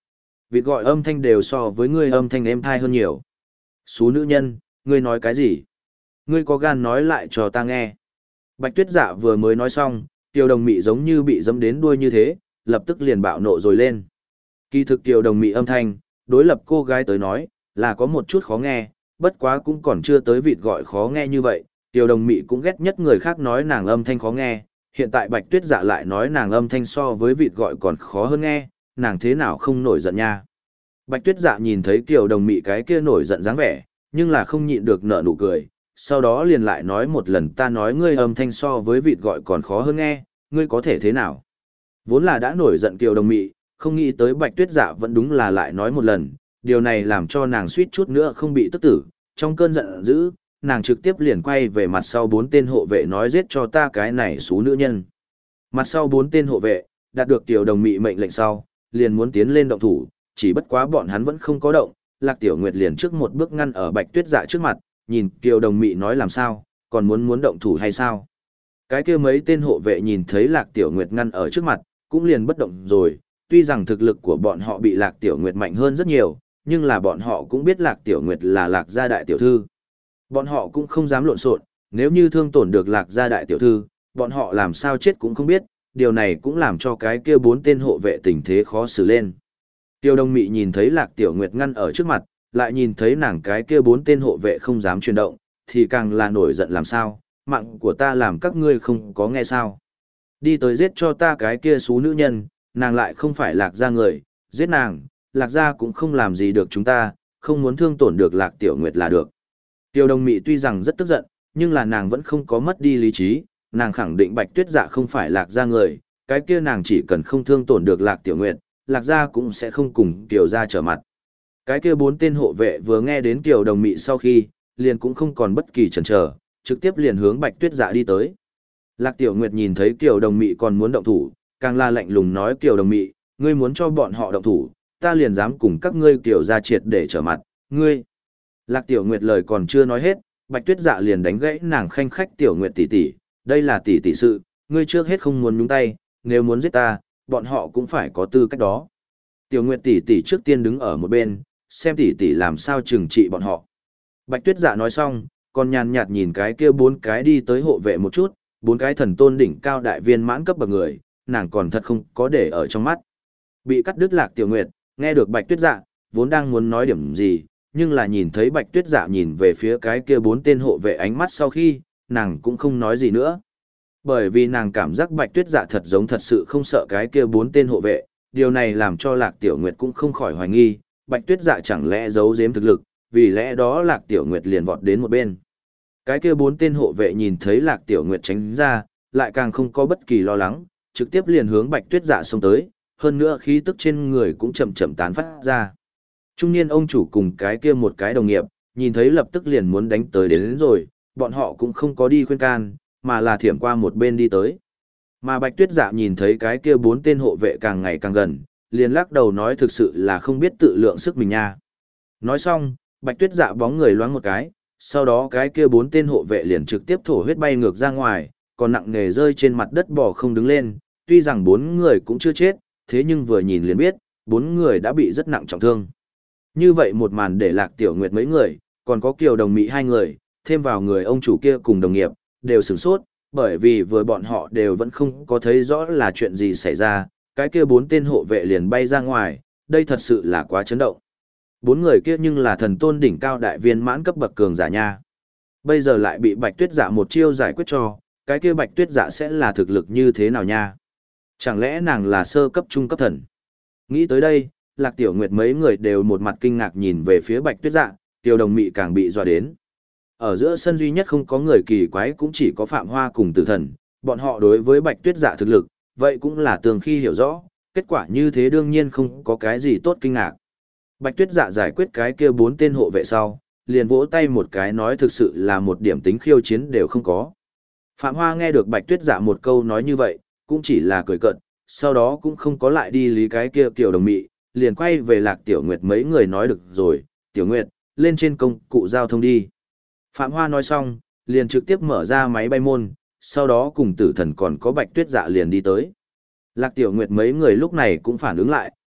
vịt gọi âm thanh đều so với ngươi âm thanh êm thai hơn nhiều. Xú nữ nhân, ngươi nói cái gì? Ngươi có gan nói lại cho ta nghe. Bạch Tuyết Dạ vừa mới nói xong, Tiêu Đồng Mị giống như bị giẫm đến đuôi như thế, lập tức liền bạo nộ rồi lên. Kỳ thực Tiêu Đồng Mị âm thanh, đối lập cô gái tới nói, là có một chút khó nghe, bất quá cũng còn chưa tới vịt gọi khó nghe như vậy. Tiêu Đồng Mị cũng ghét nhất người khác nói nàng âm thanh khó nghe, hiện tại Bạch Tuyết Dạ lại nói nàng âm thanh so với vịt gọi còn khó hơn nghe, nàng thế nào không nổi giận nha. Bạch Tuyết Dạ nhìn thấy Tiêu Đồng Mị cái kia nổi giận dáng vẻ, nhưng là không nhịn được nở nụ cười, sau đó liền lại nói một lần ta nói ngươi âm thanh so với vịt gọi còn khó hơn nghe, ngươi có thể thế nào? Vốn là đã nổi giận Kiều Đồng Mị, không nghĩ tới Bạch Tuyết Dạ vẫn đúng là lại nói một lần, điều này làm cho nàng suýt chút nữa không bị tức tử, trong cơn giận dữ, nàng trực tiếp liền quay về mặt sau 4 tên hộ vệ nói giết cho ta cái này xú nữ nhân. Mặt sau 4 tên hộ vệ, đạt được Kiều Đồng Mị mệnh lệnh sau, liền muốn tiến lên động thủ, chỉ bất quá bọn hắn vẫn không có động, Lạc Tiểu Nguyệt liền trước một bước ngăn ở Bạch Tuyết Dạ trước mặt, nhìn Kiều Đồng Mị nói làm sao, còn muốn động thủ hay sao? Cái kia mấy tên hộ vệ nhìn thấy Lạc Tiểu Nguyệt ngăn ở trước mặt, cũng liền bất động rồi, tuy rằng thực lực của bọn họ bị Lạc Tiểu Nguyệt mạnh hơn rất nhiều, nhưng là bọn họ cũng biết Lạc Tiểu Nguyệt là Lạc gia đại tiểu thư. Bọn họ cũng không dám lộn xộn, nếu như thương tổn được Lạc gia đại tiểu thư, bọn họ làm sao chết cũng không biết, điều này cũng làm cho cái kia 4 tên hộ vệ tình thế khó xử lên. Tiêu Đồng Mị nhìn thấy Lạc Tiểu Nguyệt ngăn ở trước mặt, lại nhìn thấy nàng cái kia 4 tên hộ vệ không dám chuyển động, thì càng là nổi giận làm sao, mạng của ta làm các ngươi không có nghe sao. Đi tới giết cho ta cái kia xú nữ nhân, nàng lại không phải Lạc gia người, giết nàng, Lạc gia cũng không làm gì được chúng ta, không muốn thương tổn được Lạc Tiểu Nguyệt là được. Tiêu Đồng Mị tuy rằng rất tức giận, nhưng là nàng vẫn không có mất đi lý trí, nàng khẳng định Bạch Tuyết Dạ không phải Lạc gia người, cái kia nàng chỉ cần không thương tổn được Lạc Tiểu Nguyệt, Lạc gia cũng sẽ không cùng Kiều gia trở mặt. Cái kia 4 tên hộ vệ vừa nghe đến Kiều Đồng Mị sau khi, liền cũng không còn bất kỳ chần chờ, trực tiếp liền hướng Bạch Tuyết Dạ đi tới. Lạc Tiểu Nguyệt nhìn thấy Kiều Đồng Mị còn muốn động thủ, càng là lạnh lùng nói Kiều Đồng Mị, ngươi muốn cho bọn họ động thủ, ta liền dám cùng các ngươi Kiều gia triệt để trở mặt, ngươi. Lạc Tiểu Nguyệt lời còn chưa nói hết, Bạch Tuyết Dạ liền đánh gãy nàng khanh khách Tiểu Nguyệt tỷ tỷ, đây là tỷ tỷ sự, ngươi trước hết không muốn nhúng tay, nếu muốn giết ta, bọn họ cũng phải có tư cách đó. Tiểu Nguyệt tỷ tỷ trước tiên đứng ở một bên, xem tỷ tỷ làm sao trừng trị bọn họ. Bạch Tuyết Dạ nói xong, còn nhàn nhạt nhìn cái kia 4 cái đi tới hộ vệ một chút, 4 cái thần tôn đỉnh cao đại viên mãn cấp bậc người, nàng còn thật không có để ở trong mắt. Bị cắt đứt Lạc Tiểu Nguyệt, nghe được Bạch Tuyết Dạ, vốn đang muốn nói điểm gì, nhưng là nhìn thấy Bạch Tuyết Dạ nhìn về phía cái kia 4 tên hộ vệ ánh mắt sau khi, nàng cũng không nói gì nữa. Bởi vì nàng cảm giác Bạch Tuyết Dạ thật giống thật sự không sợ cái kia 4 tên hộ vệ, điều này làm cho Lạc Tiểu Nguyệt cũng không khỏi hoài nghi, Bạch Tuyết Dạ chẳng lẽ giấu giếm thực lực, vì lẽ đó Lạc Tiểu Nguyệt liền vọt đến một bên. Cái kia 4 tên hộ vệ nhìn thấy Lạc Tiểu Nguyệt tránh ra, lại càng không có bất kỳ lo lắng, trực tiếp liền hướng Bạch Tuyết Dạ xông tới, hơn nữa khí tức trên người cũng chậm chậm tán phát ra. Trung niên ông chủ cùng cái kia một cái đồng nghiệp, nhìn thấy lập tức liền muốn đánh tới đến rồi, bọn họ cũng không có đi khuyên can, mà là thiểm qua một bên đi tới. Mà Bạch Tuyết Dạ nhìn thấy cái kia 4 tên hộ vệ càng ngày càng gần, liền lắc đầu nói thực sự là không biết tự lượng sức mình nha. Nói xong, Bạch Tuyết Dạ bóng người loáng một cái, sau đó cái kia 4 tên hộ vệ liền trực tiếp thổ huyết bay ngược ra ngoài, còn nặng nề rơi trên mặt đất bò không đứng lên, tuy rằng 4 người cũng chưa chết, thế nhưng vừa nhìn liền biết, 4 người đã bị rất nặng trọng thương. Như vậy một màn để Lạc Tiểu Nguyệt mấy người, còn có Kiều Đồng Mị 2 người, thêm vào người ông chủ kia cùng đồng nghiệp, đều sửng sốt, bởi vì vừa bọn họ đều vẫn không có thấy rõ là chuyện gì xảy ra, cái kia 4 tên hộ vệ liền bay ra ngoài, đây thật sự là quá chấn động. 4 người kia nhưng là thần tôn đỉnh cao đại viên mãn cấp bậc cường giả nha. Bây giờ lại bị Bạch Tuyết Dạ một chiêu giải quyết cho, cái kia Bạch Tuyết Dạ sẽ là thực lực như thế nào nha? Chẳng lẽ nàng là sơ cấp trung cấp thần? Nghĩ tới đây, Lạc Tiểu Nguyệt mấy người đều một mặt kinh ngạc nhìn về phía Bạch Tuyết Dạ, Tiêu Đồng Mị càng bị dọa đến. Ở giữa sân duy nhất không có người kỳ quái cũng chỉ có Phạm Hoa cùng Tử Thần, bọn họ đối với Bạch Tuyết Dạ thực lực, vậy cũng là tường khi hiểu rõ, kết quả như thế đương nhiên không có cái gì tốt kinh ngạc. Bạch Tuyết Dạ giải quyết cái kia 4 tên hộ vệ sau, liền vỗ tay một cái nói thực sự là một điểm tính khiêu chiến đều không có. Phạm Hoa nghe được Bạch Tuyết Dạ một câu nói như vậy, cũng chỉ là cười cợt, sau đó cũng không có lại đi lý cái kia Tiểu Đồng Mị, liền quay về Lạc Tiểu Nguyệt mấy người nói được rồi, Tiểu Nguyệt, lên trên công cụ giao thông đi. Phạm Hoa nói xong, liền trực tiếp mở ra máy bay môn, sau đó cùng Tử Thần còn có Bạch Tuyết Dạ liền đi tới. Lạc Tiểu Nguyệt mấy người lúc này cũng phản ứng lại,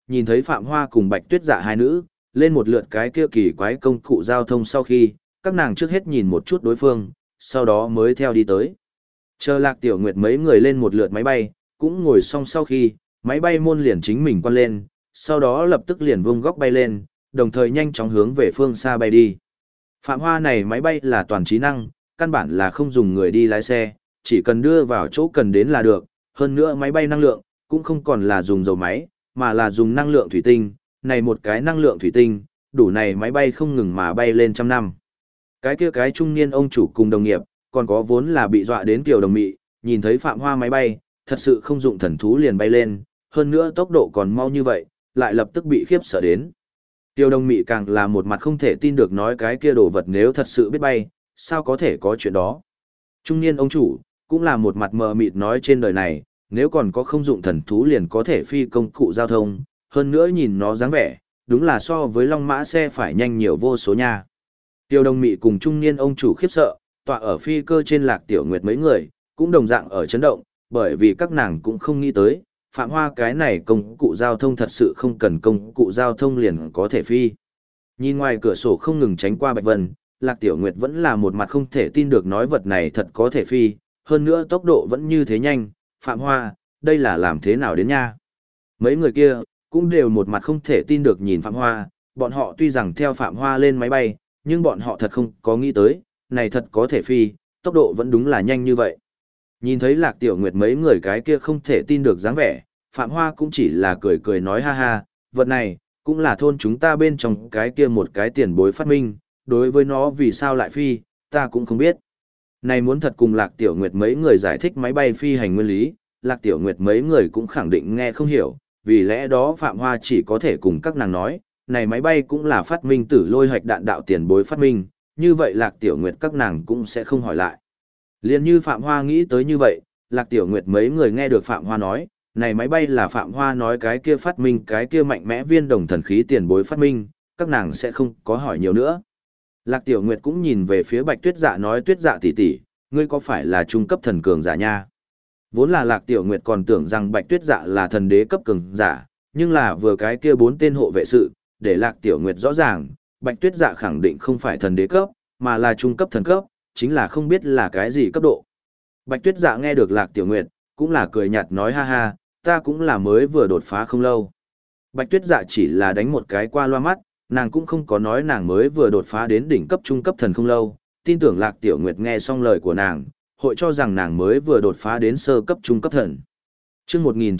nhìn thấy Phạm Hoa cùng Bạch Tuyết Dạ hai nữ, lên một lượt cái kia kỳ quái công cụ giao thông sau khi, các nàng trước hết nhìn một chút đối phương, sau đó mới theo đi tới. Chờ Lạc Tiểu Nguyệt mấy người lên một lượt máy bay, cũng ngồi xong sau khi, máy bay môn liền chính mình quăng lên, sau đó lập tức liền vung góc bay lên, đồng thời nhanh chóng hướng về phương xa bay đi. Phạm Hoa này máy bay là toàn trí năng, căn bản là không dùng người đi lái xe, chỉ cần đưa vào chỗ cần đến là được, hơn nữa máy bay năng lượng, cũng không còn là dùng dầu máy, mà là dùng năng lượng thủy tinh, này một cái năng lượng thủy tinh, đủ này máy bay không ngừng mà bay lên trăm năm. Cái kia cái trung niên ông chủ cùng đồng nghiệp, còn có vốn là bị dọa đến kiểu đồng mị, nhìn thấy Phạm Hoa máy bay, thật sự không dụng thần thú liền bay lên, hơn nữa tốc độ còn mau như vậy, lại lập tức bị khiếp sợ đến. Tiêu đồng mị càng là một mặt không thể tin được nói cái kia đồ vật nếu thật sự biết bay, sao có thể có chuyện đó. Trung niên ông chủ, cũng là một mặt mờ mịt nói trên đời này, nếu còn có không dụng thần thú liền có thể phi công cụ giao thông, hơn nữa nhìn nó dáng vẻ, đúng là so với long mã xe phải nhanh nhiều vô số nha. Tiêu đồng mị cùng trung niên ông chủ khiếp sợ, tọa ở phi cơ trên Lạc Tiểu Nguyệt mấy người, cũng đồng dạng ở chấn động, bởi vì các nàng cũng không nghĩ tới, Phạm Hoa cái này công cụ giao thông thật sự không cần công cụ giao thông liền có thể phi. Nhìn ngoài cửa sổ không ngừng tránh qua Bạch Vân, Lạc Tiểu Nguyệt vẫn là một mặt không thể tin được nói vật này thật có thể phi, hơn nữa tốc độ vẫn như thế nhanh, Phạm Hoa, đây là làm thế nào đến nha. Mấy người kia, cũng đều một mặt không thể tin được nhìn Phạm Hoa, bọn họ tuy rằng theo Phạm Hoa lên máy bay, nhưng bọn họ thật không có nghĩ tới, này thật có thể phi, tốc độ vẫn đúng là nhanh như vậy. Nhìn thấy Lạc Tiểu Nguyệt mấy người cái kia không thể tin được dáng vẻ, Phạm Hoa cũng chỉ là cười cười nói ha ha, vật này, cũng là thôn chúng ta bên trong cái kia một cái tiền bối phát minh, đối với nó vì sao lại phi, ta cũng không biết. Này muốn thật cùng Lạc Tiểu Nguyệt mấy người giải thích máy bay phi hành nguyên lý, Lạc Tiểu Nguyệt mấy người cũng khẳng định nghe không hiểu, vì lẽ đó Phạm Hoa chỉ có thể cùng các nàng nói, này máy bay cũng là phát minh tử lôi hoạch đạn đạo tiền bối phát minh, như vậy Lạc Tiểu Nguyệt các nàng cũng sẽ không hỏi lại. Liên như Phạm Hoa nghĩ tới như vậy, Lạc Tiểu Nguyệt mấy người nghe được Phạm Hoa nói, này máy bay là Phạm Hoa nói cái kia phát minh cái kia mạnh mẽ viên đồng thần khí tiền bối phát minh, các nàng sẽ không có hỏi nhiều nữa. Lạc Tiểu Nguyệt cũng nhìn về phía Bạch Tuyết Dạ nói Tuyết Dạ tỷ tỷ, ngươi có phải là trung cấp thần cường giả nha? Vốn là Lạc Tiểu Nguyệt còn tưởng rằng Bạch Tuyết Dạ là thần đế cấp cường giả, nhưng là vừa cái kia bốn tên hộ vệ sự, để Lạc Tiểu Nguyệt rõ ràng, Bạch Tuyết Dạ khẳng định không phải thần đế cấp, mà là trung cấp thần cấp, chính là không biết là cái gì cấp độ. Bạch Tuyết Dạ nghe được Lạc Tiểu Nguyệt, cũng là cười nhạt nói ha ha, ta cũng là mới vừa đột phá không lâu. Bạch Tuyết Dạ chỉ là đánh một cái qua loa mắt, nàng cũng không có nói nàng mới vừa đột phá đến đỉnh cấp trung cấp thần không lâu, tin tưởng Lạc Tiểu Nguyệt nghe xong lời của nàng, hội cho rằng nàng mới vừa đột phá đến sơ cấp trung cấp thần. Chương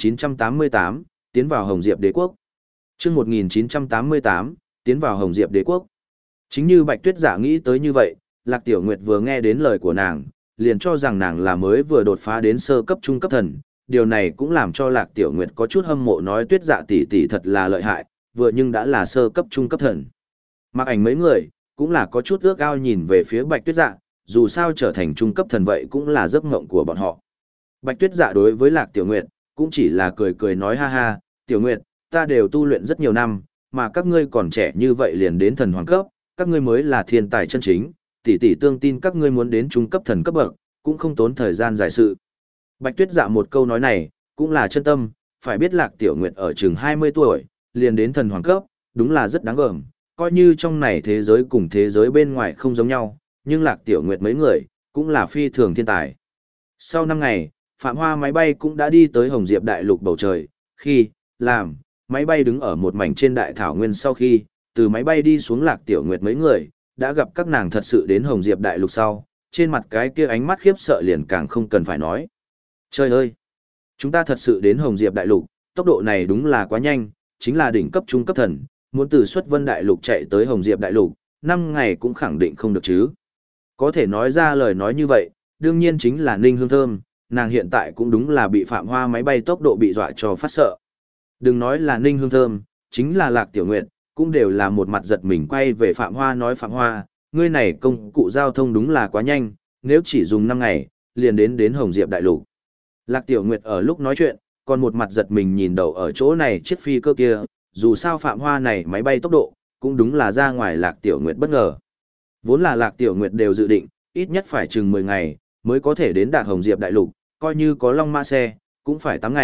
1988, tiến vào Hồng Diệp Đế quốc. Chương 1988, tiến vào Hồng Diệp Đế quốc. Chính như Bạch Tuyết Dạ nghĩ tới như vậy, Lạc Tiểu Nguyệt vừa nghe đến lời của nàng, liền cho rằng nàng là mới vừa đột phá đến sơ cấp trung cấp thần, điều này cũng làm cho Lạc Tiểu Nguyệt có chút hâm mộ nói Tuyết Dạ tỷ tỷ thật là lợi hại, vừa nhưng đã là sơ cấp trung cấp thần. Mặc ảnh mấy người, cũng là có chút ước ao nhìn về phía Bạch Tuyết Dạ, dù sao trở thành trung cấp thần vậy cũng là giấc mộng của bọn họ. Bạch Tuyết Dạ đối với Lạc Tiểu Nguyệt, cũng chỉ là cười cười nói ha ha, Tiểu Nguyệt, ta đều tu luyện rất nhiều năm, mà các ngươi còn trẻ như vậy liền đến thần hoàng cấp, các ngươi mới là thiên tài chân chính, tỷ tỷ tương tin các ngươi muốn đến trung cấp thần cấp bậc, cũng không tốn thời gian dài sự. Bạch Tuyết Dạ một câu nói này, cũng là chân tâm, phải biết Lạc Tiểu Nguyệt ở chừng 20 tuổi, liền đến thần hoàng cấp, đúng là rất đáng gờm, coi như trong này thế giới cùng thế giới bên ngoài không giống nhau, nhưng Lạc Tiểu Nguyệt mấy người, cũng là phi thường thiên tài. Sau 5 ngày, Phạm Hoa máy bay cũng đã đi tới Hồng Diệp Đại Lục bầu trời, khi, làm, máy bay đứng ở một mảnh trên đại thảo nguyên sau khi, từ máy bay đi xuống Lạc Tiểu Nguyệt mấy người, đã gặp các nàng thật sự đến Hồng Diệp Đại Lục sau, trên mặt cái kia ánh mắt khiếp sợ liền càng không cần phải nói. Trời ơi! Chúng ta thật sự đến Hồng Diệp Đại Lục, tốc độ này đúng là quá nhanh, chính là đỉnh cấp trung cấp thần, muốn từ Xuất Vân Đại Lục chạy tới Hồng Diệp Đại Lục, 5 ngày cũng khẳng định không được chứ. Có thể nói ra lời nói như vậy, đương nhiên chính là Ninh Hương Thơm, nàng hiện tại cũng đúng là bị Phạm Hoa máy bay tốc độ bị dọa cho phát sợ. Đừng nói là Ninh Hương Thơm, chính là Lạc Tiểu Nguyệt, cũng đều là một mặt giật mình quay về Phạm Hoa nói Phạm Hoa, ngươi này công cụ giao thông đúng là quá nhanh, nếu chỉ dùng 5 ngày, liền đến Hồng Diệp Đại Lục. Lạc Tiểu Nguyệt ở lúc nói chuyện, còn một mặt giật mình nhìn đầu ở chỗ này chiếc phi cơ kia, dù sao Phạm Hoa này máy bay tốc độ, cũng đúng là ra ngoài Lạc Tiểu Nguyệt bất ngờ. Vốn là Lạc Tiểu Nguyệt đều dự định, ít nhất phải chừng 10 ngày, mới có thể đến đạt Hồng Diệp Đại Lục, coi như có Long Mã xe, cũng phải 8 ngày,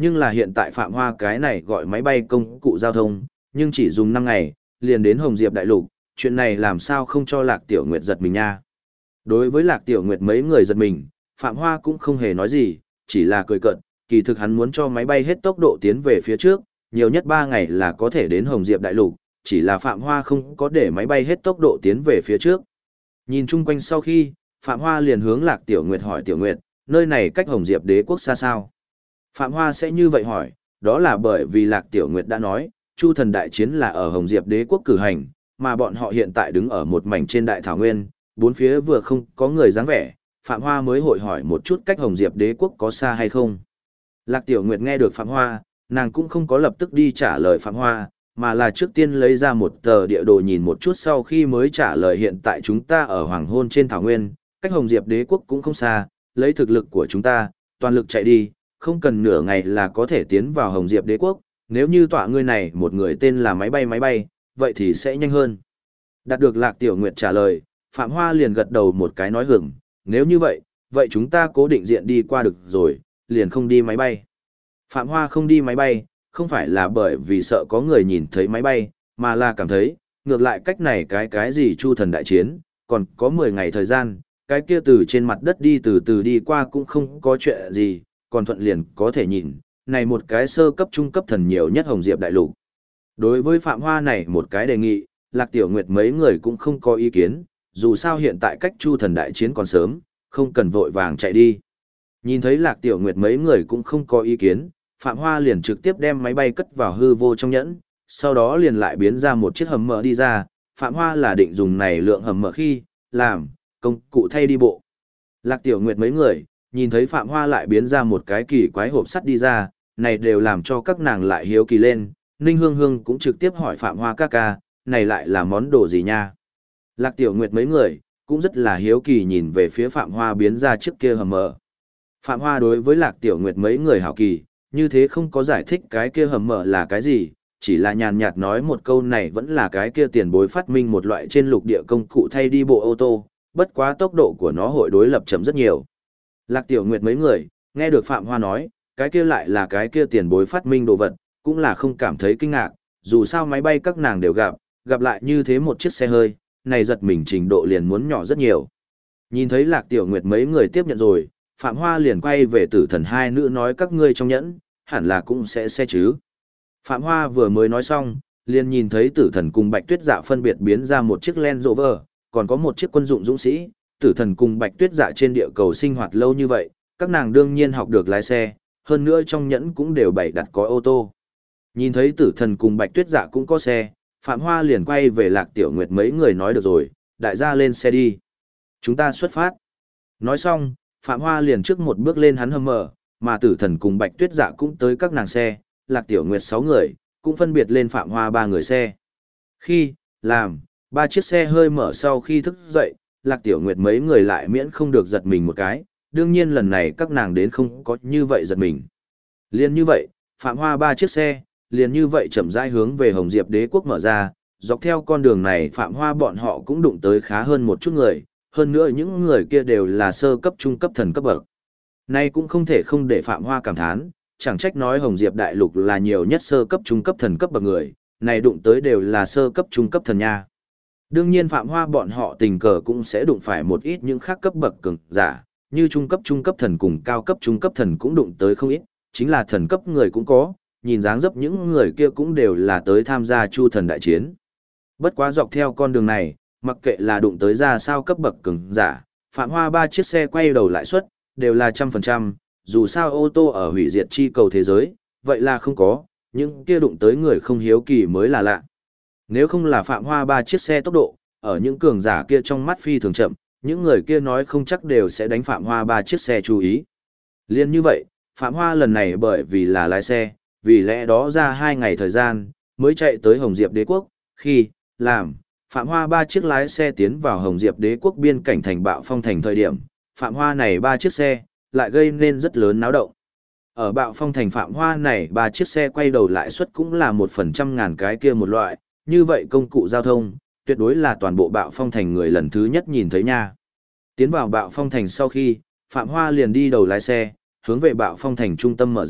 Nhưng là hiện tại Phạm Hoa cái này gọi máy bay công cụ giao thông, nhưng chỉ dùng 5 ngày, liền đến Hồng Diệp Đại Lục, chuyện này làm sao không cho Lạc Tiểu Nguyệt giật mình nha. Đối với Lạc Tiểu Nguyệt mấy người giật mình, Phạm Hoa cũng không hề nói gì, chỉ là cười cợt, kỳ thực hắn muốn cho máy bay hết tốc độ tiến về phía trước, nhiều nhất 3 ngày là có thể đến Hồng Diệp Đại Lục, chỉ là Phạm Hoa không có để máy bay hết tốc độ tiến về phía trước. Nhìn chung quanh sau khi, Phạm Hoa liền hướng Lạc Tiểu Nguyệt hỏi Tiểu Nguyệt, nơi này cách Hồng Diệp Đế quốc xa sao? Phạm Hoa sẽ như vậy hỏi, đó là bởi vì Lạc Tiểu Nguyệt đã nói, Chu thần đại chiến là ở Hồng Diệp Đế quốc cử hành, mà bọn họ hiện tại đứng ở một mảnh trên đại thảo nguyên, bốn phía vừa không có người dáng vẻ, Phạm Hoa mới hội hỏi một chút cách Hồng Diệp Đế quốc có xa hay không. Lạc Tiểu Nguyệt nghe được Phạm Hoa, nàng cũng không có lập tức đi trả lời Phạm Hoa, mà là trước tiên lấy ra một tờ địa đồ nhìn một chút sau khi mới trả lời hiện tại chúng ta ở hoàng hôn trên thảo nguyên, cách Hồng Diệp Đế quốc cũng không xa, lấy thực lực của chúng ta, toàn lực chạy đi, không cần nửa ngày là có thể tiến vào Hồng Diệp Đế quốc, nếu như tọa ngươi này một người tên là máy bay, vậy thì sẽ nhanh hơn. Đạt được Lạc Tiểu Nguyệt trả lời, Phạm Hoa liền gật đầu một cái nói hưởng, nếu như vậy, vậy chúng ta cố định diện đi qua được rồi, liền không đi máy bay. Phạm Hoa không đi máy bay, không phải là bởi vì sợ có người nhìn thấy máy bay, mà là cảm thấy, ngược lại cách này cái gì Chu thần đại chiến, còn có 10 ngày thời gian, cái kia từ trên mặt đất đi từ từ đi qua cũng không có chuyện gì, còn thuận liền có thể nhìn, này một cái sơ cấp trung cấp thần nhiều nhất Hồng Diệp Đại Lục. Đối với Phạm Hoa này một cái đề nghị, Lạc Tiểu Nguyệt mấy người cũng không có ý kiến, dù sao hiện tại cách Chu thần đại chiến còn sớm, không cần vội vàng chạy đi. Nhìn thấy Lạc Tiểu Nguyệt mấy người cũng không có ý kiến, Phạm Hoa liền trực tiếp đem máy bay cất vào hư vô trong nhẫn, sau đó liền lại biến ra một chiếc hầm mở đi ra, Phạm Hoa là định dùng này lượng hầm mở khi, làm, công cụ thay đi bộ. Lạc Tiểu Nguyệt mấy người, nhìn thấy Phạm Hoa lại biến ra một cái kỳ quái hộp sắt đi ra, này đều làm cho các nàng lại hiếu kỳ lên, Ninh Hương Hương cũng trực tiếp hỏi Phạm Hoa ca, này lại là món đồ gì nha? Lạc Tiểu Nguyệt mấy người, cũng rất là hiếu kỳ nhìn về phía Phạm Hoa biến ra chiếc kia hầm mở. Phạm Hoa đối với Lạc Tiểu Nguyệt mấy người hảo kỳ, như thế không có giải thích cái kia hầm mở là cái gì, chỉ là nhàn nhạt nói một câu này vẫn là cái kia tiền bối phát minh một loại trên lục địa công cụ thay đi bộ ô tô, bất quá tốc độ của nó hội đối lập chậm rất nhiều. Lạc Tiểu Nguyệt mấy người, nghe được Phạm Hoa nói, cái kia lại là cái kia tiền bối phát minh đồ vật, cũng là không cảm thấy kinh ngạc, dù sao máy bay các nàng đều gặp lại như thế một chiếc xe hơi, này giật mình trình độ liền muốn nhỏ rất nhiều. Nhìn thấy Lạc Tiểu Nguyệt mấy người tiếp nhận rồi, Phạm Hoa liền quay về Tử Thần hai nữ nói các ngươi trong nhẫn, hẳn là cũng sẽ xe chứ. Phạm Hoa vừa mới nói xong, liền nhìn thấy Tử Thần cùng Bạch Tuyết Dạ phân biệt biến ra một chiếc Land Rover, còn có một chiếc quân dụng dũng sĩ. Tử Thần cùng Bạch Tuyết Dạ trên địa cầu sinh hoạt lâu như vậy, các nàng đương nhiên học được lái xe, hơn nữa trong nhẫn cũng đều bày đặt có ô tô. Nhìn thấy Tử Thần cùng Bạch Tuyết Dạ cũng có xe, Phạm Hoa liền quay về Lạc Tiểu Nguyệt mấy người nói được rồi, đại gia lên xe đi. Chúng ta xuất phát. Nói xong, Phạm Hoa liền trước một bước lên hắn hầm mở, mà Tử Thần cùng Bạch Tuyết Dạ cũng tới các nàng xe, Lạc Tiểu Nguyệt 6 người, cũng phân biệt lên Phạm Hoa 3 người xe. Khi, làm, 3 chiếc xe hơi mở sau khi thức dậy, Lạc Tiểu Nguyệt mấy người lại miễn không được giật mình một cái, đương nhiên lần này các nàng đến không có như vậy giật mình. Liên như vậy, Phạm Hoa 3 chiếc xe, liền như vậy chậm rãi hướng về Hồng Diệp Đế quốc mở ra, dọc theo con đường này Phạm Hoa bọn họ cũng đụng tới khá hơn một chút người, hơn nữa những người kia đều là sơ cấp trung cấp thần cấp bậc. Nay cũng không thể không để Phạm Hoa cảm thán, chẳng trách nói Hồng Diệp Đại Lục là nhiều nhất sơ cấp trung cấp thần cấp bậc người, này đụng tới đều là sơ cấp trung cấp thần nha. Đương nhiên Phạm Hoa bọn họ tình cờ cũng sẽ đụng phải một ít những khác cấp bậc cường giả, như trung cấp thần cùng cao cấp trung cấp thần cũng đụng tới không ít, chính là thần cấp người cũng có, nhìn dáng dấp những người kia cũng đều là tới tham gia Chu thần đại chiến. Bất quá dọc theo con đường này, mặc kệ là đụng tới ra sao cấp bậc cường giả, Phạm Hoa 3 chiếc xe quay đầu lại suất, đều là 100%, dù sao ô tô ở hủy diệt chi cầu thế giới, vậy là không có, những kia đụng tới người không hiếu kỳ mới là lạ. Nếu không là Phạm Hoa 3 chiếc xe tốc độ, ở những cường giả kia trong mắt phi thường chậm, những người kia nói không chắc đều sẽ đánh Phạm Hoa 3 chiếc xe chú ý. Liên như vậy, Phạm Hoa lần này bởi vì là lái xe, vì lẽ đó ra 2 ngày thời gian, mới chạy tới Hồng Diệp Đế quốc, khi, làm, Phạm Hoa 3 chiếc lái xe tiến vào Hồng Diệp Đế quốc biên cảnh thành Bạo Phong thành thời điểm, Phạm Hoa này 3 chiếc xe, lại gây nên rất lớn náo động. Ở Bạo Phong thành Phạm Hoa này 3 chiếc xe quay đầu lại suất cũng là 1% cái kia một loại, như vậy công cụ giao thông, tuyệt đối là toàn bộ Bạo Phong thành người lần thứ nhất nhìn thấy nha. Tiến vào Bạo Phong thành sau khi, Phạm Hoa liền đi đầu lái xe, hướng về Bạo Phong thành trung tâm mở ra,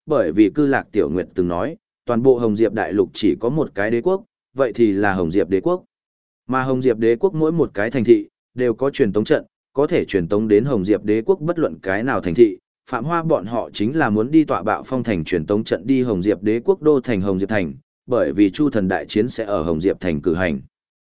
bởi vì Cư Lạc Tiểu Nguyệt từng nói, toàn bộ Hồng Diệp Đại Lục chỉ có một cái đế quốc, vậy thì là Hồng Diệp Đế quốc. Mà Hồng Diệp Đế quốc mỗi một cái thành thị, đều có truyền tống trận, có thể truyền tống đến Hồng Diệp Đế quốc bất luận cái nào thành thị. Phạm Hoa bọn họ chính là muốn đi tọa bạo phong thành truyền tống trận đi Hồng Diệp Đế quốc đô thành Hồng Diệp Thành, bởi vì Chu Thần Đại Chiến sẽ ở Hồng Diệp Thành cử hành.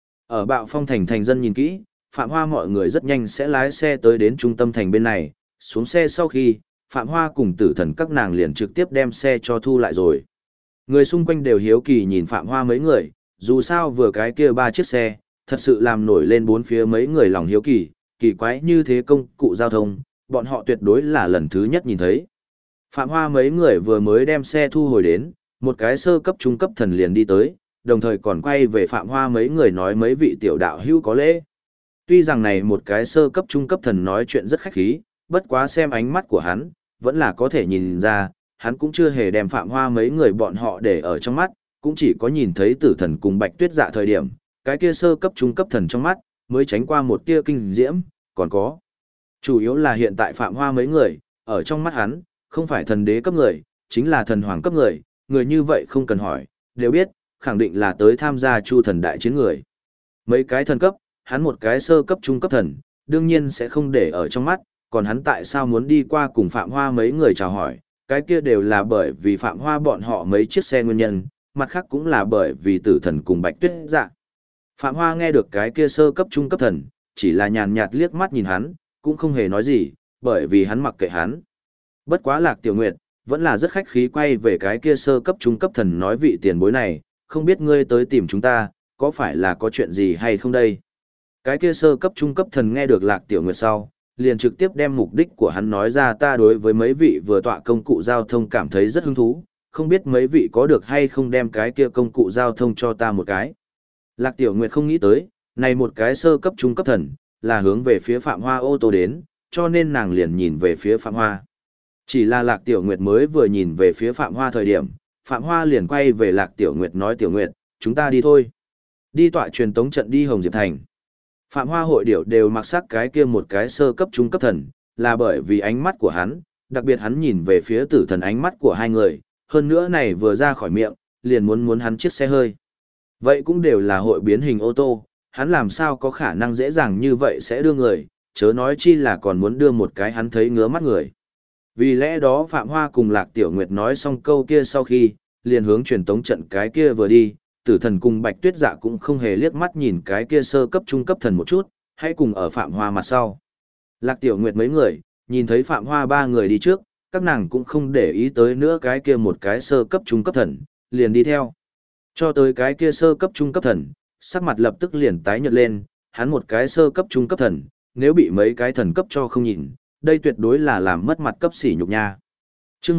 Ở bạo phong thành thành dân nhìn kỹ, Phạm Hoa mọi người rất nhanh sẽ lái xe tới đến trung tâm thành bên này, xuống xe sau khi, Phạm Hoa cùng Tử Thần các nàng liền trực tiếp đem xe cho thu lại rồi. Người xung quanh đều hiếu kỳ nhìn Phạm Hoa mấy người, dù sao vừa cái kia 3 chiếc xe, thật sự làm nổi lên bốn phía mấy người lòng hiếu kỳ, kỳ quái như thế công cụ giao thông, bọn họ tuyệt đối là lần thứ nhất nhìn thấy. Phạm Hoa mấy người vừa mới đem xe thu hồi đến, một cái sơ cấp trung cấp thần liền đi tới, đồng thời còn quay về Phạm Hoa mấy người nói mấy vị tiểu đạo hữu có lễ. Tuy rằng này một cái sơ cấp trung cấp thần nói chuyện rất khách khí, bất quá xem ánh mắt của hắn, vẫn là có thể nhìn ra, hắn cũng chưa hề đem Phạm Hoa mấy người bọn họ để ở trong mắt, cũng chỉ có nhìn thấy Tử Thần cùng Bạch Tuyết Dạ thời điểm, cái kia sơ cấp trung cấp thần trong mắt, mới tránh qua một tia kinh diễm, còn có. Chủ yếu là hiện tại Phạm Hoa mấy người, ở trong mắt hắn, không phải thần đế cấp người, chính là thần hoàng cấp người, người như vậy không cần hỏi, đều biết, khẳng định là tới tham gia Chu Thần Đại Chiến người. Mấy cái thần cấp, hắn một cái sơ cấp trung cấp thần, đương nhiên sẽ không để ở trong mắt, còn hắn tại sao muốn đi qua cùng Phạm Hoa mấy người chào hỏi, cái kia đều là bởi vì Phạm Hoa bọn họ mấy chiếc xe nguyên nhân, mặt khác cũng là bởi vì Tử Thần cùng Bạch Tuyết Dạ. Phạm Hoa nghe được cái kia sơ cấp trung cấp thần, chỉ là nhàn nhạt liếc mắt nhìn hắn, cũng không hề nói gì, bởi vì hắn mặc kệ hắn. Bất quá Lạc Tiểu Nguyệt, vẫn là rất khách khí quay về cái kia sơ cấp trung cấp thần nói vị tiền bối này, không biết ngươi tới tìm chúng ta, có phải là có chuyện gì hay không đây? Cái kia sơ cấp trung cấp thần nghe được Lạc Tiểu Nguyệt sau, liền trực tiếp đem mục đích của hắn nói ra, ta đối với mấy vị vừa tọa công cụ giao thông cảm thấy rất hứng thú, không biết mấy vị có được hay không đem cái kia công cụ giao thông cho ta một cái. Lạc Tiểu Nguyệt không nghĩ tới, này một cái sơ cấp trung cấp thần, là hướng về phía Phạm Hoa ô tô đến, cho nên nàng liền nhìn về phía Phạm Hoa. Chỉ là Lạc Tiểu Nguyệt mới vừa nhìn về phía Phạm Hoa thời điểm, Phạm Hoa liền quay về Lạc Tiểu Nguyệt nói Tiểu Nguyệt, chúng ta đi thôi. Đi tọa truyền tống trận đi Hồng Diệp Thành. Phạm Hoa hội điệu đều mặc sắc cái kia một cái sơ cấp trung cấp thần, là bởi vì ánh mắt của hắn, đặc biệt hắn nhìn về phía Tử Thần ánh mắt của hai người, hơn nữa này vừa ra khỏi miệng, liền muốn hắn chiếc xe hơi. Vậy cũng đều là hội biến hình ô tô, hắn làm sao có khả năng dễ dàng như vậy sẽ đưa người, chớ nói chi là còn muốn đưa một cái hắn thấy ngứa mắt người. Vì lẽ đó Phạm Hoa cùng Lạc Tiểu Nguyệt nói xong câu kia sau khi, liền hướng truyền tống trận cái kia vừa đi, Tử Thần cùng Bạch Tuyết Dạ cũng không hề liếc mắt nhìn cái kia sơ cấp trung cấp thần một chút, hãy cùng ở Phạm Hoa mặt sau. Lạc Tiểu Nguyệt mấy người, nhìn thấy Phạm Hoa ba người đi trước, các nàng cũng không để ý tới nữa cái kia một cái sơ cấp trung cấp thần, liền đi theo. Cho tới cái kia sơ cấp trung cấp thần, sắc mặt lập tức liền tái nhợt lên, hắn một cái sơ cấp trung cấp thần, nếu bị mấy cái thần cấp cho không nhìn, đây tuyệt đối là làm mất mặt cấp sỉ nhục nha. Chương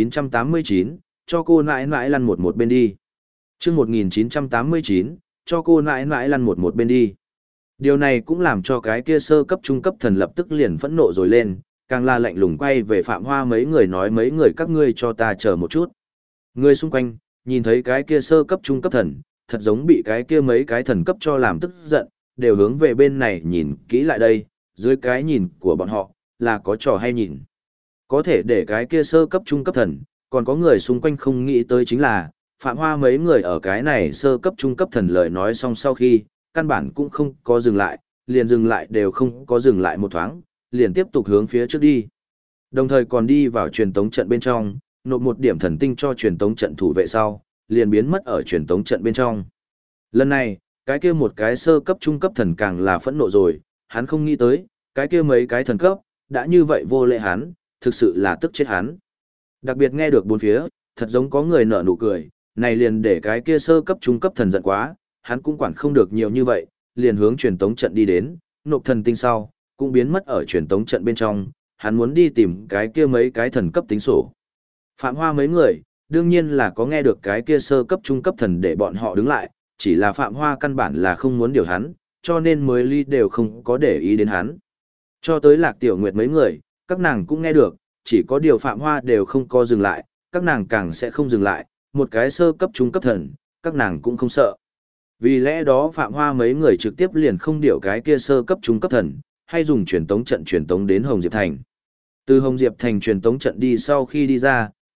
1989, cho cô nãi nãi lăn một bên đi. Chương 1989, cho cô nãi nãi lăn một bên đi. Điều này cũng làm cho cái kia sơ cấp trung cấp thần lập tức liền phẫn nộ rồi lên, càng là lạnh lùng quay về Phạm Hoa mấy người nói mấy người các ngươi cho ta chờ một chút. Người xung quanh, nhìn thấy cái kia sơ cấp trung cấp thần, thật giống bị cái kia mấy cái thần cấp cho làm tức giận, đều hướng về bên này nhìn kỹ lại đây, dưới cái nhìn của bọn họ, là có trò hay nhìn. Có thể để cái kia sơ cấp trung cấp thần, còn có người xung quanh không nghĩ tới chính là, Phạm Hoa mấy người ở cái này sơ cấp trung cấp thần lời nói xong sau khi, căn bản cũng không có dừng lại, liền dừng lại đều không có dừng lại một thoáng, liền tiếp tục hướng phía trước đi. Đồng thời còn đi vào truyền tống trận bên trong, nộp một điểm thần tinh cho truyền tống trận thủ vệ sau, liền biến mất ở truyền tống trận bên trong. Lần này, cái kia một cái sơ cấp trung cấp thần càng là phẫn nộ rồi, hắn không nghĩ tới, cái kia mấy cái thần cấp, đã như vậy vô lễ hắn, thực sự là tức chết hắn. Đặc biệt nghe được bốn phía, thật giống có người nở nụ cười, này liền để cái kia sơ cấp trung cấp thần giận quá, hắn cũng quản không được nhiều như vậy, liền hướng truyền tống trận đi đến, nộp thần tinh sau, cũng biến mất ở truyền tống trận bên trong, hắn muốn đi tìm cái kia mấy cái thần cấp tính sổ. Phạm Hoa mấy người, đương nhiên là có nghe được cái kia sơ cấp trung cấp thần để bọn họ đứng lại, chỉ là Phạm Hoa căn bản là không muốn điều hắn, cho nên mới ly đều không có để ý đến hắn. Cho tới Lạc Tiểu Nguyệt mấy người, các nàng cũng nghe được, chỉ có điều Phạm Hoa đều không có dừng lại, các nàng càng sẽ không dừng lại, một cái sơ cấp trung cấp thần, các nàng cũng không sợ. Vì lẽ đó Phạm Hoa mấy người trực tiếp liền không điều cái kia sơ cấp trung cấp thần, hay dùng truyền tống trận truyền tống đến Hồng Diệp Thành. Từ Hồng Diệp Thành truyền tống trận đi sau khi đi ra,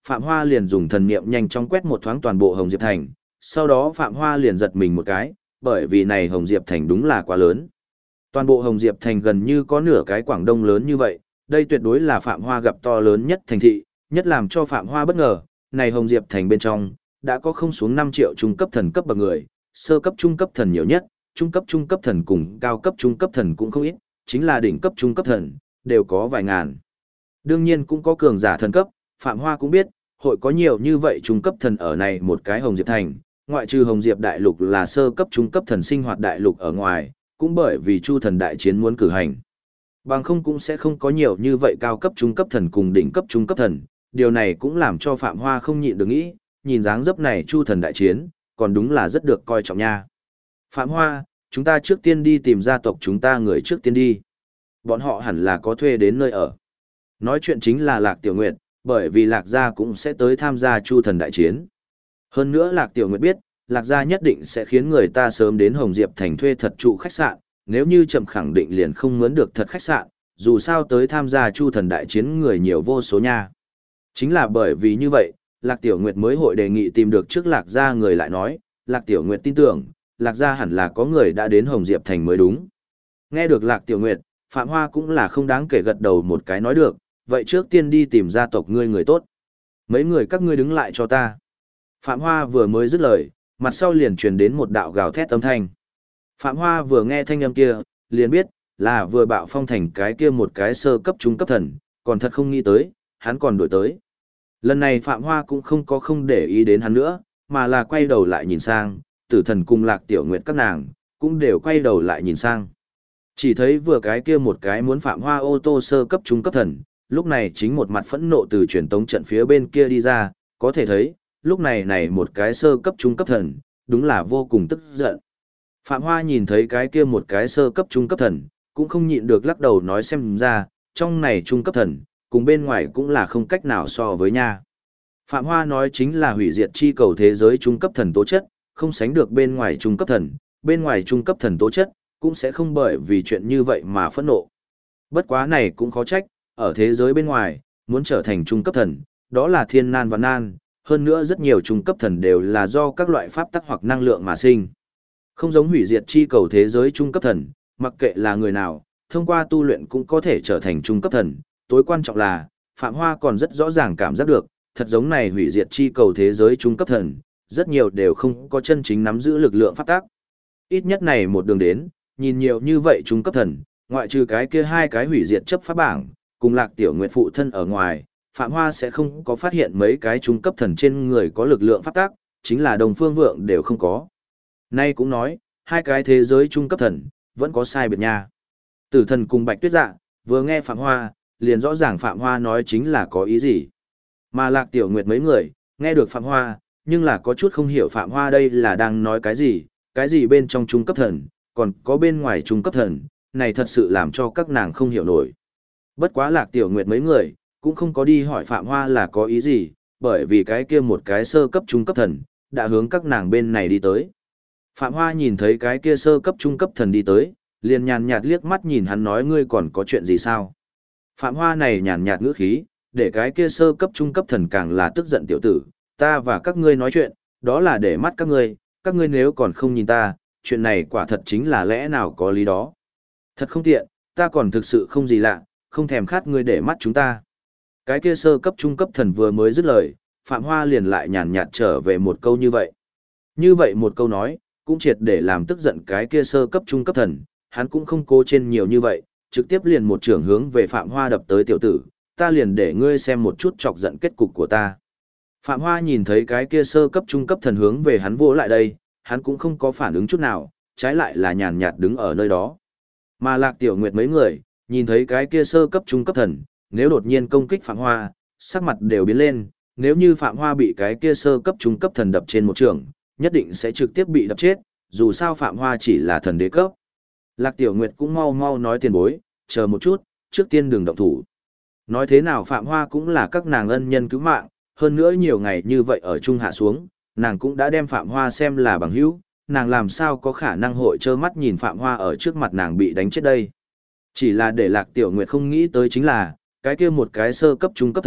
Phạm Hoa liền dùng thần niệm nhanh chóng quét một thoáng toàn bộ Hồng Diệp Thành, sau đó Phạm Hoa liền giật mình một cái, bởi vì này Hồng Diệp Thành đúng là quá lớn. Toàn bộ Hồng Diệp Thành gần như có nửa cái Quảng Đông lớn như vậy, đây tuyệt đối là Phạm Hoa gặp to lớn nhất thành thị, nhất làm cho Phạm Hoa bất ngờ, này Hồng Diệp Thành bên trong, đã có không xuống 5 triệu trung cấp thần cấp bậc người, sơ cấp trung cấp thần nhiều nhất, trung cấp thần cùng cao cấp trung cấp thần cũng không ít, chính là đỉnh cấp trung cấp thần, đều có vài ngàn. Đương nhiên cũng có cường giả thần cấp, Phạm Hoa cũng biết, hội có nhiều như vậy trung cấp thần ở này một cái Hồng Diệp Thành, ngoại trừ Hồng Diệp Đại Lục là sơ cấp trung cấp thần sinh hoạt đại lục ở ngoài, cũng bởi vì Chu thần đại chiến muốn cử hành. Bằng không cũng sẽ không có nhiều như vậy cao cấp trung cấp thần cùng đỉnh cấp trung cấp thần, điều này cũng làm cho Phạm Hoa không nhịn được nghĩ, nhìn dáng dấp này Chu thần đại chiến, còn đúng là rất được coi trọng nha. Phạm Hoa, chúng ta trước tiên đi tìm gia tộc chúng ta người trước tiên đi. Bọn họ hẳn là có thuê đến nơi ở. Nói chuyện chính là Lạc Tiểu Nguyệt, bởi vì Lạc Gia cũng sẽ tới tham gia Chu thần đại chiến. Hơn nữa Lạc Tiểu Nguyệt biết, Lạc Gia nhất định sẽ khiến người ta sớm đến Hồng Diệp Thành thuê thật trụ khách sạn, nếu như chậm khẳng định liền không mướn được thật khách sạn, dù sao tới tham gia Chu thần đại chiến người nhiều vô số nha. Chính là bởi vì như vậy, Lạc Tiểu Nguyệt mới hội đề nghị tìm được trước Lạc Gia người lại nói, Lạc Tiểu Nguyệt tin tưởng, Lạc Gia hẳn là có người đã đến Hồng Diệp Thành mới đúng. Nghe được Lạc Tiểu Nguyệt, Phạm Hoa cũng là không đáng kể gật đầu một cái nói được, vậy trước tiên đi tìm gia tộc ngươi người tốt. Mấy người các ngươi đứng lại cho ta. Phạm Hoa vừa mới dứt lời, mặt sau liền truyền đến một đạo gào thét âm thanh. Phạm Hoa vừa nghe thanh âm kia, liền biết, là vừa bạo phong thành cái kia một cái sơ cấp trung cấp thần, còn thật không nghĩ tới, hắn còn đuổi tới. Lần này Phạm Hoa cũng không để ý đến hắn nữa, mà là quay đầu lại nhìn sang, Tử Thần cùng Lạc Tiểu Nguyệt các nàng, cũng đều quay đầu lại nhìn sang. Chỉ thấy vừa cái kia một cái muốn Phạm Hoa ô tô sơ cấp trung cấp thần, lúc này chính một mặt phẫn nộ từ truyền tống trận phía bên kia đi ra, có thể thấy, lúc này một cái sơ cấp trung cấp thần, đúng là vô cùng tức giận. Phạm Hoa nhìn thấy cái kia một cái sơ cấp trung cấp thần, cũng không nhịn được lắc đầu nói xem ra, trong này trung cấp thần, cùng bên ngoài cũng là không cách nào so với nha. Phạm Hoa nói chính là hủy diệt chi cầu thế giới trung cấp thần tố chất, không sánh được bên ngoài trung cấp thần, bên ngoài trung cấp thần tố chất, cũng sẽ không bởi vì chuyện như vậy mà phẫn nộ. Bất quá này cũng khó trách, ở thế giới bên ngoài, muốn trở thành trung cấp thần, đó là thiên nan và nan, hơn nữa rất nhiều trung cấp thần đều là do các loại pháp tắc hoặc năng lượng mà sinh. Không giống hủy diệt chi cầu thế giới trung cấp thần, mặc kệ là người nào, thông qua tu luyện cũng có thể trở thành trung cấp thần, tối quan trọng là, Phạm Hoa còn rất rõ ràng cảm giác được, thật giống này hủy diệt chi cầu thế giới trung cấp thần, rất nhiều đều không có chân chính nắm giữ lực lượng pháp tắc. Ít nhất này một đường đến, nhìn nhiều như vậy trung cấp thần, ngoại trừ cái kia hai cái hủy diệt chấp pháp bảng, cùng Lạc Tiểu Nguyệt phụ thân ở ngoài, Phạm Hoa sẽ không có phát hiện mấy cái trung cấp thần trên người có lực lượng pháp tắc, chính là Đồng Phương Vượng đều không có. Nay cũng nói, hai cái thế giới trung cấp thần, vẫn có sai biệt nha. Tử Thần cùng Bạch Tuyết Dạ, vừa nghe Phạm Hoa, liền rõ ràng Phạm Hoa nói chính là có ý gì. Mà Lạc Tiểu Nguyệt mấy người, nghe được Phạm Hoa, nhưng là có chút không hiểu Phạm Hoa đây là đang nói cái gì bên trong trung cấp thần, còn có bên ngoài trung cấp thần, này thật sự làm cho các nàng không hiểu nổi. Bất quá Lạc Tiểu Nguyệt mấy người, cũng không có đi hỏi Phạm Hoa là có ý gì, bởi vì cái kia một cái sơ cấp trung cấp thần, đã hướng các nàng bên này đi tới. Phạm Hoa nhìn thấy cái kia sơ cấp trung cấp thần đi tới, liền nhàn nhạt liếc mắt nhìn hắn nói ngươi còn có chuyện gì sao. Phạm Hoa này nhàn nhạt ngữ khí, để cái kia sơ cấp trung cấp thần càng là tức giận tiểu tử, ta và các ngươi nói chuyện, đó là để mắt các ngươi nếu còn không nhìn ta, chuyện này quả thật chính là lẽ nào có lý đó. Thật không tiện, ta còn thực sự không gì lạ, không thèm khát ngươi để mắt chúng ta. Cái kia sơ cấp trung cấp thần vừa mới dứt lời, Phạm Hoa liền lại nhàn nhạt trở về một câu như vậy. Như vậy một câu nói, cũng triệt để làm tức giận cái kia sơ cấp trung cấp thần, hắn cũng không cố trên nhiều như vậy, trực tiếp liền một trưởng hướng về Phạm Hoa đập tới tiểu tử, ta liền để ngươi xem một chút chọc giận kết cục của ta. Phạm Hoa nhìn thấy cái kia sơ cấp trung cấp thần hướng về hắn vỗ lại đây, hắn cũng không có phản ứng chút nào, trái lại là nhàn nhạt đứng ở nơi đó. Mà Lạc Tiểu Nguyệt mấy người, nhìn thấy cái kia sơ cấp trung cấp thần, nếu đột nhiên công kích Phạm Hoa, sắc mặt đều biến lên, nếu như Phạm Hoa bị cái kia sơ cấp trung cấp thần đập trên một trường, nhất định sẽ trực tiếp bị đập chết, dù sao Phạm Hoa chỉ là thần đế cấp. Lạc Tiểu Nguyệt cũng mau mau nói tiền bối, chờ một chút, trước tiên đừng động thủ. Nói thế nào Phạm Hoa cũng là các nàng ân nhân cứu mạng, hơn nữa nhiều ngày như vậy ở chung hạ xuống, nàng cũng đã đem Phạm Hoa xem là bằng hữu, nàng làm sao có khả năng hội trơ mắt nhìn Phạm Hoa ở trước mặt nàng bị đánh chết đây. Chỉ là để Lạc Tiểu Nguyệt không nghĩ tới chính là, cái kia một cái sơ cấp trung cấp thần,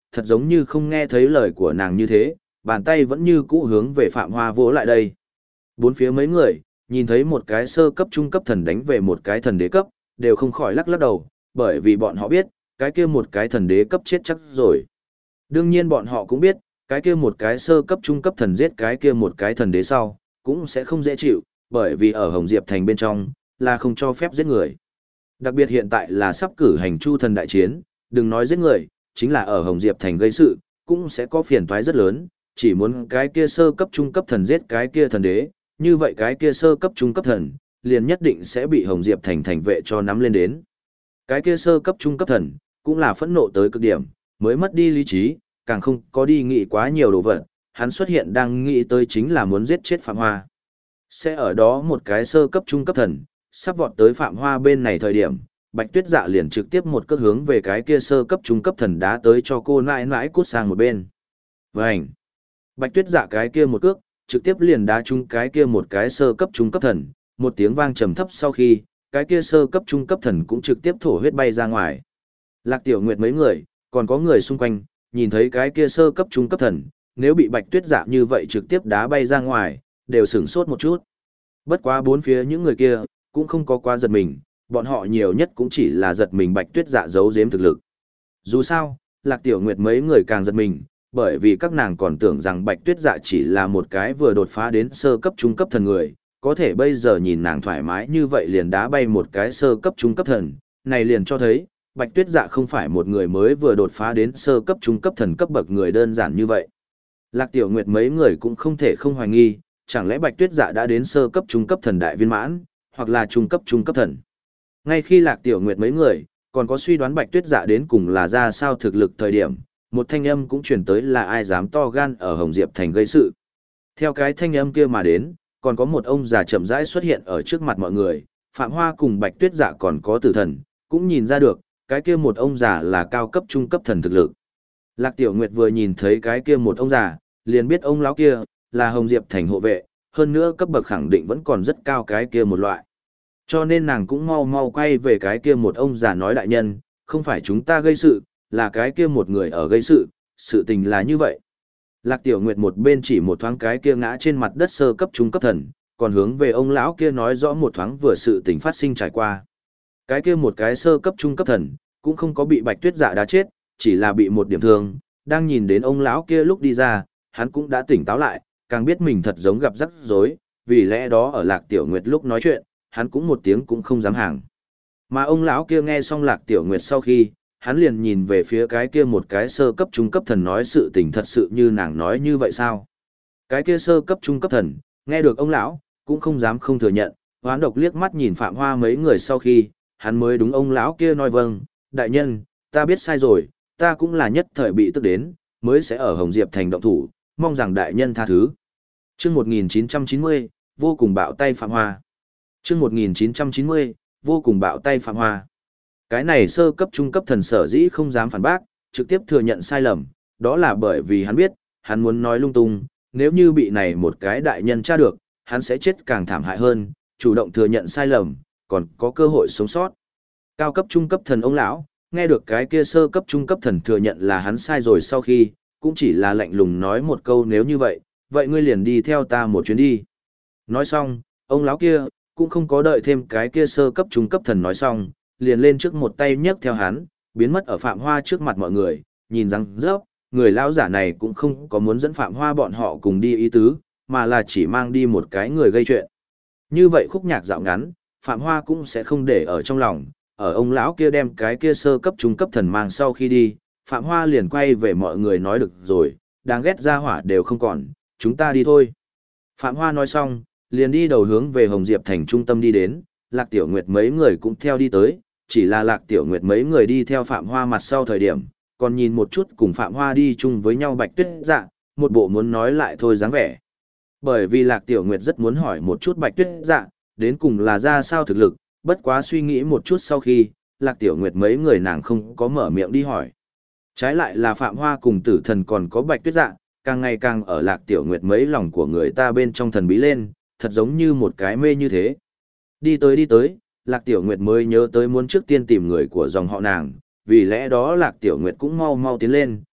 thật giống như không nghe thấy lời của nàng như thế, bàn tay vẫn như cũ hướng về Phạm Hoa vỗ lại đây. Bốn phía mấy người, nhìn thấy một cái sơ cấp trung cấp thần đánh về một cái thần đế cấp, đều không khỏi lắc lắc đầu, bởi vì bọn họ biết, cái kia một cái thần đế cấp chết chắc rồi. Đương nhiên bọn họ cũng biết, cái kia một cái sơ cấp trung cấp thần giết cái kia một cái thần đế sau, cũng sẽ không dễ chịu, bởi vì ở Hồng Diệp Thành bên trong, là không cho phép giết người. Đặc biệt hiện tại là sắp cử hành Chu thần đại chiến, đừng nói giết người, chính là ở Hồng Diệp Thành gây sự, cũng sẽ có phiền toái rất lớn, chỉ muốn cái kia sơ cấp trung cấp thần giết cái kia thần đế, như vậy cái kia sơ cấp trung cấp thần, liền nhất định sẽ bị Hồng Diệp Thành thành vệ cho nắm lên đến. Cái kia sơ cấp trung cấp thần, cũng là phẫn nộ tới cực điểm, mới mất đi lý trí, càng không có đi nghĩ quá nhiều đồ vật, hắn xuất hiện đang nghĩ tới chính là muốn giết chết Phạm Hoa. Sẽ ở đó một cái sơ cấp trung cấp thần, sắp vọt tới Phạm Hoa bên này thời điểm, Bạch Tuyết Dạ liền trực tiếp một cước hướng về cái kia sơ cấp trung cấp thần đá tới cho cô nãi nãi cút sang một bên. Vành! Bạch Tuyết Dạ cái kia một cước, trực tiếp liền đá trúng cái kia một cái sơ cấp trung cấp thần, một tiếng vang trầm thấp sau khi, cái kia sơ cấp trung cấp thần cũng trực tiếp thổ huyết bay ra ngoài. Lạc Tiểu Nguyệt mấy người, còn có người xung quanh, nhìn thấy cái kia sơ cấp trung cấp thần, nếu bị Bạch Tuyết Dạ như vậy trực tiếp đá bay ra ngoài, đều sửng sốt một chút. Bất quá bốn phía những người kia, cũng không có quá giật mình, bọn họ nhiều nhất cũng chỉ là giật mình Bạch Tuyết Dạ giấu giếm thực lực. Dù sao, Lạc Tiểu Nguyệt mấy người càng giật mình, bởi vì các nàng còn tưởng rằng Bạch Tuyết Dạ chỉ là một cái vừa đột phá đến sơ cấp trung cấp thần người, có thể bây giờ nhìn nàng thoải mái như vậy liền đá bay một cái sơ cấp trung cấp thần, này liền cho thấy, Bạch Tuyết Dạ không phải một người mới vừa đột phá đến sơ cấp trung cấp thần cấp bậc người đơn giản như vậy. Lạc Tiểu Nguyệt mấy người cũng không thể không hoài nghi, chẳng lẽ Bạch Tuyết Dạ đã đến sơ cấp trung cấp thần đại viên mãn, hoặc là trung cấp thần. Ngay khi Lạc Tiểu Nguyệt mấy người, còn có suy đoán Bạch Tuyết Dạ đến cùng là ra sao thực lực thời điểm, một thanh âm cũng truyền tới là ai dám to gan ở Hồng Diệp Thành gây sự. Theo cái thanh âm kia mà đến, còn có một ông già chậm rãi xuất hiện ở trước mặt mọi người, Phạm Hoa cùng Bạch Tuyết Dạ còn có Tử Thần, cũng nhìn ra được, cái kia một ông già là cao cấp trung cấp thần thực lực. Lạc Tiểu Nguyệt vừa nhìn thấy cái kia một ông già, liền biết ông lão kia là Hồng Diệp Thành hộ vệ, hơn nữa cấp bậc khẳng định vẫn còn rất cao cái kia một loại. Cho nên nàng cũng mau mau quay về cái kia một ông già nói đại nhân, không phải chúng ta gây sự, là cái kia một người ở gây sự tình là như vậy. Lạc Tiểu Nguyệt một bên chỉ một thoáng cái kia ngã trên mặt đất sơ cấp trung cấp thần, còn hướng về ông lão kia nói rõ một thoáng vừa sự tình phát sinh trải qua. Cái kia một cái sơ cấp trung cấp thần, cũng không có bị Bạch Tuyết Dạ đá chết, chỉ là bị một điểm thương, đang nhìn đến ông lão kia lúc đi ra, hắn cũng đã tỉnh táo lại, càng biết mình thật giống gặp rắc rối, vì lẽ đó ở Lạc Tiểu Nguyệt lúc nói chuyện, hắn cũng một tiếng cũng không dám hàng. Mà ông lão kia nghe xong Lạc Tiểu Nguyệt sau khi, hắn liền nhìn về phía cái kia một cái sơ cấp trung cấp thần nói sự tình thật sự như nàng nói như vậy sao? Cái kia sơ cấp trung cấp thần, nghe được ông lão, cũng không dám không thừa nhận, hoán độc liếc mắt nhìn Phạm Hoa mấy người sau khi, hắn mới đúng ông lão kia nói vâng, đại nhân, ta biết sai rồi, ta cũng là nhất thời bị tức đến, mới sẽ ở Hồng Diệp Thành động thủ, mong rằng đại nhân tha thứ. Chương 1990, vô cùng bạo tay Phạm Hoa. Chương 1990, vô cùng bạo tay Phạm Hoa. Cái này sơ cấp trung cấp thần sở dĩ không dám phản bác, trực tiếp thừa nhận sai lầm, đó là bởi vì hắn biết, hắn muốn nói lung tung, nếu như bị này một cái đại nhân tra được, hắn sẽ chết càng thảm hại hơn, chủ động thừa nhận sai lầm, còn có cơ hội sống sót. Cao cấp trung cấp thần ông lão, nghe được cái kia sơ cấp trung cấp thần thừa nhận là hắn sai rồi sau khi, cũng chỉ là lạnh lùng nói một câu nếu như vậy, vậy ngươi liền đi theo ta một chuyến đi. Nói xong, ông lão kia, cũng không có đợi thêm cái kia sơ cấp trung cấp thần nói xong, liền lên trước một tay nhấc theo hắn, biến mất ở Phạm Hoa trước mặt mọi người, nhìn rằng rớp, người lão giả này cũng không có muốn dẫn Phạm Hoa bọn họ cùng đi ý tứ, mà là chỉ mang đi một cái người gây chuyện. Như vậy khúc nhạc dạo ngắn, Phạm Hoa cũng sẽ không để ở trong lòng, ở ông lão kia đem cái kia sơ cấp trung cấp thần mang sau khi đi, Phạm Hoa liền quay về mọi người nói được rồi, đáng ghét ra hỏa đều không còn, chúng ta đi thôi. Phạm Hoa nói xong, liền đi đầu hướng về Hồng Diệp Thành trung tâm đi đến, Lạc Tiểu Nguyệt mấy người cũng theo đi tới, chỉ là Lạc Tiểu Nguyệt mấy người đi theo Phạm Hoa mặt sau thời điểm, còn nhìn một chút cùng Phạm Hoa đi chung với nhau Bạch Tuyết Dạ, một bộ muốn nói lại thôi dáng vẻ. Bởi vì Lạc Tiểu Nguyệt rất muốn hỏi một chút Bạch Tuyết Dạ, đến cùng là ra sao thực lực, bất quá suy nghĩ một chút sau khi, Lạc Tiểu Nguyệt mấy người nàng không có mở miệng đi hỏi. Trái lại là Phạm Hoa cùng Tử Thần còn có Bạch Tuyết Dạ, càng ngày càng ở Lạc Tiểu Nguyệt mấy lòng của người ta bên trong thần bí lên, thật giống như một cái mê như thế. Đi tới, Lạc Tiểu Nguyệt mới nhớ tới muốn trước tiên tìm người của dòng họ nàng, vì lẽ đó Lạc Tiểu Nguyệt cũng mau mau tiến lên,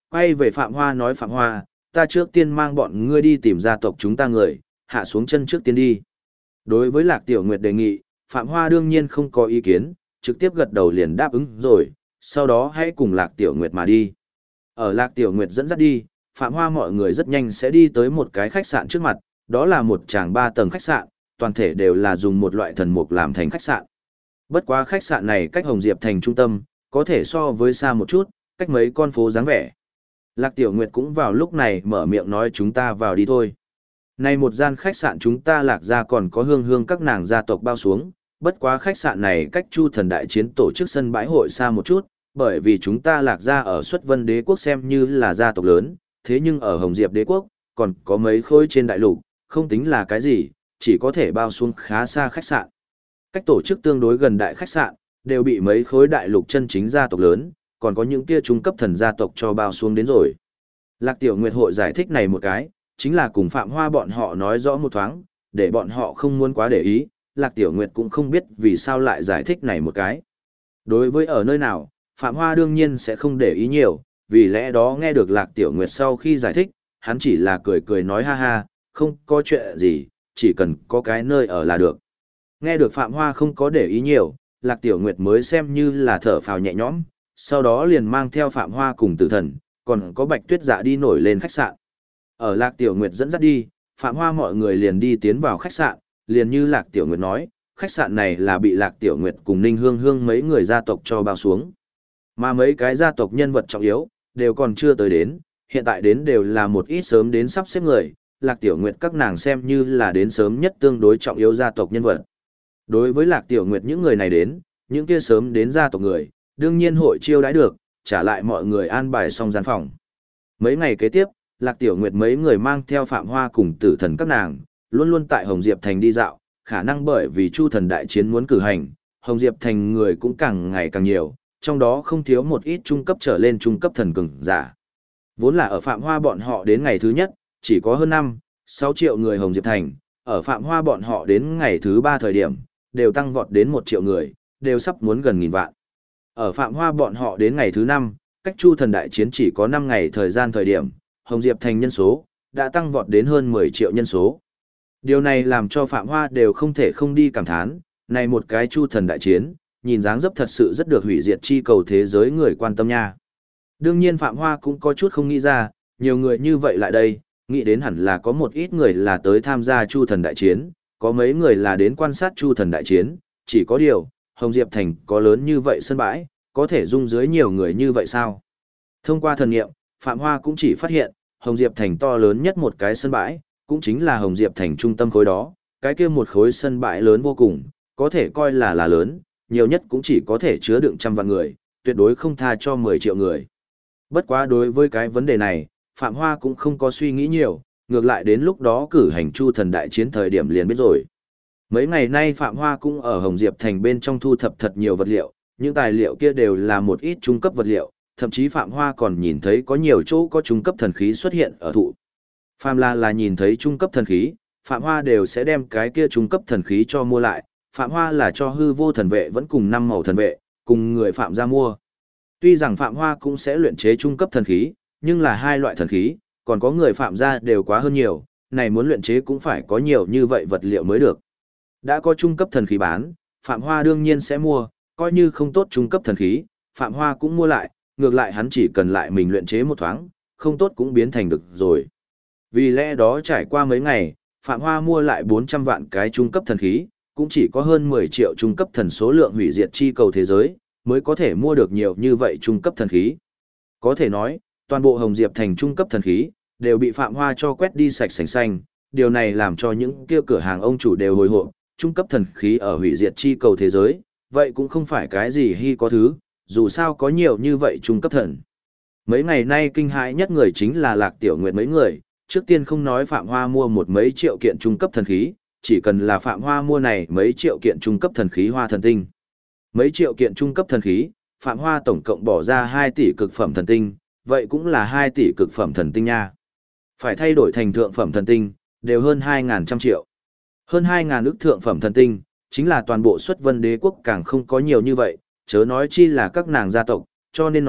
quay về Phạm Hoa nói Phạm Hoa, ta trước tiên mang bọn ngươi đi tìm gia tộc chúng ta người, hạ xuống chân trước tiên đi. Đối với Lạc Tiểu Nguyệt đề nghị, Phạm Hoa đương nhiên không có ý kiến, trực tiếp gật đầu liền đáp ứng rồi, sau đó hãy cùng Lạc Tiểu Nguyệt mà đi. Ở Lạc Tiểu Nguyệt dẫn dắt đi, Phạm Hoa mọi người rất nhanh sẽ đi tới một cái khách sạn trước mặt, đó là một tràng 3 tầng khách sạn, toàn thể đều là dùng một loại thần mục làm thành khách sạn. Bất quá khách sạn này cách Hồng Diệp thành trung tâm, có thể so với xa một chút, cách mấy con phố dáng vẻ. Lạc Tiểu Nguyệt cũng vào lúc này mở miệng nói chúng ta vào đi thôi. Này một gian khách sạn chúng ta Lạc gia còn có hương hương các nàng gia tộc bao xuống, bất quá khách sạn này cách Chu Thần Đại Chiến tổ chức sân bãi hội xa một chút, bởi vì chúng ta Lạc gia ở Xuất Vân Đế quốc xem như là gia tộc lớn, thế nhưng ở Hồng Diệp Đế quốc, còn có mấy khối trên đại lục, không tính là cái gì, chỉ có thể bao xuống khá xa khách sạn. Cách tổ chức tương đối gần đại khách sạn, đều bị mấy khối đại lục chân chính gia tộc lớn, còn có những kia trung cấp thần gia tộc cho bao xuống đến rồi. Lạc Tiểu Nguyệt hội giải thích này một cái, chính là cùng Phạm Hoa bọn họ nói rõ một thoáng, để bọn họ không muốn quá để ý, Lạc Tiểu Nguyệt cũng không biết vì sao lại giải thích này một cái. Đối với ở nơi nào, Phạm Hoa đương nhiên sẽ không để ý nhiều, vì lẽ đó nghe được Lạc Tiểu Nguyệt sau khi giải thích, hắn chỉ là cười cười nói ha ha, không có chuyện gì, chỉ cần có cái nơi ở là được. Nghe được Phạm Hoa không có để ý nhiều, Lạc Tiểu Nguyệt mới xem như là thở phào nhẹ nhõm, sau đó liền mang theo Phạm Hoa cùng Tử Thần, còn có Bạch Tuyết Dạ đi nổi lên khách sạn. Ở Lạc Tiểu Nguyệt dẫn dắt đi, Phạm Hoa mọi người liền đi tiến vào khách sạn, liền như Lạc Tiểu Nguyệt nói, khách sạn này là bị Lạc Tiểu Nguyệt cùng Ninh Hương Hương mấy người gia tộc cho bao xuống. Mà mấy cái gia tộc nhân vật trọng yếu, đều còn chưa tới đến, hiện tại đến đều là một ít sớm đến sắp xếp người, Lạc Tiểu Nguyệt các nàng xem như là đến sớm nhất tương đối trọng yếu gia tộc nhân vật. Đối với Lạc Tiểu Nguyệt những người này đến, những kia sớm đến gia tộc người, đương nhiên hội chiêu đãi được, trả lại mọi người an bài xong gian phòng. Mấy ngày kế tiếp, Lạc Tiểu Nguyệt mấy người mang theo Phạm Hoa cùng Tử Thần các nàng, luôn luôn tại Hồng Diệp Thành đi dạo, khả năng bởi vì Chu Thần Đại Chiến muốn cử hành, Hồng Diệp Thành người cũng càng ngày càng nhiều, trong đó không thiếu một ít trung cấp trở lên trung cấp thần cường giả. Vốn là ở Phạm Hoa bọn họ đến ngày thứ nhất, chỉ có hơn 6 triệu người Hồng Diệp Thành, ở Phạm Hoa bọn họ đến ngày thứ 3 thời điểm, đều tăng vọt đến 1 triệu người, đều sắp muốn gần 1000 vạn. Ở Phạm Hoa bọn họ đến ngày thứ 5, cách Chu Thần Đại Chiến chỉ có 5 ngày thời gian thời điểm, Hồng Diệp Thành nhân số đã tăng vọt đến hơn 10 triệu nhân số. Điều này làm cho Phạm Hoa đều không thể không đi cảm thán, này một cái Chu Thần Đại Chiến, nhìn dáng dấp thật sự rất được hủy diệt chi cầu thế giới người quan tâm nha. Đương nhiên Phạm Hoa cũng có chút không nghĩ ra, nhiều người như vậy lại đây, nghĩ đến hẳn là có một ít người là tới tham gia Chu Thần Đại Chiến, có mấy người là đến quan sát Chu Thần Đại Chiến, chỉ có điều, Hồng Diệp Thành có lớn như vậy sân bãi, có thể dung dưới nhiều người như vậy sao? Thông qua thần nghiệm, Phạm Hoa cũng chỉ phát hiện, Hồng Diệp Thành to lớn nhất một cái sân bãi, cũng chính là Hồng Diệp Thành trung tâm khối đó, cái kia một khối sân bãi lớn vô cùng, có thể coi là lớn, nhiều nhất cũng chỉ có thể chứa đựng 100 vạn người, tuyệt đối không tha cho 10 triệu người. Bất quá đối với cái vấn đề này, Phạm Hoa cũng không có suy nghĩ nhiều, ngược lại đến lúc đó cử hành Chu Thần Đại Chiến thời điểm liền biết rồi. Mấy ngày nay Phạm Hoa cũng ở Hồng Diệp Thành bên trong thu thập thật nhiều vật liệu, những tài liệu kia đều là một ít trung cấp vật liệu, thậm chí Phạm Hoa còn nhìn thấy có nhiều chỗ có trung cấp thần khí xuất hiện ở thụ. Phạm là nhìn thấy trung cấp thần khí, Phạm Hoa đều sẽ đem cái kia trung cấp thần khí cho mua lại, Phạm Hoa là cho hư vô thần vệ vẫn cùng 5 màu thần vệ, cùng người Phạm ra mua. Tuy rằng Phạm Hoa cũng sẽ luyện chế trung cấp thần khí, nhưng là hai loại thần khí, còn có người Phạm ra đều quá hơn nhiều, này muốn luyện chế cũng phải có nhiều như vậy vật liệu mới được. Đã có trung cấp thần khí bán, Phạm Hoa đương nhiên sẽ mua, coi như không tốt trung cấp thần khí, Phạm Hoa cũng mua lại, ngược lại hắn chỉ cần lại mình luyện chế một thoáng, không tốt cũng biến thành được rồi. Vì lẽ đó trải qua mấy ngày, Phạm Hoa mua lại 400 vạn cái trung cấp thần khí, cũng chỉ có hơn 10 triệu trung cấp thần số lượng hủy diệt chi cầu thế giới, mới có thể mua được nhiều như vậy trung cấp thần khí. Có thể nói, toàn bộ Hồng Diệp Thành trung cấp thần khí, đều bị Phạm Hoa cho quét đi sạch sành xanh, điều này làm cho những kia cửa hàng ông chủ đều hồi hộp, trung cấp thần khí ở hủy diệt chi cầu thế giới, vậy cũng không phải cái gì hy có thứ, dù sao có nhiều như vậy trung cấp thần. Mấy ngày nay kinh hãi nhất người chính là Lạc Tiểu Nguyệt mấy người, trước tiên không nói Phạm Hoa mua một mấy triệu kiện trung cấp thần khí, chỉ cần là Phạm Hoa mua này mấy triệu kiện trung cấp thần khí hoa thần tinh. Mấy triệu kiện trung cấp thần khí, Phạm Hoa tổng cộng bỏ ra 2 tỷ cực phẩm thần tinh, vậy cũng là 2 tỷ cực phẩm thần tinh nha. Phải thay đổi thành thượng phẩm thần tinh, đều hơn 2.100 triệu. Hơn 2.000 ức thượng phẩm thần tinh, chính là toàn bộ Xuất Vân Đế quốc càng không có nhiều như vậy, chớ nói chi là các nàng gia tộc, cho nên nói,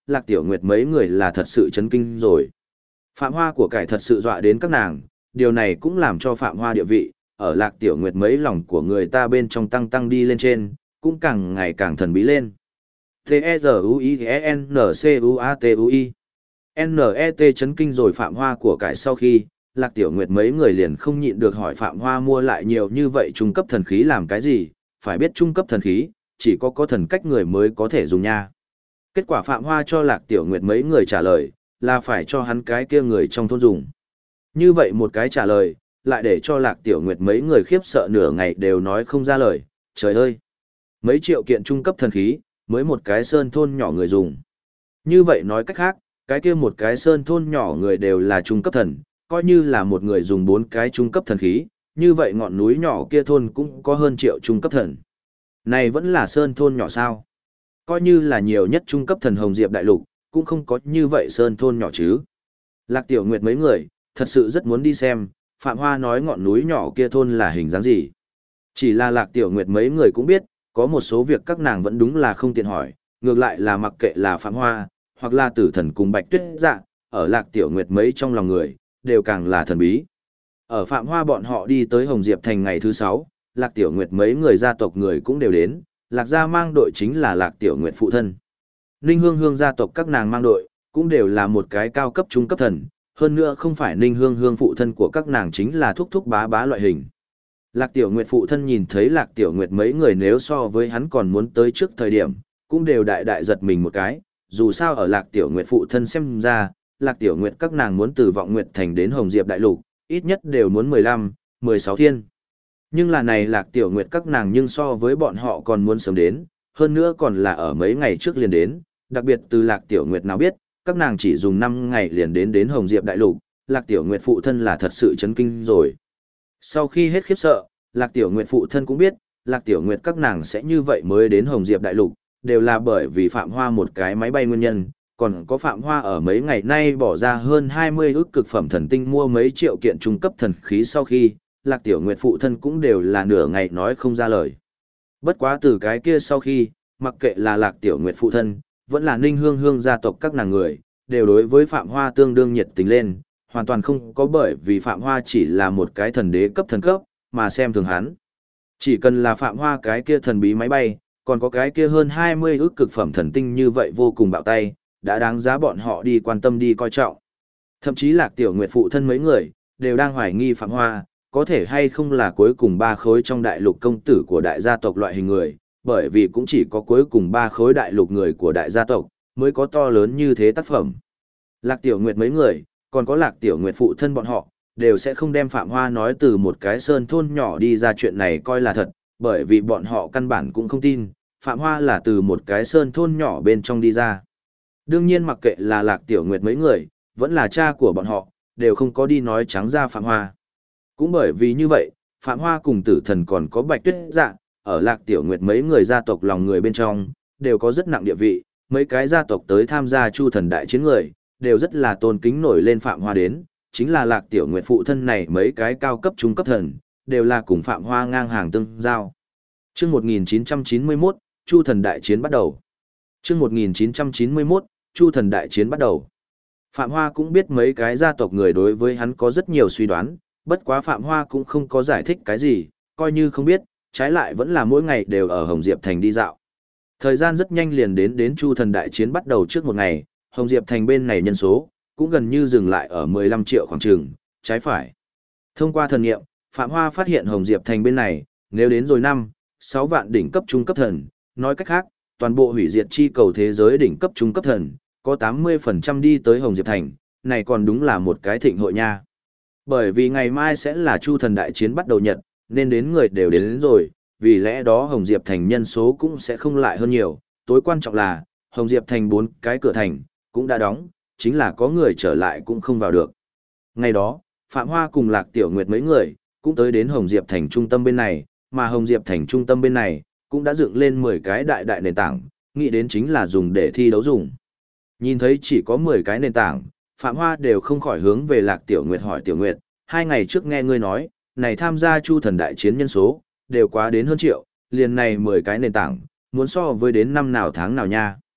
Lạc Tiểu Nguyệt mấy người là thật sự chấn kinh rồi. Phạm Hoa của cải thật sự dọa đến các nàng, điều này cũng làm cho Phạm Hoa địa vị, ở Lạc Tiểu Nguyệt mấy lòng của người ta bên trong tăng tăng đi lên trên, cũng càng ngày càng thần bí lên. T-E-Z-U-I-N-C-U-A-T-U-I N-E-T chấn kinh rồi Phạm Hoa của cải sau khi, Lạc Tiểu Nguyệt mấy người liền không nhịn được hỏi Phạm Hoa mua lại nhiều như vậy trung cấp thần khí làm cái gì, phải biết trung cấp thần khí, chỉ có thần cách người mới có thể dùng nha. Kết quả Phạm Hoa cho Lạc Tiểu Nguyệt mấy người trả lời, là phải cho hắn cái kia người trong thôn dùng. Như vậy một cái trả lời, lại để cho Lạc Tiểu Nguyệt mấy người khiếp sợ nửa ngày đều nói không ra lời, trời ơi! Mấy triệu kiện trung cấp thần khí, mới một cái sơn thôn nhỏ người dùng. Như vậy nói cách khác, cái kia một cái sơn thôn nhỏ người đều là trung cấp thần, coi như là một người dùng 4 cái trung cấp thần khí, như vậy ngọn núi nhỏ kia thôn cũng có hơn triệu trung cấp thần. Này vẫn là sơn thôn nhỏ sao? Coi như là nhiều nhất trung cấp thần Hồng Diệp Đại Lục, cũng không có như vậy sơn thôn nhỏ chứ. Lạc Tiểu Nguyệt mấy người, thật sự rất muốn đi xem, Phạm Hoa nói ngọn núi nhỏ kia thôn là hình dáng gì. Chỉ là Lạc Tiểu Nguyệt mấy người cũng biết, có một số việc các nàng vẫn đúng là không tiện hỏi, ngược lại là mặc kệ là Phạm Hoa, hoặc là Tử Thần cùng Bạch Tuyết Dạ, ở Lạc Tiểu Nguyệt mấy trong lòng người, đều càng là thần bí. Ở Phạm Hoa bọn họ đi tới Hồng Diệp Thành ngày thứ 6, Lạc Tiểu Nguyệt mấy người gia tộc người cũng đều đến, Lạc gia mang đội chính là Lạc Tiểu Nguyệt phụ thân. Ninh Hương Hương gia tộc các nàng mang đội, cũng đều là một cái cao cấp trung cấp thần, hơn nữa không phải Ninh Hương Hương phụ thân của các nàng chính là thúc thúc bá bá loại hình. Lạc Tiểu Nguyệt phụ thân nhìn thấy Lạc Tiểu Nguyệt mấy người nếu so với hắn còn muốn tới trước thời điểm, cũng đều đại đại giật mình một cái, dù sao ở Lạc Tiểu Nguyệt phụ thân xem ra, Lạc Tiểu Nguyệt các nàng muốn từ Vọng Nguyệt Thành đến Hồng Diệp Đại Lục, ít nhất đều muốn 15, 16 thiên. Nhưng là này Lạc Tiểu Nguyệt các nàng nhưng so với bọn họ còn muốn sớm đến, hơn nữa còn là ở mấy ngày trước liền đến, đặc biệt từ Lạc Tiểu Nguyệt nào biết, các nàng chỉ dùng 5 ngày liền đến Hồng Diệp Đại Lục, Lạc Tiểu Nguyệt phụ thân là thật sự chấn kinh rồi. Sau khi hết khiếp sợ, Lạc Tiểu Nguyệt phụ thân cũng biết, Lạc Tiểu Nguyệt các nàng sẽ như vậy mới đến Hồng Diệp Đại Lục, đều là bởi vì Phạm Hoa một cái máy bay nguyên nhân, còn có Phạm Hoa ở mấy ngày nay bỏ ra hơn 20 ức cực phẩm thần tinh mua mấy triệu kiện trung cấp thần khí sau khi, Lạc Tiểu Nguyệt phụ thân cũng đều là nửa ngày nói không ra lời. Bất quá từ cái kia sau khi, mặc kệ là Lạc Tiểu Nguyệt phụ thân, vẫn là Ninh Hương Hương gia tộc các nàng người, đều đối với Phạm Hoa tương đương nhiệt tình lên, hoàn toàn không có bởi vì Phạm Hoa chỉ là một cái thần đế cấp thần cấp, mà xem thường hắn. Chỉ cần là Phạm Hoa cái kia thần bí máy bay, còn có cái kia hơn 20 ức cực phẩm thần tinh như vậy vô cùng bạo tay, đã đáng giá bọn họ đi quan tâm đi coi trọng. Thậm chí Lạc Tiểu Nguyệt phụ thân mấy người, đều đang hoài nghi Phạm Hoa, có thể hay không là cuối cùng 3 khối trong đại lục công tử của đại gia tộc loại hình người, bởi vì cũng chỉ có cuối cùng 3 khối đại lục người của đại gia tộc, mới có to lớn như thế tác phẩm. Lạc Tiểu Nguyệt mấy người, còn có Lạc Tiểu Nguyệt phụ thân bọn họ, đều sẽ không đem Phạm Hoa nói từ một cái sơn thôn nhỏ đi ra chuyện này coi là thật, bởi vì bọn họ căn bản cũng không tin, Phạm Hoa là từ một cái sơn thôn nhỏ bên trong đi ra. Đương nhiên mặc kệ là Lạc Tiểu Nguyệt mấy người, vẫn là cha của bọn họ, đều không có đi nói trắng ra Phạm Hoa. Cũng bởi vì như vậy, Phạm Hoa cùng Tử Thần còn có Bạch Tuyết Dạ, ở Lạc Tiểu Nguyệt mấy người gia tộc lòng người bên trong, đều có rất nặng địa vị, mấy cái gia tộc tới tham gia Chu Thần đại chiến người, đều rất là tôn kính nổi lên Phạm Hoa đến, chính là Lạc Tiểu Nguyệt phụ thân này mấy cái cao cấp trung cấp thần, đều là cùng Phạm Hoa ngang hàng tương giao. Chương 1991, Chu Thần đại chiến bắt đầu. Chương 1991, Chu Thần đại chiến bắt đầu. Phạm Hoa cũng biết mấy cái gia tộc người đối với hắn có rất nhiều suy đoán, bất quá Phạm Hoa cũng không có giải thích cái gì, coi như không biết, trái lại vẫn là mỗi ngày đều ở Hồng Diệp Thành đi dạo. Thời gian rất nhanh liền đến Chu Thần đại chiến bắt đầu trước một ngày, Hồng Diệp Thành bên này nhân số, cũng gần như dừng lại ở 15 triệu khoảng trường, trái phải. Thông qua thần nghiệm, Phạm Hoa phát hiện Hồng Diệp Thành bên này, nếu đến rồi 6 vạn đỉnh cấp trung cấp thần, nói cách khác, toàn bộ hủy diệt chi cầu thế giới đỉnh cấp trung cấp thần, có 80% đi tới Hồng Diệp Thành, này còn đúng là một cái thịnh hội nha. Bởi vì ngày mai sẽ là Chu Thần đại chiến bắt đầu nhật, nên đến người đều đến rồi, vì lẽ đó Hồng Diệp Thành nhân số cũng sẽ không lại hơn nhiều, tối quan trọng là, Hồng Diệp Thành 4 cái cửa thành, cũng đã đóng, chính là có người trở lại cũng không vào được. Ngày đó, Phạm Hoa cùng Lạc Tiểu Nguyệt mấy người, cũng tới đến Hồng Diệp Thành trung tâm bên này, mà Hồng Diệp Thành trung tâm bên này, cũng đã dựng lên 10 cái đại đại nền tảng, nghĩ đến chính là dùng để thi đấu dùng. Nhìn thấy chỉ có 10 cái nền tảng, Phạm Hoa đều không khỏi hướng về Lạc Tiểu Nguyệt hỏi Tiểu Nguyệt, 2 ngày trước nghe ngươi nói, này tham gia Chu Thần đại chiến nhân số, đều quá đến hơn triệu, liền này 10 cái nền tảng, muốn so với đến năm nào tháng nào nha.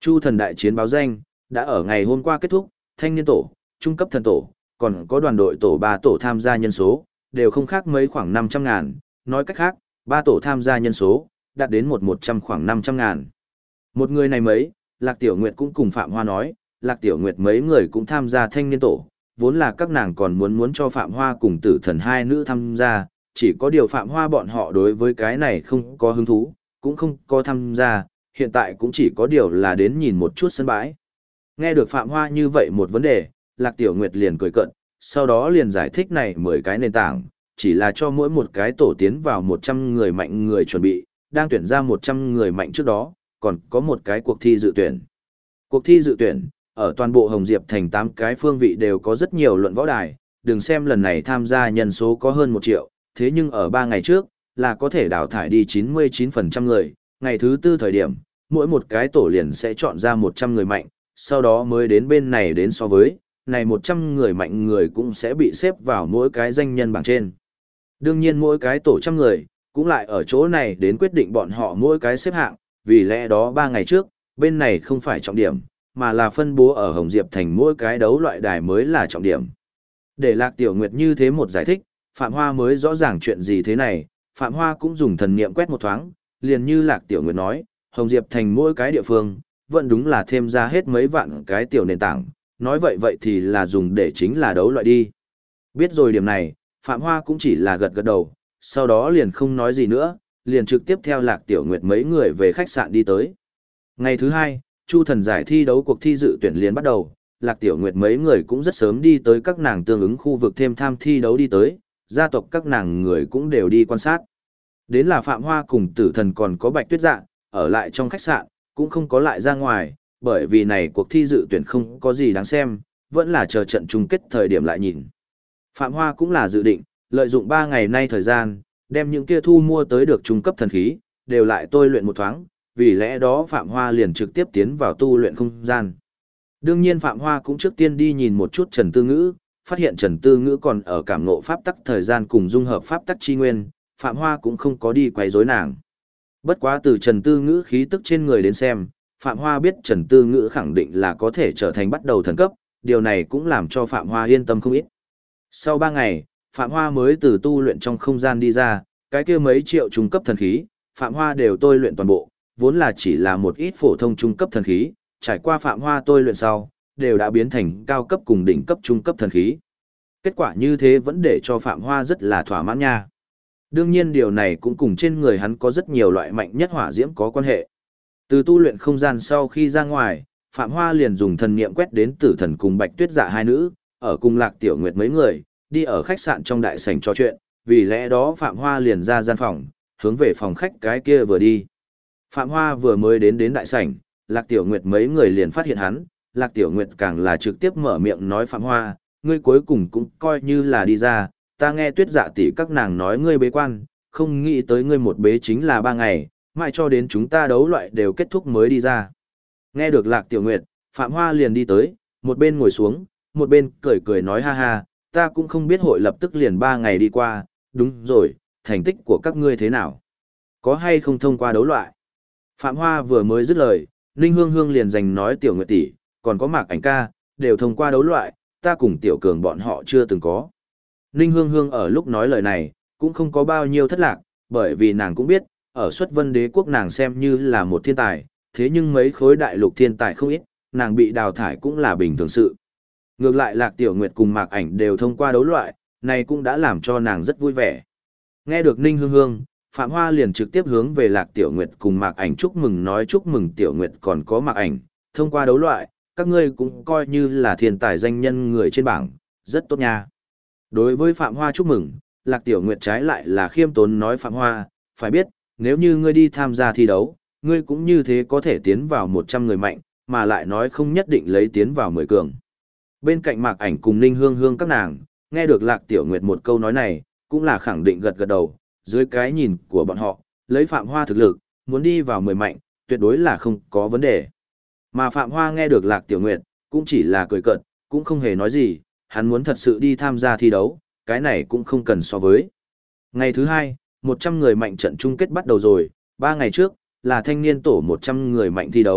Chu thần đại chiến báo danh, đã ở ngày hôm qua kết thúc, thanh niên tổ, trung cấp thần tổ, còn có đoàn đội tổ 3 tổ tham gia nhân số, đều không khác mấy khoảng 500 ngàn, nói cách khác, 3 tổ tham gia nhân số, đạt đến 100 khoảng 500 ngàn. Một người này mấy, Lạc Tiểu Nguyệt cũng cùng Phạm Hoa nói, Lạc Tiểu Nguyệt mấy người cũng tham gia thanh niên tổ, vốn là các nàng còn muốn cho Phạm Hoa cùng Tử Thần hai nữ tham gia, chỉ có điều Phạm Hoa bọn họ đối với cái này không có hứng thú, cũng không có tham gia, hiện tại cũng chỉ có điều là đến nhìn một chút sân bãi. Nghe được Phạm Hoa như vậy một vấn đề, Lạc Tiểu Nguyệt liền cười cận, sau đó liền giải thích này 10 cái nền tảng, chỉ là cho mỗi một cái tổ tiến vào 100 người mạnh người chuẩn bị, đang tuyển ra 100 người mạnh trước đó, còn có một cái cuộc thi dự tuyển. Cuộc thi dự tuyển, ở toàn bộ Hồng Diệp thành 8 cái phương vị đều có rất nhiều luận võ đài, đừng xem lần này tham gia nhân số có hơn 1 triệu, thế nhưng ở 3 ngày trước, là có thể đào thải đi 99% người, ngày thứ 4 thời điểm, mỗi một cái tổ liền sẽ chọn ra 100 người mạnh, sau đó mới đến bên này đến so với, này 100 người mạnh người cũng sẽ bị xếp vào mỗi cái danh nhân bảng trên. Đương nhiên mỗi cái tổ trăm người, cũng lại ở chỗ này đến quyết định bọn họ mỗi cái xếp hạng, vì lẽ đó 3 ngày trước, bên này không phải trọng điểm, mà là phân bố ở Hồng Diệp thành mỗi cái đấu loại đài mới là trọng điểm. Để Lạc Tiểu Nguyệt như thế một giải thích, Phạm Hoa mới rõ ràng chuyện gì thế này, Phạm Hoa cũng dùng thần niệm quét một thoáng, liền như Lạc Tiểu Nguyệt nói, Hồng Diệp thành mỗi cái địa phương, vẫn đúng là thêm ra hết mấy vạn cái tiểu nền tảng, nói vậy thì là dùng để chính là đấu loại đi. Biết rồi điểm này, Phạm Hoa cũng chỉ là gật gật đầu, sau đó liền không nói gì nữa, liền trực tiếp theo Lạc Tiểu Nguyệt mấy người về khách sạn đi tới. Ngày thứ 2, Chu thần giải thi đấu cuộc thi dự tuyển liền bắt đầu, Lạc Tiểu Nguyệt mấy người cũng rất sớm đi tới các nàng tương ứng khu vực thêm tham thi đấu đi tới, gia tộc các nàng người cũng đều đi quan sát. Đến là Phạm Hoa cùng Tử Thần còn có Bạch Tuyết Dạ, ở lại trong khách sạn, cũng không có lại ra ngoài, bởi vì này cuộc thi dự tuyển không có gì đáng xem, vẫn là chờ trận chung kết thời điểm lại nhìn. Phạm Hoa cũng là dự định, lợi dụng 3 ngày nay thời gian, đem những kia thu mua tới được trung cấp thần khí, đều lại tôi luyện một thoáng, vì lẽ đó Phạm Hoa liền trực tiếp tiến vào tu luyện không gian. Đương nhiên Phạm Hoa cũng trước tiên đi nhìn một chút Trần Tư Ngữ, phát hiện Trần Tư Ngữ còn ở cảm ngộ pháp tắc thời gian cùng dung hợp pháp tắc chi nguyên, Phạm Hoa cũng không có đi quấy rối nàng. Bất quá từ Trần Tư Ngữ khí tức trên người đến xem, Phạm Hoa biết Trần Tư Ngữ khẳng định là có thể trở thành bắt đầu thần cấp, điều này cũng làm cho Phạm Hoa yên tâm không ít. Sau 3 ngày, Phạm Hoa mới từ tu luyện trong không gian đi ra, cái kia mấy triệu trung cấp thần khí, Phạm Hoa đều tôi luyện toàn bộ, vốn là chỉ là một ít phổ thông trung cấp thần khí, trải qua Phạm Hoa tôi luyện sau, đều đã biến thành cao cấp cùng đỉnh cấp trung cấp thần khí. Kết quả như thế vẫn để cho Phạm Hoa rất là thỏa mãn nha. Đương nhiên điều này cũng cùng trên người hắn có rất nhiều loại mạnh nhất hỏa diễm có quan hệ. Từ tu luyện không gian sau khi ra ngoài, Phạm Hoa liền dùng thần niệm quét đến Tử Thần cùng Bạch Tuyết Dạ hai nữ, ở cùng Lạc Tiểu Nguyệt mấy người, đi ở khách sạn trong đại sảnh trò chuyện, vì lẽ đó Phạm Hoa liền ra gian phòng, hướng về phòng khách cái kia vừa đi. Phạm Hoa vừa mới đến đại sảnh, Lạc Tiểu Nguyệt mấy người liền phát hiện hắn, Lạc Tiểu Nguyệt càng là trực tiếp mở miệng nói Phạm Hoa, ngươi cuối cùng cũng coi như là đi ra, ta nghe Tuyết Dạ tỷ các nàng nói ngươi bế quan, không nghĩ tới ngươi một bế chính là 3 ngày, mãi cho đến chúng ta đấu loại đều kết thúc mới đi ra. Nghe được Lạc Tiểu Nguyệt, Phạm Hoa liền đi tới, một bên ngồi xuống, một bên cười cười nói ha ha, ta cũng không biết hội lập tức liền 3 ngày đi qua, đúng rồi, thành tích của các ngươi thế nào? Có hay không thông qua đấu loại? Phạm Hoa vừa mới dứt lời, Ninh Hương Hương liền giành nói Tiểu Nguyệt tỷ, còn có Mạc Ảnh ca, đều thông qua đấu loại, ta cùng Tiểu Cường bọn họ chưa từng có. Ninh Hương Hương ở lúc nói lời này, cũng không có bao nhiêu thất lạc, bởi vì nàng cũng biết, ở xuất vân đế quốc nàng xem như là một thiên tài, thế nhưng mấy khối đại lục thiên tài không ít, nàng bị đào thải cũng là bình thường sự. Ngược lại Lạc Tiểu Nguyệt cùng Mạc Ảnh đều thông qua đấu loại, này cũng đã làm cho nàng rất vui vẻ. Nghe được Ninh Hương Hương, Phạm Hoa liền trực tiếp hướng về Lạc Tiểu Nguyệt cùng Mạc Ảnh chúc mừng nói chúc mừng Tiểu Nguyệt còn có Mạc Ảnh, thông qua đấu loại, các ngươi cũng coi như là thiên tài danh nhân người trên bảng, rất tốt nha. Đối với Phạm Hoa chúc mừng, Lạc Tiểu Nguyệt trái lại là khiêm tốn nói Phạm Hoa, phải biết, nếu như ngươi đi tham gia thi đấu, ngươi cũng như thế có thể tiến vào 100 người mạnh, mà lại nói không nhất định lấy tiến vào 10 cường. Bên cạnh Mạc Ảnh cùng Ninh Hương Hương các nàng, nghe được Lạc Tiểu Nguyệt một câu nói này, cũng là khẳng định gật gật đầu, dưới cái nhìn của bọn họ, lấy Phạm Hoa thực lực, muốn đi vào 10 mạnh, tuyệt đối là không có vấn đề. Mà Phạm Hoa nghe được Lạc Tiểu Nguyệt, cũng chỉ là cười cợt, cũng không hề nói gì, hắn muốn thật sự đi tham gia thi đấu, cái này cũng không cần so với. Ngày thứ 2, 100 người mạnh trận chung kết bắt đầu rồi, 3 ngày trước, là thanh niên tổ 100 người mạnh thi đấu,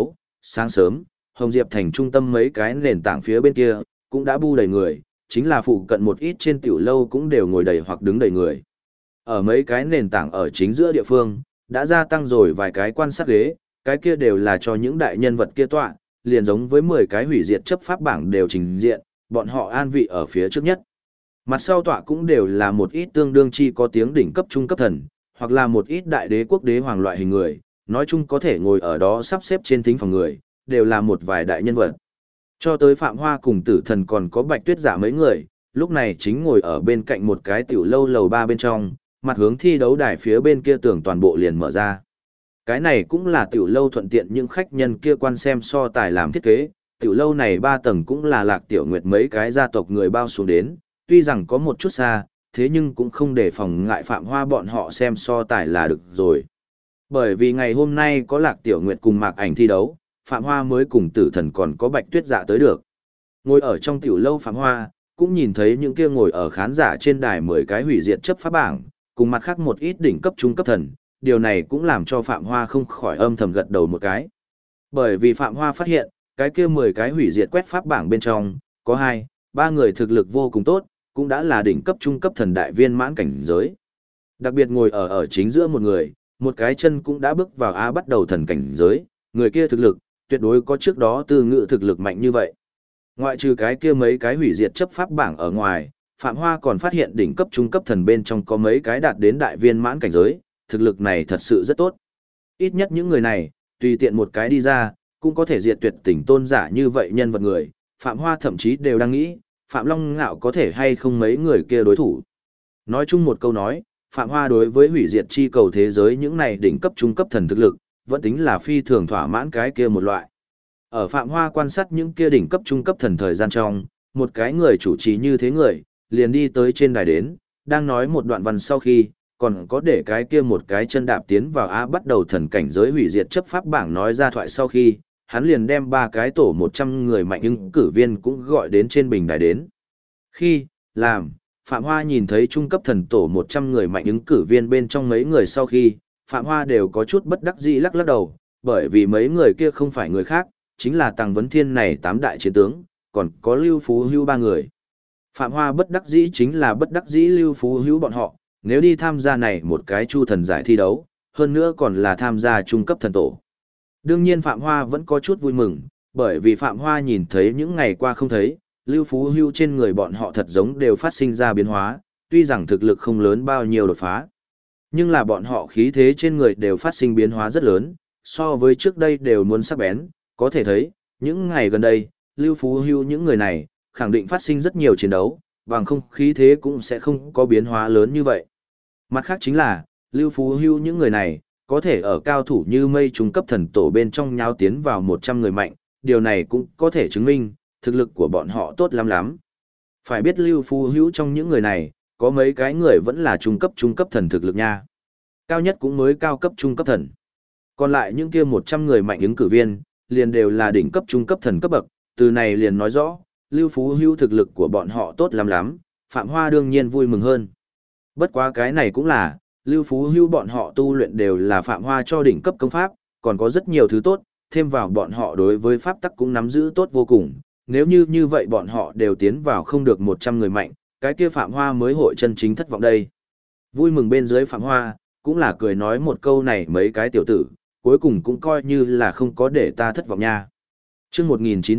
sáng sớm, Hồng Diệp thành trung tâm mấy cái nền tảng phía bên kia, cũng đã bu đầy người, chính là phụ cận một ít trên tiểu lâu cũng đều ngồi đầy hoặc đứng đầy người. Ở mấy cái nền tảng ở chính giữa địa phương, đã gia tăng rồi vài cái quan sát ghế, cái kia đều là cho những đại nhân vật kia tọa, liền giống với 10 cái hủy diệt chấp pháp bảng đều trình diện, bọn họ an vị ở phía trước nhất. Mặt sau tọa cũng đều là một ít tương đương chi có tiếng đỉnh cấp trung cấp thần, hoặc là một ít đại đế quốc đế hoàng loại hình người, nói chung có thể ngồi ở đó sắp xếp trên thính phòng người, đều là một vài đại nhân vật. Cho tới Phạm Hoa cùng Tử Thần còn có Bạch Tuyết Giả mấy người, lúc này chính ngồi ở bên cạnh một cái tiểu lâu lầu 3 bên trong, mặt hướng thi đấu đài phía bên kia tưởng toàn bộ liền mở ra. Cái này cũng là tiểu lâu thuận tiện những khách nhân kia quan xem so tài làm thiết kế, tiểu lâu này 3 tầng cũng là Lạc Tiểu Nguyệt mấy cái gia tộc người bao xuống đến, tuy rằng có một chút xa, thế nhưng cũng không để phòng ngại Phạm Hoa bọn họ xem so tài là được rồi. Bởi vì ngày hôm nay có Lạc Tiểu Nguyệt cùng Mạc Ảnh thi đấu, Phạm Hoa mới cùng Tử Thần còn có Bạch Tuyết Dạ tới được. Ngồi ở trong tiểu lâu Phạm Hoa, cũng nhìn thấy những kia ngồi ở khán giả trên đài 10 cái hủy diệt chấp pháp bảng, cùng mặt khác một ít đỉnh cấp trung cấp thần, điều này cũng làm cho Phạm Hoa không khỏi âm thầm gật đầu một cái. Bởi vì Phạm Hoa phát hiện, cái kia 10 cái hủy diệt quét pháp bảng bên trong, có 2, 3 người thực lực vô cùng tốt, cũng đã là đỉnh cấp trung cấp thần đại viên mãn cảnh giới. Đặc biệt ngồi ở chính giữa một người, một cái chân cũng đã bước vào A bắt đầu thần cảnh giới, người kia thực lực, tuyệt đối có trước đó Từ Ngự thực lực mạnh như vậy. Ngoại trừ cái kia mấy cái hủy diệt chấp pháp bảng ở ngoài, Phạm Hoa còn phát hiện đỉnh cấp trung cấp thần bên trong có mấy cái đạt đến đại viên mãn cảnh giới, thực lực này thật sự rất tốt. Ít nhất những người này, tùy tiện một cái đi ra, cũng có thể diệt tuyệt tỉnh tôn giả như vậy nhân vật người, Phạm Hoa thậm chí đều đang nghĩ, Phạm Long Ngạo có thể hay không mấy người kia đối thủ. Nói chung một câu nói, Phạm Hoa đối với hủy diệt chi cầu thế giới những này đỉnh cấp trung cấp thần thực lực, vẫn tính là phi thường thỏa mãn cái kia một loại. Ở Phạm Hoa quan sát những kia đỉnh cấp trung cấp thần thời gian trong, một cái người chủ trì như thế người, liền đi tới trên đài đến, đang nói một đoạn văn sau khi, còn có để cái kia một cái chân đạp tiến vào A bắt đầu thần cảnh giới hủy diệt chấp pháp bảng nói ra thoại sau khi, hắn liền đem 3 cái tổ 100 người mạnh ứng cử viên cũng gọi đến trên bình đài đến. Khi, làm, Phạm Hoa nhìn thấy trung cấp thần tổ 100 người mạnh ứng cử viên bên trong mấy người sau khi, Phạm Hoa đều có chút bất đắc dĩ lắc lắc đầu, bởi vì mấy người kia không phải người khác, chính là Tằng Vấn Thiên này 8 đại chiến tướng, còn có Lưu Phú Hữu 3 người. Phạm Hoa bất đắc dĩ chính là bất đắc dĩ Lưu Phú Hữu bọn họ, nếu đi tham gia này một cái chu thần giải thi đấu, hơn nữa còn là tham gia trung cấp thần tổ. Đương nhiên Phạm Hoa vẫn có chút vui mừng, bởi vì Phạm Hoa nhìn thấy những ngày qua không thấy, Lưu Phú Hữu trên người bọn họ thật giống đều phát sinh ra biến hóa, tuy rằng thực lực không lớn bao nhiêu đột phá. Nhưng là bọn họ khí thế trên người đều phát sinh biến hóa rất lớn, so với trước đây đều muốn sắc bén, có thể thấy, những ngày gần đây, Lưu Phú Hữu những người này, khẳng định phát sinh rất nhiều chiến đấu, bằng không khí thế cũng sẽ không có biến hóa lớn như vậy. Mặt khác chính là, Lưu Phú Hữu những người này, có thể ở cao thủ như mây trung cấp thần tổ bên trong nháo tiến vào 100 người mạnh, điều này cũng có thể chứng minh, thực lực của bọn họ tốt lắm lắm. Phải biết Lưu Phú Hữu trong những người này, có mấy cái người vẫn là trung cấp thần thực lực nha. Cao nhất cũng mới cao cấp trung cấp thần. Còn lại những kia 100 người mạnh ứng cử viên, liền đều là đỉnh cấp trung cấp thần cấp bậc, từ này liền nói rõ, Lưu Phú Hữu thực lực của bọn họ tốt lắm lắm, Phạm Hoa đương nhiên vui mừng hơn. Bất quá cái này cũng là, Lưu Phú Hữu bọn họ tu luyện đều là Phạm Hoa cho đỉnh cấp công pháp, còn có rất nhiều thứ tốt, thêm vào bọn họ đối với pháp tắc cũng nắm giữ tốt vô cùng. Nếu như vậy bọn họ đều tiến vào không được 100 người mạnh, cái kia Phạm Hoa mới hội chân chính thất vọng đây. Vui mừng bên dưới Phạm Hoa, cũng là cười nói một câu này mấy cái tiểu tử, cuối cùng cũng coi như là không có để ta thất vọng nha. Chương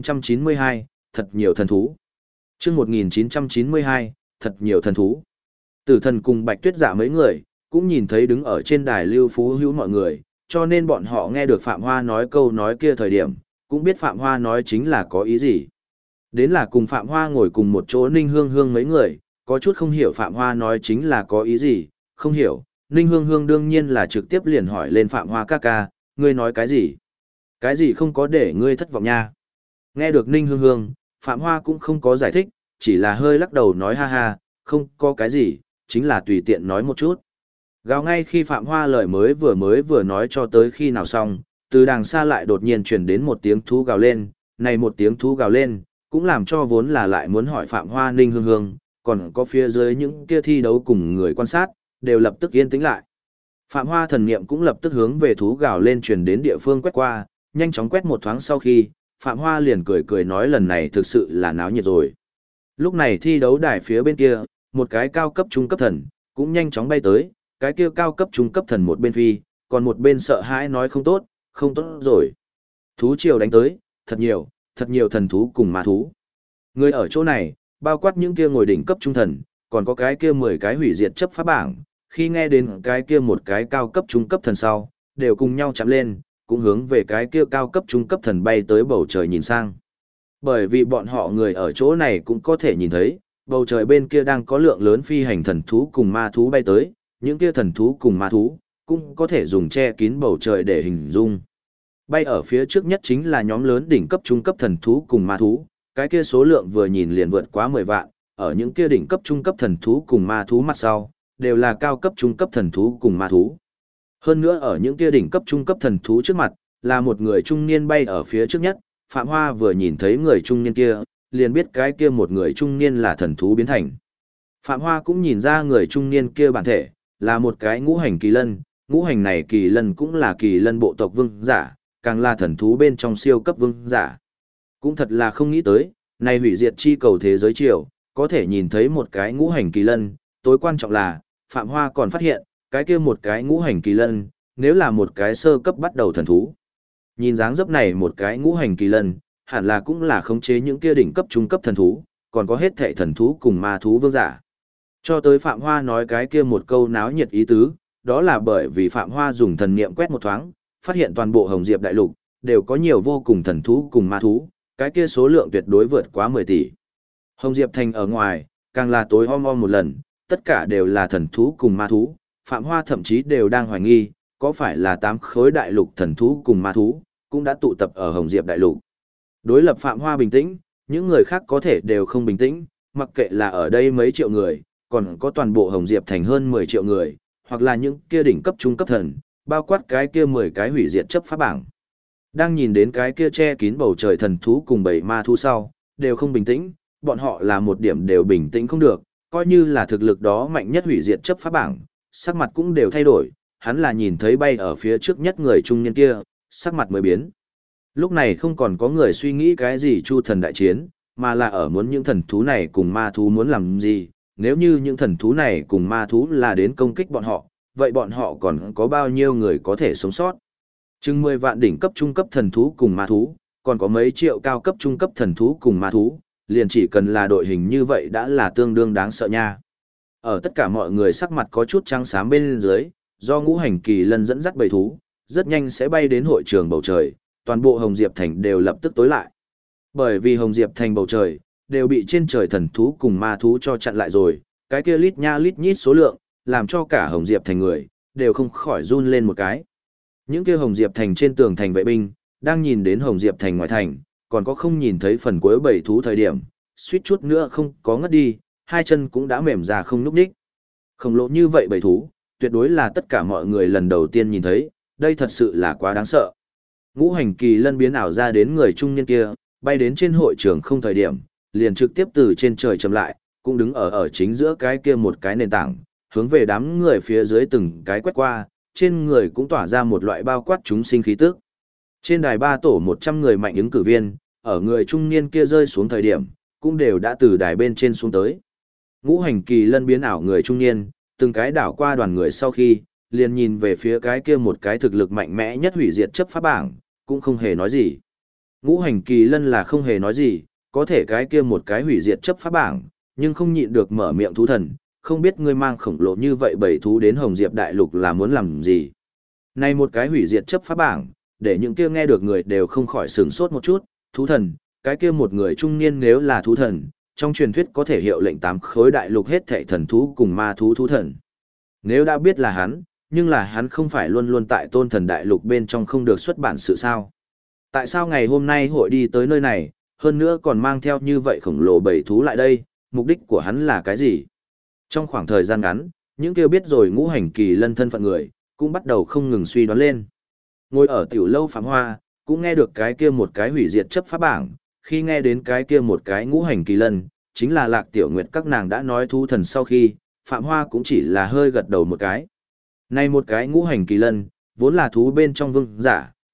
1992, thật nhiều thần thú. Chương 1992, thật nhiều thần thú. Tử Thần cùng Bạch Tuyết Dạ mấy người, cũng nhìn thấy đứng ở trên đài Lưu Phú Hữu mọi người, cho nên bọn họ nghe được Phạm Hoa nói câu nói kia thời điểm, cũng biết Phạm Hoa nói chính là có ý gì. Đến là cùng Phạm Hoa ngồi cùng một chỗ Ninh Hương Hương mấy người, có chút không hiểu Phạm Hoa nói chính là có ý gì, không hiểu. Ninh Hương Hương đương nhiên là trực tiếp liền hỏi lên Phạm Hoa ca ca, ngươi nói cái gì? Cái gì không có để ngươi thất vọng nha? Nghe được Ninh Hương Hương, Phạm Hoa cũng không có giải thích, chỉ là hơi lắc đầu nói ha ha, không có cái gì, chính là tùy tiện nói một chút. Gào ngay khi Phạm Hoa lời mới vừa nói cho tới khi nào xong, từ đằng xa lại đột nhiên truyền đến một tiếng thú gào lên, này một tiếng thú gào lên, cũng làm cho vốn là lại muốn hỏi Phạm Hoa Ninh Hương Hương, còn có phía dưới những kia thi đấu cùng người quan sát, đều lập tức yên tĩnh lại. Phạm Hoa thần niệm cũng lập tức hướng về thú gào lên truyền đến địa phương quét qua, nhanh chóng quét một thoáng sau khi, Phạm Hoa liền cười cười nói lần này thực sự là náo nhiệt rồi. Lúc này thi đấu đài phía bên kia, một cái cao cấp trung cấp thần, cũng nhanh chóng bay tới, cái kia cao cấp trung cấp thần một bên phi, còn một bên sợ hãi nói không tốt rồi. Thú triều đánh tới, thật nhiều thần thú cùng ma thú. Người ở chỗ này, bao quát những kia ngồi đỉnh cấp trung thần, còn có cái kia 10 cái hủy diệt chấp pháp bảng, khi nghe đến cái kia một cái cao cấp trung cấp thần sau, đều cùng nhau chạm lên, cũng hướng về cái kia cao cấp trung cấp thần bay tới bầu trời nhìn sang. Bởi vì bọn họ người ở chỗ này cũng có thể nhìn thấy, bầu trời bên kia đang có lượng lớn phi hành thần thú cùng ma thú bay tới, những kia thần thú cùng ma thú, cũng có thể dùng che kín bầu trời để hình dung. Bay ở phía trước nhất chính là nhóm lớn đỉnh cấp trung cấp thần thú cùng ma thú, cái kia số lượng vừa nhìn liền vượt quá 10 vạn, ở những kia đỉnh cấp trung cấp thần thú cùng ma thú mặt sau, đều là cao cấp trung cấp thần thú cùng ma thú. Hơn nữa ở những kia đỉnh cấp trung cấp thần thú trước mặt, là một người trung niên bay ở phía trước nhất, Phạm Hoa vừa nhìn thấy người trung niên kia, liền biết cái kia một người trung niên là thần thú biến thành. Phạm Hoa cũng nhìn ra người trung niên kia bản thể, là một cái ngũ hành kỳ lân, ngũ hành này kỳ lân cũng là kỳ lân bộ tộc vương giả, càng là thần thú bên trong siêu cấp vương giả. Cũng thật là không nghĩ tới, này hủy diệt chi cầu thế giới triều, có thể nhìn thấy một cái ngũ hành kỳ lân, tối quan trọng là, Phạm Hoa còn phát hiện, cái kia một cái ngũ hành kỳ lân, nếu là một cái sơ cấp bắt đầu thần thú. Nhìn dáng dấp này một cái ngũ hành kỳ lân, hẳn là cũng là khống chế những kia đỉnh cấp trung cấp thần thú, còn có hết thảy thần thú cùng ma thú vương giả. Cho tới Phạm Hoa nói cái kia một câu náo nhiệt ý tứ, đó là bởi vì Phạm Hoa dùng thần niệm quét một thoáng, phát hiện toàn bộ Hồng Diệp đại lục đều có nhiều vô cùng thần thú cùng ma thú, cái kia số lượng tuyệt đối vượt quá 10 tỷ. Hồng Diệp thành ở ngoài, càng là tối om om một lần, tất cả đều là thần thú cùng ma thú, Phạm Hoa thậm chí đều đang hoài nghi, có phải là 8 khối đại lục thần thú cùng ma thú, cũng đã tụ tập ở Hồng Diệp đại lục. Đối lập Phạm Hoa bình tĩnh, những người khác có thể đều không bình tĩnh, mặc kệ là ở đây mấy triệu người, còn có toàn bộ Hồng Diệp thành hơn 10 triệu người, hoặc là những kia đỉnh cấp trung cấp thần, bao quát cái kia 10 cái hủy diệt chấp pháp bảng. Đang nhìn đến cái kia che kín bầu trời thần thú cùng bầy ma thú sau, đều không bình tĩnh, bọn họ là một điểm đều bình tĩnh không được, coi như là thực lực đó mạnh nhất hủy diệt chấp pháp bảng, sắc mặt cũng đều thay đổi, hắn là nhìn thấy bay ở phía trước nhất người trung niên kia, sắc mặt mới biến. Lúc này không còn có người suy nghĩ cái gì chu thần đại chiến, mà là ở muốn những thần thú này cùng ma thú muốn làm gì, nếu như những thần thú này cùng ma thú là đến công kích bọn họ, vậy bọn họ còn có bao nhiêu người có thể sống sót? Chừng 10 vạn đỉnh cấp trung cấp thần thú cùng ma thú, còn có mấy triệu cao cấp trung cấp thần thú cùng ma thú, liền chỉ cần là đội hình như vậy đã là tương đương đáng sợ nha. Ở tất cả mọi người sắc mặt có chút trắng xám bên dưới, do ngũ hành kỳ lân dẫn dắt bầy thú, rất nhanh sẽ bay đến hội trường bầu trời, toàn bộ Hồng Diệp Thành đều lập tức tối lại. Bởi vì Hồng Diệp Thành bầu trời, đều bị trên trời thần thú cùng ma thú cho chặn lại rồi, cái kia lít nha lít nhít số lượng, làm cho cả Hồng Diệp Thành người, đều không khỏi run lên một cái. Những kia Hồng Diệp Thành trên tường thành vệ binh, đang nhìn đến Hồng Diệp Thành ngoài thành, còn có không nhìn thấy phần cuối bầy thú thời điểm, suýt chút nữa không có ngất đi, hai chân cũng đã mềm ra không nhúc nhích. Khổng lồ như vậy bầy thú, tuyệt đối là tất cả mọi người lần đầu tiên nhìn thấy, đây thật sự là quá đáng sợ. Ngũ hành kỳ lân biến ảo ra đến người trung niên kia, bay đến trên hội trường không thời điểm, liền trực tiếp từ trên trời chậm lại, cũng đứng ở chính giữa cái kia một cái nền tảng, hướng về đám người phía dưới từng cái quét qua, trên người cũng tỏa ra một loại bao quát chúng sinh khí tức. Trên đài 3 tổ 100 người mạnh ứng cử viên, ở người trung niên kia rơi xuống thời điểm, cũng đều đã từ đài bên trên xuống tới. Ngũ hành kỳ lân biến ảo người trung niên, từng cái đảo qua đoàn người sau khi, liền nhìn về phía cái kia một cái thực lực mạnh mẽ nhất hủy diệt chấp pháp bảng, cũng không hề nói gì. Ngũ hành kỳ lân là không hề nói gì, có thể cái kia một cái hủy diệt chấp pháp bảng, nhưng không nhịn được mở miệng thú thần, không biết ngươi mang khổng lồ như vậy bầy thú đến Hồng Diệp Đại Lục là muốn làm gì. Này một cái hủy diệt chấp pháp bảng, để những kia nghe được người đều không khỏi sửng sốt một chút, thú thần, cái kia một người trung niên nếu là thú thần, trong truyền thuyết có thể hiệu lệnh 8 khối đại lục hết thảy thần thú cùng ma thú thú thần. Nếu đã biết là hắn, nhưng là hắn không phải luôn luôn tại tôn thần đại lục bên trong không được xuất bản sự sao. Tại sao ngày hôm nay hội đi tới nơi này, hơn nữa còn mang theo như vậy khổng lồ bầy thú lại đây, mục đích của hắn là cái gì? Trong khoảng thời gian ngắn, những kêu biết rồi ngũ hành kỳ lân thân phận người, cũng bắt đầu không ngừng suy đoán lên. Ngồi ở tiểu lâu Phạm Hoa, cũng nghe được cái kia một cái hủy diệt chấp pháp bảng, khi nghe đến cái kia một cái ngũ hành kỳ lân, chính là Lạc Tiểu Nguyệt các nàng đã nói thú thần sau khi, Phạm Hoa cũng chỉ là hơi gật đầu một cái. Này một cái ngũ hành kỳ lân, vốn là thú bên trong vương giả,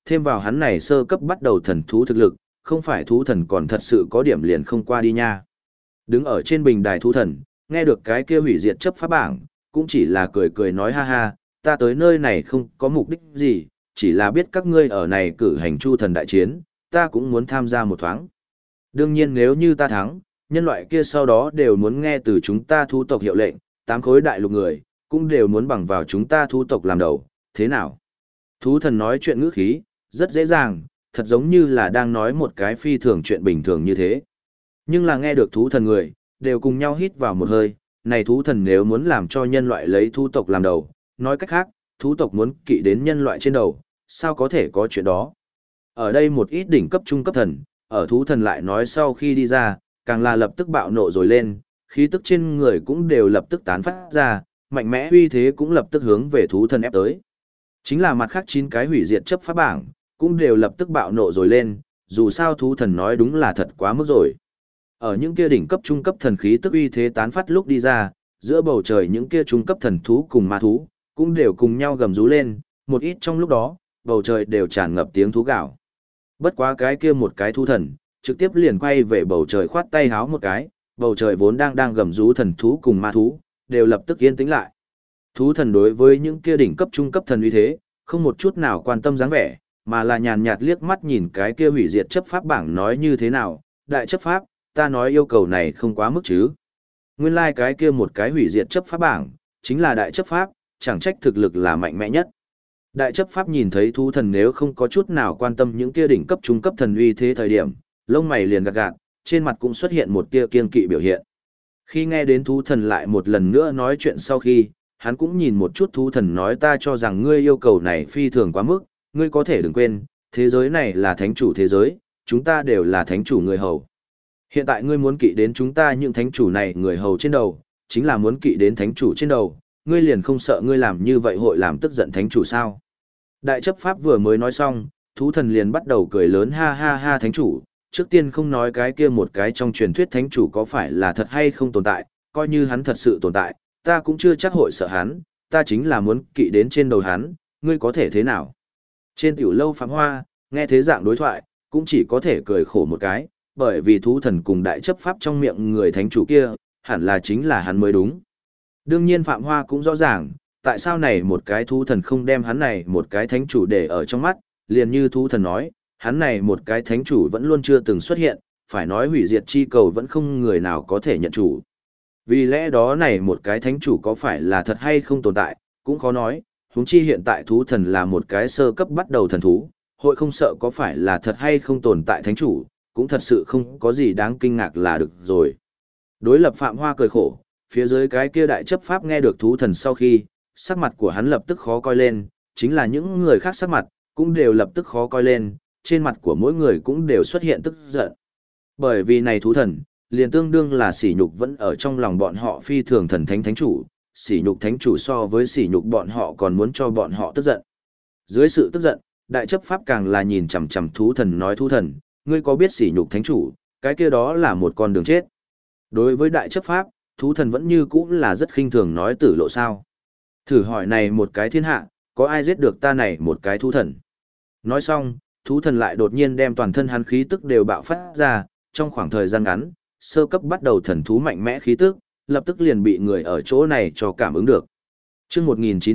thêm vào hắn này sơ cấp bắt đầu thần thú thực lực, không phải thú thần còn thật sự có điểm liền không qua đi nha. Đứng ở trên bình đài thú thần, nghe được cái kia hủy diệt chấp pháp bảng, cũng chỉ là cười cười nói ha ha, ta tới nơi này không có mục đích gì, chỉ là biết các ngươi ở này cử hành chu thần đại chiến, ta cũng muốn tham gia một thoáng. Đương nhiên nếu như ta thắng, nhân loại kia sau đó đều muốn nghe từ chúng ta thú tộc hiệu lệnh, 8 khối đại lục người, cũng đều muốn bằng vào chúng ta thú tộc làm đầu, thế nào? Thú thần nói chuyện ngữ khí, rất dễ dàng, thật giống như là đang nói một cái phi thường chuyện bình thường như thế. Nhưng là nghe được thú thần người, đều cùng nhau hít vào một hơi, này thú thần nếu muốn làm cho nhân loại lấy thú tộc làm đầu, nói cách khác, thú tộc muốn kỵ đến nhân loại trên đầu, sao có thể có chuyện đó? Ở đây một ít đỉnh cấp trung cấp thần, ở thú thần lại nói sau khi đi ra, càng là lập tức bạo nộ rồi lên, khí tức trên người cũng đều lập tức tán phát ra, mạnh mẽ uy thế cũng lập tức hướng về thú thần ép tới. Chính là mặt khác 9 cái hủy diệt chấp pháp bảng, cũng đều lập tức bạo nộ rồi lên, dù sao thú thần nói đúng là thật quá mức rồi. Ở những kia đỉnh cấp trung cấp thần khí tức uy thế tán phát lúc đi ra, giữa bầu trời những kia trung cấp thần thú cùng ma thú, cũng đều cùng nhau gầm rú lên, một ít trong lúc đó, bầu trời đều tràn ngập tiếng thú gào. Bất quá cái kia một cái thú thần, trực tiếp liền quay về bầu trời khoát tay háo một cái, bầu trời vốn đang gầm rú thần thú cùng ma thú, đều lập tức yên tĩnh lại. Thú thần đối với những kia đỉnh cấp trung cấp thần uy thế, không một chút nào quan tâm dáng vẻ, mà là nhàn nhạt liếc mắt nhìn cái kia hủy diệt chấp pháp bảng nói như thế nào, đại chấp pháp, ta nói yêu cầu này không quá mức chứ. Nguyên lai cái kia một cái hủy diệt chấp pháp bảng, chính là đại chấp pháp, chẳng trách thực lực là mạnh mẽ nhất. Đại chấp pháp nhìn thấy thú thần nếu không có chút nào quan tâm những kia đỉnh cấp trung cấp thần uy thế thời điểm, lông mày liền gạt gạt, trên mặt cũng xuất hiện một tia kiên kỵ biểu hiện. Khi nghe đến thú thần lại một lần nữa nói chuyện sau khi, hắn cũng nhìn một chút thú thần nói ta cho rằng ngươi yêu cầu này phi thường quá mức, ngươi có thể đừng quên, thế giới này là thánh chủ thế giới, chúng ta đều là thánh chủ người hầu. Hiện tại ngươi muốn kỵ đến chúng ta những thánh chủ này người hầu trên đầu, chính là muốn kỵ đến thánh chủ trên đầu, ngươi liền không sợ ngươi làm như vậy hội làm tức giận thánh chủ sao? Đại chấp pháp vừa mới nói xong, thú thần liền bắt đầu cười lớn ha ha ha thánh chủ, trước tiên không nói cái kia một cái trong truyền thuyết thánh chủ có phải là thật hay không tồn tại, coi như hắn thật sự tồn tại, ta cũng chưa chắc hội sợ hắn, ta chính là muốn kỵ đến trên đầu hắn, ngươi có thể thế nào? Trên tiểu lâu Phạm Hoa, nghe thế dạng đối thoại, cũng chỉ có thể cười khổ một cái, bởi vì thú thần cùng đại chấp pháp trong miệng người thánh chủ kia, hẳn là chính là hắn mới đúng. Đương nhiên Phạm Hoa cũng rõ ràng, tại sao này một cái thú thần không đem hắn này một cái thánh chủ để ở trong mắt, liền như thú thần nói, hắn này một cái thánh chủ vẫn luôn chưa từng xuất hiện, phải nói hủy diệt chi cầu vẫn không người nào có thể nhận chủ. Vì lẽ đó này một cái thánh chủ có phải là thật hay không tồn tại, cũng khó nói, huống chi hiện tại thú thần là một cái sơ cấp bắt đầu thần thú, hội không sợ có phải là thật hay không tồn tại thánh chủ, cũng thật sự không có gì đáng kinh ngạc là được rồi. Đối lập Phạm Hoa cười khổ, phía dưới cái kia đại chấp pháp nghe được thú thần sau khi, sắc mặt của hắn lập tức khó coi lên, chính là những người khác sắc mặt, cũng đều lập tức khó coi lên, trên mặt của mỗi người cũng đều xuất hiện tức giận. Bởi vì này thú thần, liền tương đương là sỉ nhục vẫn ở trong lòng bọn họ phi thường thần thánh thánh chủ, sỉ nhục thánh chủ so với sỉ nhục bọn họ còn muốn cho bọn họ tức giận. Dưới sự tức giận, đại chấp pháp càng là nhìn chằm chằm thú thần nói thú thần, ngươi có biết sỉ nhục thánh chủ, cái kia đó là một con đường chết. Đối với đại chấp pháp, thú thần vẫn như cũ là rất khinh thường nói tử lộ sao. Thử hỏi này một cái thiên hạ, có ai giết được ta này một cái thú thần? Nói xong, thú thần lại đột nhiên đem toàn thân hắn khí tức đều bạo phát ra, trong khoảng thời gian ngắn, sơ cấp bắt đầu thần thú mạnh mẽ khí tức, lập tức liền bị người ở chỗ này cho cảm ứng được. Chương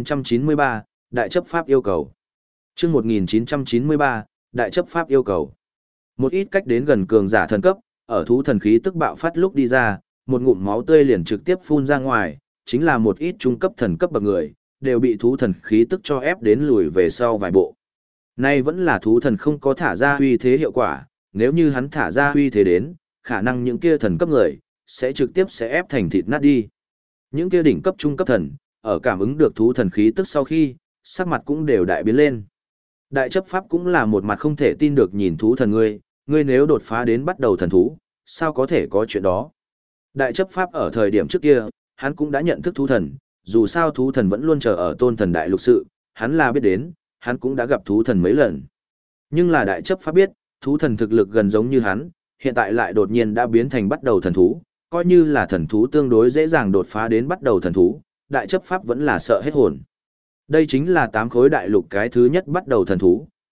1993, Đại chấp pháp yêu cầu. Chương 1993, Đại chấp pháp yêu cầu. Một ít cách đến gần cường giả thần cấp, ở thú thần khí tức bạo phát lúc đi ra, một ngụm máu tươi liền trực tiếp phun ra ngoài, chính là một ít trung cấp thần cấp bậc người, đều bị thú thần khí tức cho ép đến lùi về sau vài bộ. Nay vẫn là thú thần không có thả ra uy thế hiệu quả, nếu như hắn thả ra uy thế đến, khả năng những kia thần cấp người, sẽ trực tiếp sẽ ép thành thịt nát đi. Những kia đỉnh cấp trung cấp thần, ở cảm ứng được thú thần khí tức sau khi, sắc mặt cũng đều đại biến lên. Đại chấp pháp cũng là một mặt không thể tin được nhìn thú thần ngươi nếu đột phá đến bắt đầu thần thú, sao có thể có chuyện đó. Đại chấp pháp ở thời điểm trước kia, hắn cũng đã nhận thức thú thần, dù sao thú thần vẫn luôn chờ ở tôn thần đại lục sự, hắn là biết đến, hắn cũng đã gặp thú thần mấy lần. Nhưng là đại chấp pháp biết, thú thần thực lực gần giống như hắn, hiện tại lại đột nhiên đã biến thành bắt đầu thần thú, coi như là thần thú tương đối dễ dàng đột phá đến bắt đầu thần thú, đại chấp pháp vẫn là sợ hết hồn. Đây chính là 8 khối đại lục cái thứ nhất bắt đầu thần thú,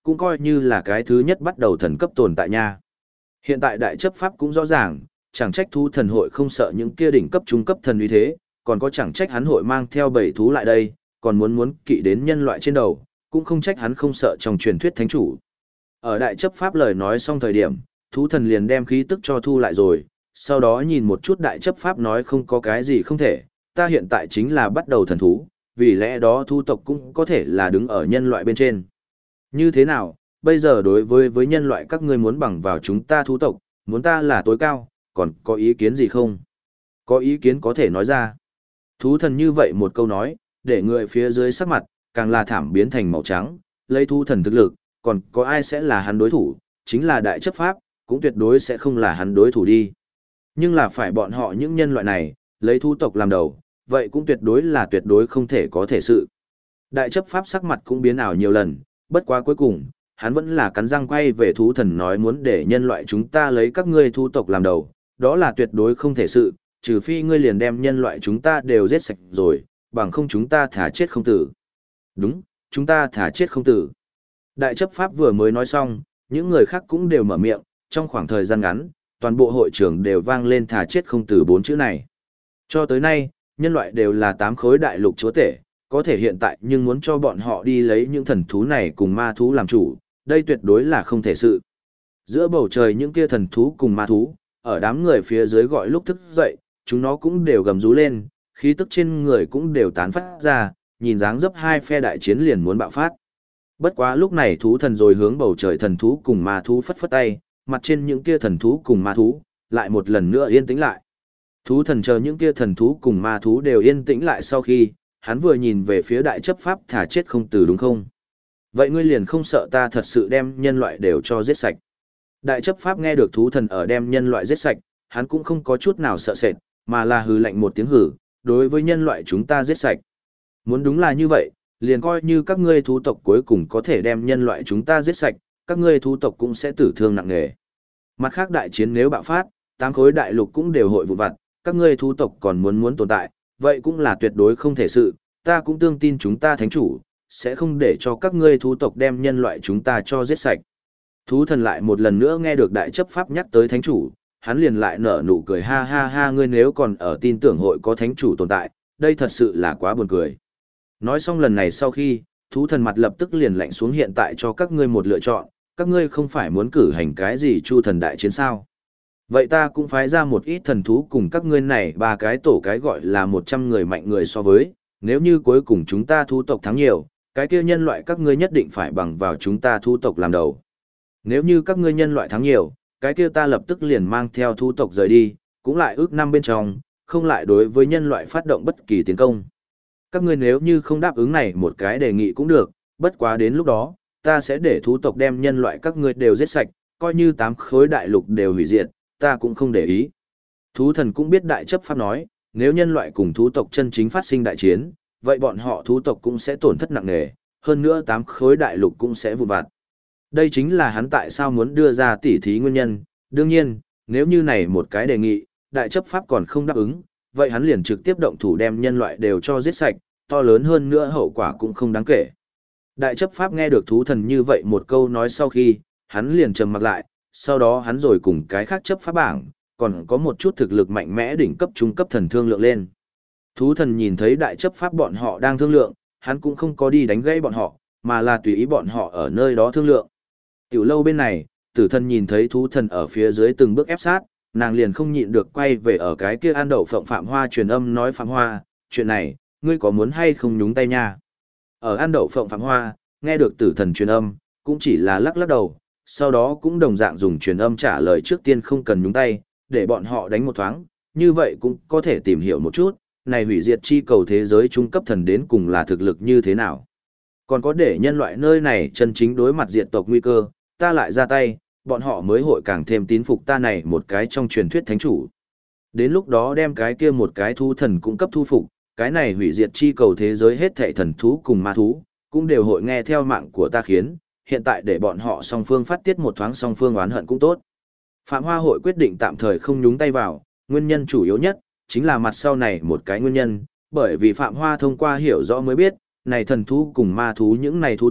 cũng coi như là cái thứ nhất bắt đầu thần cấp tồn tại nha. Hiện tại đại chấp pháp cũng rõ ràng, chẳng trách thú thần hội không sợ những kia đỉnh cấp trung cấp thần uy thế, còn có chẳng trách hắn hội mang theo bảy thú lại đây, còn muốn kỵ đến nhân loại trên đầu, cũng không trách hắn không sợ trong truyền thuyết thánh chủ. Ở đại chấp pháp lời nói xong thời điểm, thú thần liền đem khí tức cho thu lại rồi, sau đó nhìn một chút đại chấp pháp nói không có cái gì không thể, ta hiện tại chính là bắt đầu thần thú, vì lẽ đó thu tộc cũng có thể là đứng ở nhân loại bên trên. Như thế nào, bây giờ đối với nhân loại các ngươi muốn bằng vào chúng ta thú tộc, muốn ta là tối cao, còn có ý kiến gì không? Có ý kiến có thể nói ra. Thú thần như vậy một câu nói, để người phía dưới sắc mặt, càng là thảm biến thành màu trắng, lấy thú thần thực lực, còn có ai sẽ là hắn đối thủ, chính là đại chấp pháp, cũng tuyệt đối sẽ không là hắn đối thủ đi. Nhưng là phải bọn họ những nhân loại này, lấy thú tộc làm đầu, vậy cũng tuyệt đối không thể có thể sự. Đại chấp pháp sắc mặt cũng biến ảo nhiều lần, bất quá cuối cùng, hắn vẫn là cắn răng quay về thú thần nói muốn để nhân loại chúng ta lấy các ngươi thú tộc làm đầu, đó là tuyệt đối không thể sự, trừ phi ngươi liền đem nhân loại chúng ta đều giết sạch rồi, bằng không chúng ta thả chết không tử. Đúng, chúng ta thả chết không tử. Đại chấp pháp vừa mới nói xong, những người khác cũng đều mở miệng, trong khoảng thời gian ngắn, toàn bộ hội trường đều vang lên thả chết không tử 4 chữ này. Cho tới nay, nhân loại đều là 8 khối đại lục chúa tể, có thể hiện tại nhưng muốn cho bọn họ đi lấy những thần thú này cùng ma thú làm chủ, đây tuyệt đối là không thể sự. Giữa bầu trời những kia thần thú cùng ma thú, ở đám người phía dưới gọi lúc thức dậy, chúng nó cũng đều gầm rú lên, khí tức trên người cũng đều tán phát ra, nhìn dáng dấp hai phe đại chiến liền muốn bạo phát. Bất quá lúc này thú thần rồi hướng bầu trời thần thú cùng ma thú phất phất tay, mặt trên những kia thần thú cùng ma thú, lại một lần nữa yên tĩnh lại. Thú thần chờ những kia thần thú cùng ma thú đều yên tĩnh lại sau khi, hắn vừa nhìn về phía đại chấp pháp thả chết không từ đúng không? Vậy ngươi liền không sợ ta thật sự đem nhân loại đều cho giết sạch. Đại chấp pháp nghe được thú thần ở đem nhân loại giết sạch, hắn cũng không có chút nào sợ sệt, mà là hừ lạnh một tiếng hử, đối với nhân loại chúng ta giết sạch. Muốn đúng là như vậy, liền coi như các ngươi thú tộc cuối cùng có thể đem nhân loại chúng ta giết sạch, các ngươi thú tộc cũng sẽ tử thương nặng nề. Mặt khác đại chiến nếu bạo phát, 8 khối đại lục cũng đều hội vụn vặt, các ngươi thú tộc còn muốn tồn tại, vậy cũng là tuyệt đối không thể sự, ta cũng tương tin chúng ta thánh chủ, sẽ không để cho các ngươi thú tộc đem nhân loại chúng ta cho giết sạch. Thú thần lại một lần nữa nghe được đại chấp pháp nhắc tới thánh chủ, hắn liền lại nở nụ cười ha ha ha ngươi nếu còn ở tin tưởng hội có thánh chủ tồn tại, đây thật sự là quá buồn cười. Nói xong lần này sau khi, thú thần mặt lập tức liền lạnh xuống hiện tại cho các ngươi một lựa chọn, các ngươi không phải muốn cử hành cái gì chu thần đại chiến sao. Vậy ta cũng phái ra một ít thần thú cùng các ngươi này ba cái tổ cái gọi là 100 người mạnh người so với, nếu như cuối cùng chúng ta thú tộc thắng nhiều, cái kia nhân loại các ngươi nhất định phải bằng vào chúng ta thú tộc làm đầu. Nếu như các ngươi nhân loại thắng nhiều, cái kia ta lập tức liền mang theo thú tộc rời đi, cũng lại ước năm bên trong, không lại đối với nhân loại phát động bất kỳ tiến công. Các ngươi nếu như không đáp ứng này một cái đề nghị cũng được, bất quá đến lúc đó, ta sẽ để thú tộc đem nhân loại các ngươi đều giết sạch, coi như 8 khối đại lục đều hủy diệt, ta cũng không để ý. Thú thần cũng biết đại chấp pháp nói, nếu nhân loại cùng thú tộc chân chính phát sinh đại chiến, vậy bọn họ thú tộc cũng sẽ tổn thất nặng nề, hơn nữa 8 khối đại lục cũng sẽ vụn vặt. Đây chính là hắn tại sao muốn đưa ra tỉ thí nguyên nhân, đương nhiên, nếu như này một cái đề nghị, đại chấp pháp còn không đáp ứng, vậy hắn liền trực tiếp động thủ đem nhân loại đều cho giết sạch, to lớn hơn nữa hậu quả cũng không đáng kể. Đại chấp pháp nghe được thú thần như vậy một câu nói sau khi, hắn liền trầm mặc lại, sau đó hắn rồi cùng cái khác chấp pháp bảng, còn có một chút thực lực mạnh mẽ đỉnh cấp trung cấp thần thương lượng lên. Thú thần nhìn thấy đại chấp pháp bọn họ đang thương lượng, hắn cũng không có đi đánh gãy bọn họ, mà là tùy ý bọn họ ở nơi đó thương lượng. Tiểu lâu bên này, tử thần nhìn thấy thú thần ở phía dưới từng bước ép sát, nàng liền không nhịn được quay về ở cái kia An Đậu Phộng Phạm Hoa truyền âm nói Phạm Hoa, chuyện này, ngươi có muốn hay không nhúng tay nha. Ở An Đậu Phộng Phạm Hoa, nghe được tử thần truyền âm, cũng chỉ là lắc lắc đầu, sau đó cũng đồng dạng dùng truyền âm trả lời trước tiên không cần nhúng tay, để bọn họ đánh một thoáng, như vậy cũng có thể tìm hiểu một chút, này hủy diệt chi cầu thế giới trung cấp thần đến cùng là thực lực như thế nào. Còn có để nhân loại nơi này chân chính đối mặt diệt tộc nguy cơ, ta lại ra tay, bọn họ mới hội càng thêm tín phục ta này một cái trong truyền thuyết thánh chủ. Đến lúc đó đem cái kia một cái thú thần cung cấp thu phục, cái này hủy diệt chi cầu thế giới hết thảy thần thú cùng ma thú, cũng đều hội nghe theo mạng của ta khiến, hiện tại để bọn họ song phương phát tiết một thoáng song phương oán hận cũng tốt. Phạm Hoa hội quyết định tạm thời không nhúng tay vào, nguyên nhân chủ yếu nhất, chính là mặt sau này một cái nguyên nhân, bởi vì Phạm Hoa thông qua hiểu rõ mới biết, này thần thú cùng ma thú những này thú tộc,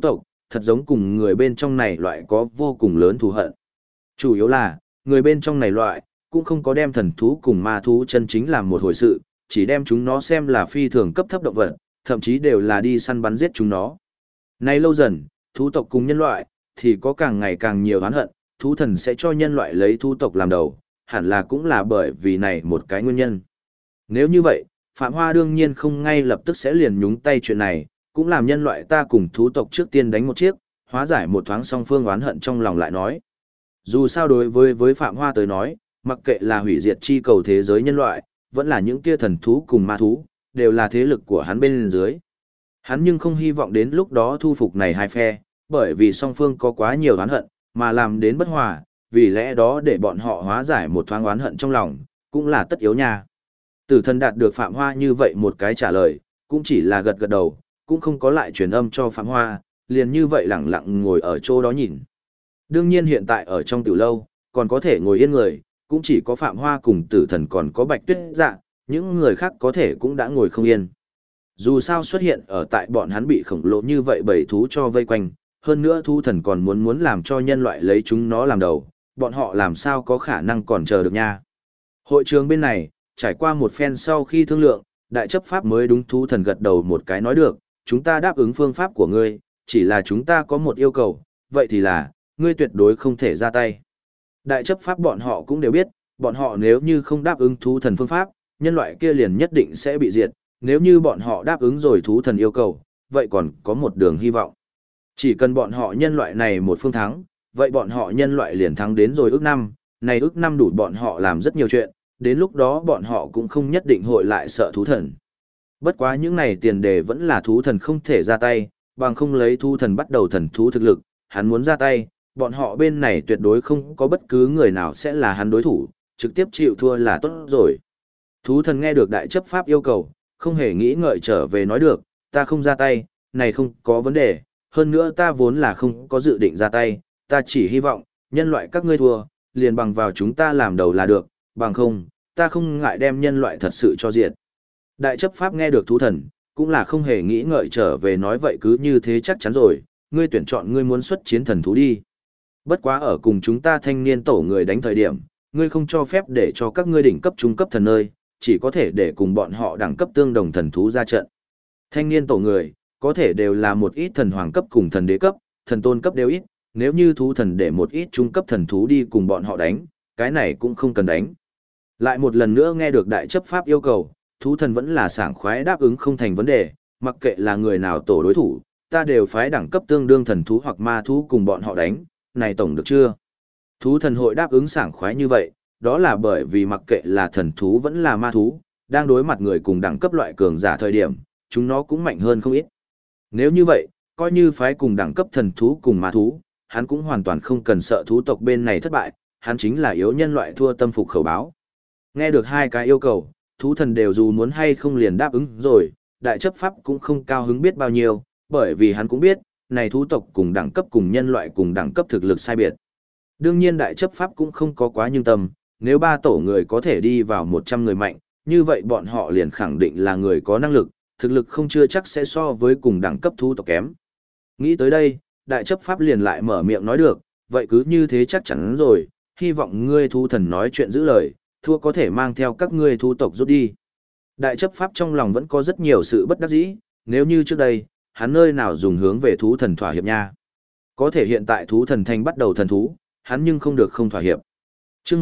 thật giống cùng người bên trong này loại có vô cùng lớn thù hận. Chủ yếu là, người bên trong này loại, cũng không có đem thần thú cùng ma thú chân chính làm một hồi sự, chỉ đem chúng nó xem là phi thường cấp thấp động vật, thậm chí đều là đi săn bắn giết chúng nó. Nay lâu dần, thú tộc cùng nhân loại, thì có càng ngày càng nhiều oán hận, thú thần sẽ cho nhân loại lấy thú tộc làm đầu, hẳn là cũng là bởi vì này một cái nguyên nhân. Nếu như vậy, Phạm Hoa đương nhiên không ngay lập tức sẽ liền nhúng tay chuyện này, cũng làm nhân loại ta cùng thú tộc trước tiên đánh một chiếc, hóa giải một thoáng song phương oán hận trong lòng lại nói. Dù sao đối với Phạm Hoa tới nói, mặc kệ là hủy diệt chi cầu thế giới nhân loại, vẫn là những kia thần thú cùng ma thú, đều là thế lực của hắn bên dưới. Hắn nhưng không hy vọng đến lúc đó thu phục này hai phe, bởi vì song phương có quá nhiều oán hận, mà làm đến bất hòa, vì lẽ đó để bọn họ hóa giải một thoáng oán hận trong lòng, cũng là tất yếu nha. Tử thần đạt được Phạm Hoa như vậy một cái trả lời, cũng chỉ là gật gật đầu, cũng không có lại truyền âm cho Phạm Hoa, liền như vậy lẳng lặng ngồi ở chỗ đó nhìn. Đương nhiên hiện tại ở trong tiểu lâu, còn có thể ngồi yên người, cũng chỉ có Phạm Hoa cùng tử thần còn có Bạch Tuyết Dạ, những người khác có thể cũng đã ngồi không yên. Dù sao xuất hiện ở tại bọn hắn bị khổng lồ như vậy bầy thú cho vây quanh, hơn nữa thú thần còn muốn làm cho nhân loại lấy chúng nó làm đầu, bọn họ làm sao có khả năng còn chờ được nha. Hội trường bên này, trải qua một phen sau khi thương lượng, đại chấp pháp mới đúng thú thần gật đầu một cái nói được, chúng ta đáp ứng phương pháp của ngươi, chỉ là chúng ta có một yêu cầu, vậy thì là, ngươi tuyệt đối không thể ra tay. Đại chấp pháp bọn họ cũng đều biết, bọn họ nếu như không đáp ứng thú thần phương pháp, nhân loại kia liền nhất định sẽ bị diệt, nếu như bọn họ đáp ứng rồi thú thần yêu cầu, vậy còn có một đường hy vọng. Chỉ cần bọn họ nhân loại này một phương thắng, vậy bọn họ nhân loại liền thắng đến rồi ước năm, này ước năm đủ bọn họ làm rất nhiều chuyện, đến lúc đó bọn họ cũng không nhất định hội lại sợ thú thần. Bất quá những này tiền đề vẫn là thú thần không thể ra tay, bằng không lấy thú thần bắt đầu thần thú thực lực, hắn muốn ra tay, bọn họ bên này tuyệt đối không có bất cứ người nào sẽ là hắn đối thủ, trực tiếp chịu thua là tốt rồi. Thú thần nghe được đại chấp pháp yêu cầu, không hề nghĩ ngợi trở về nói được, ta không ra tay, này không có vấn đề, hơn nữa ta vốn là không có dự định ra tay, ta chỉ hy vọng, nhân loại các ngươi thua, liền bằng vào chúng ta làm đầu là được, bằng không, ta không ngại đem nhân loại thật sự cho diệt. Đại chấp pháp nghe được thú thần, cũng là không hề nghĩ ngợi trở về nói vậy cứ như thế chắc chắn rồi, ngươi tuyển chọn ngươi muốn xuất chiến thần thú đi. Bất quá ở cùng chúng ta thanh niên tổ người đánh thời điểm, ngươi không cho phép để cho các ngươi đỉnh cấp trung cấp thần nơi, chỉ có thể để cùng bọn họ đẳng cấp tương đồng thần thú ra trận. Thanh niên tổ người, có thể đều là một ít thần hoàng cấp cùng thần đế cấp, thần tôn cấp đều ít, nếu như thú thần để một ít trung cấp thần thú đi cùng bọn họ đánh, cái này cũng không cần đánh. Lại một lần nữa nghe được đại chấp pháp yêu cầu, thú thần vẫn là sảng khoái đáp ứng không thành vấn đề, mặc kệ là người nào tổ đối thủ, ta đều phái đẳng cấp tương đương thần thú hoặc ma thú cùng bọn họ đánh, này tổng được chưa? Thú thần hội đáp ứng sảng khoái như vậy, đó là bởi vì mặc kệ là thần thú vẫn là ma thú, đang đối mặt người cùng đẳng cấp loại cường giả thời điểm, chúng nó cũng mạnh hơn không ít. Nếu như vậy, coi như phái cùng đẳng cấp thần thú cùng ma thú, hắn cũng hoàn toàn không cần sợ thú tộc bên này thất bại, hắn chính là yếu nhân loại thua tâm phục khẩu báo. Nghe được hai cái yêu cầu, thú thần đều dù muốn hay không liền đáp ứng rồi, đại chấp pháp cũng không cao hứng biết bao nhiêu, bởi vì hắn cũng biết, này thú tộc cùng đẳng cấp cùng nhân loại cùng đẳng cấp thực lực sai biệt. Đương nhiên đại chấp pháp cũng không có quá nhưng tâm, nếu ba tổ người có thể đi vào 100 người mạnh, như vậy bọn họ liền khẳng định là người có năng lực, thực lực không chưa chắc sẽ so với cùng đẳng cấp thú tộc kém. Nghĩ tới đây, đại chấp pháp liền lại mở miệng nói được, vậy cứ như thế chắc chắn rồi, hy vọng ngươi thú thần nói chuyện giữ lời, thua có thể mang theo các ngươi thú tộc rút đi. Đại chấp pháp trong lòng vẫn có rất nhiều sự bất đắc dĩ, nếu như trước đây, hắn nơi nào dùng hướng về thú thần thỏa hiệp nha. Có thể hiện tại thú thần thành bắt đầu thần thú, hắn nhưng không được không thỏa hiệp. Chương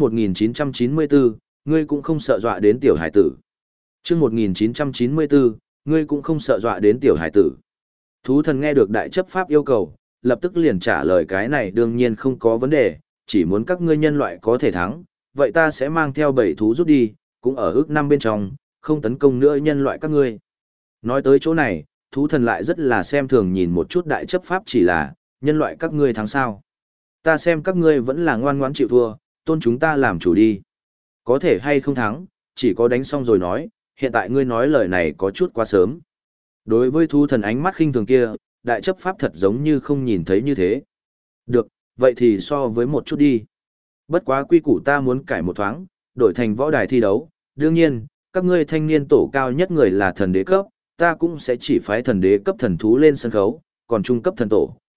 1994, ngươi cũng không sợ dọa đến tiểu hải tử. Chương 1994, ngươi cũng không sợ dọa đến tiểu hải tử. Thú thần nghe được đại chấp pháp yêu cầu, lập tức liền trả lời cái này đương nhiên không có vấn đề, chỉ muốn các ngươi nhân loại có thể thắng, vậy ta sẽ mang theo 7 thú rút đi, cũng ở ước năm bên trong, không tấn công nữa nhân loại các ngươi. Nói tới chỗ này, thú thần lại rất là xem thường nhìn một chút đại chấp pháp chỉ là, nhân loại các ngươi thắng sao. Ta xem các ngươi vẫn là ngoan ngoãn chịu thua, tôn chúng ta làm chủ đi. Có thể hay không thắng, chỉ có đánh xong rồi nói, hiện tại ngươi nói lời này có chút quá sớm. Đối với thú thần ánh mắt khinh thường kia, đại chấp pháp thật giống như không nhìn thấy như thế. Được, vậy thì so với một chút đi. Bất quá quy củ ta muốn cải một thoáng, đổi thành võ đài thi đấu. Đương nhiên, các ngươi thanh niên tổ cao nhất người là thần đế cấp, ta cũng sẽ chỉ phái thần đế cấp thần thú lên sân khấu, còn trung cấp thần tổ,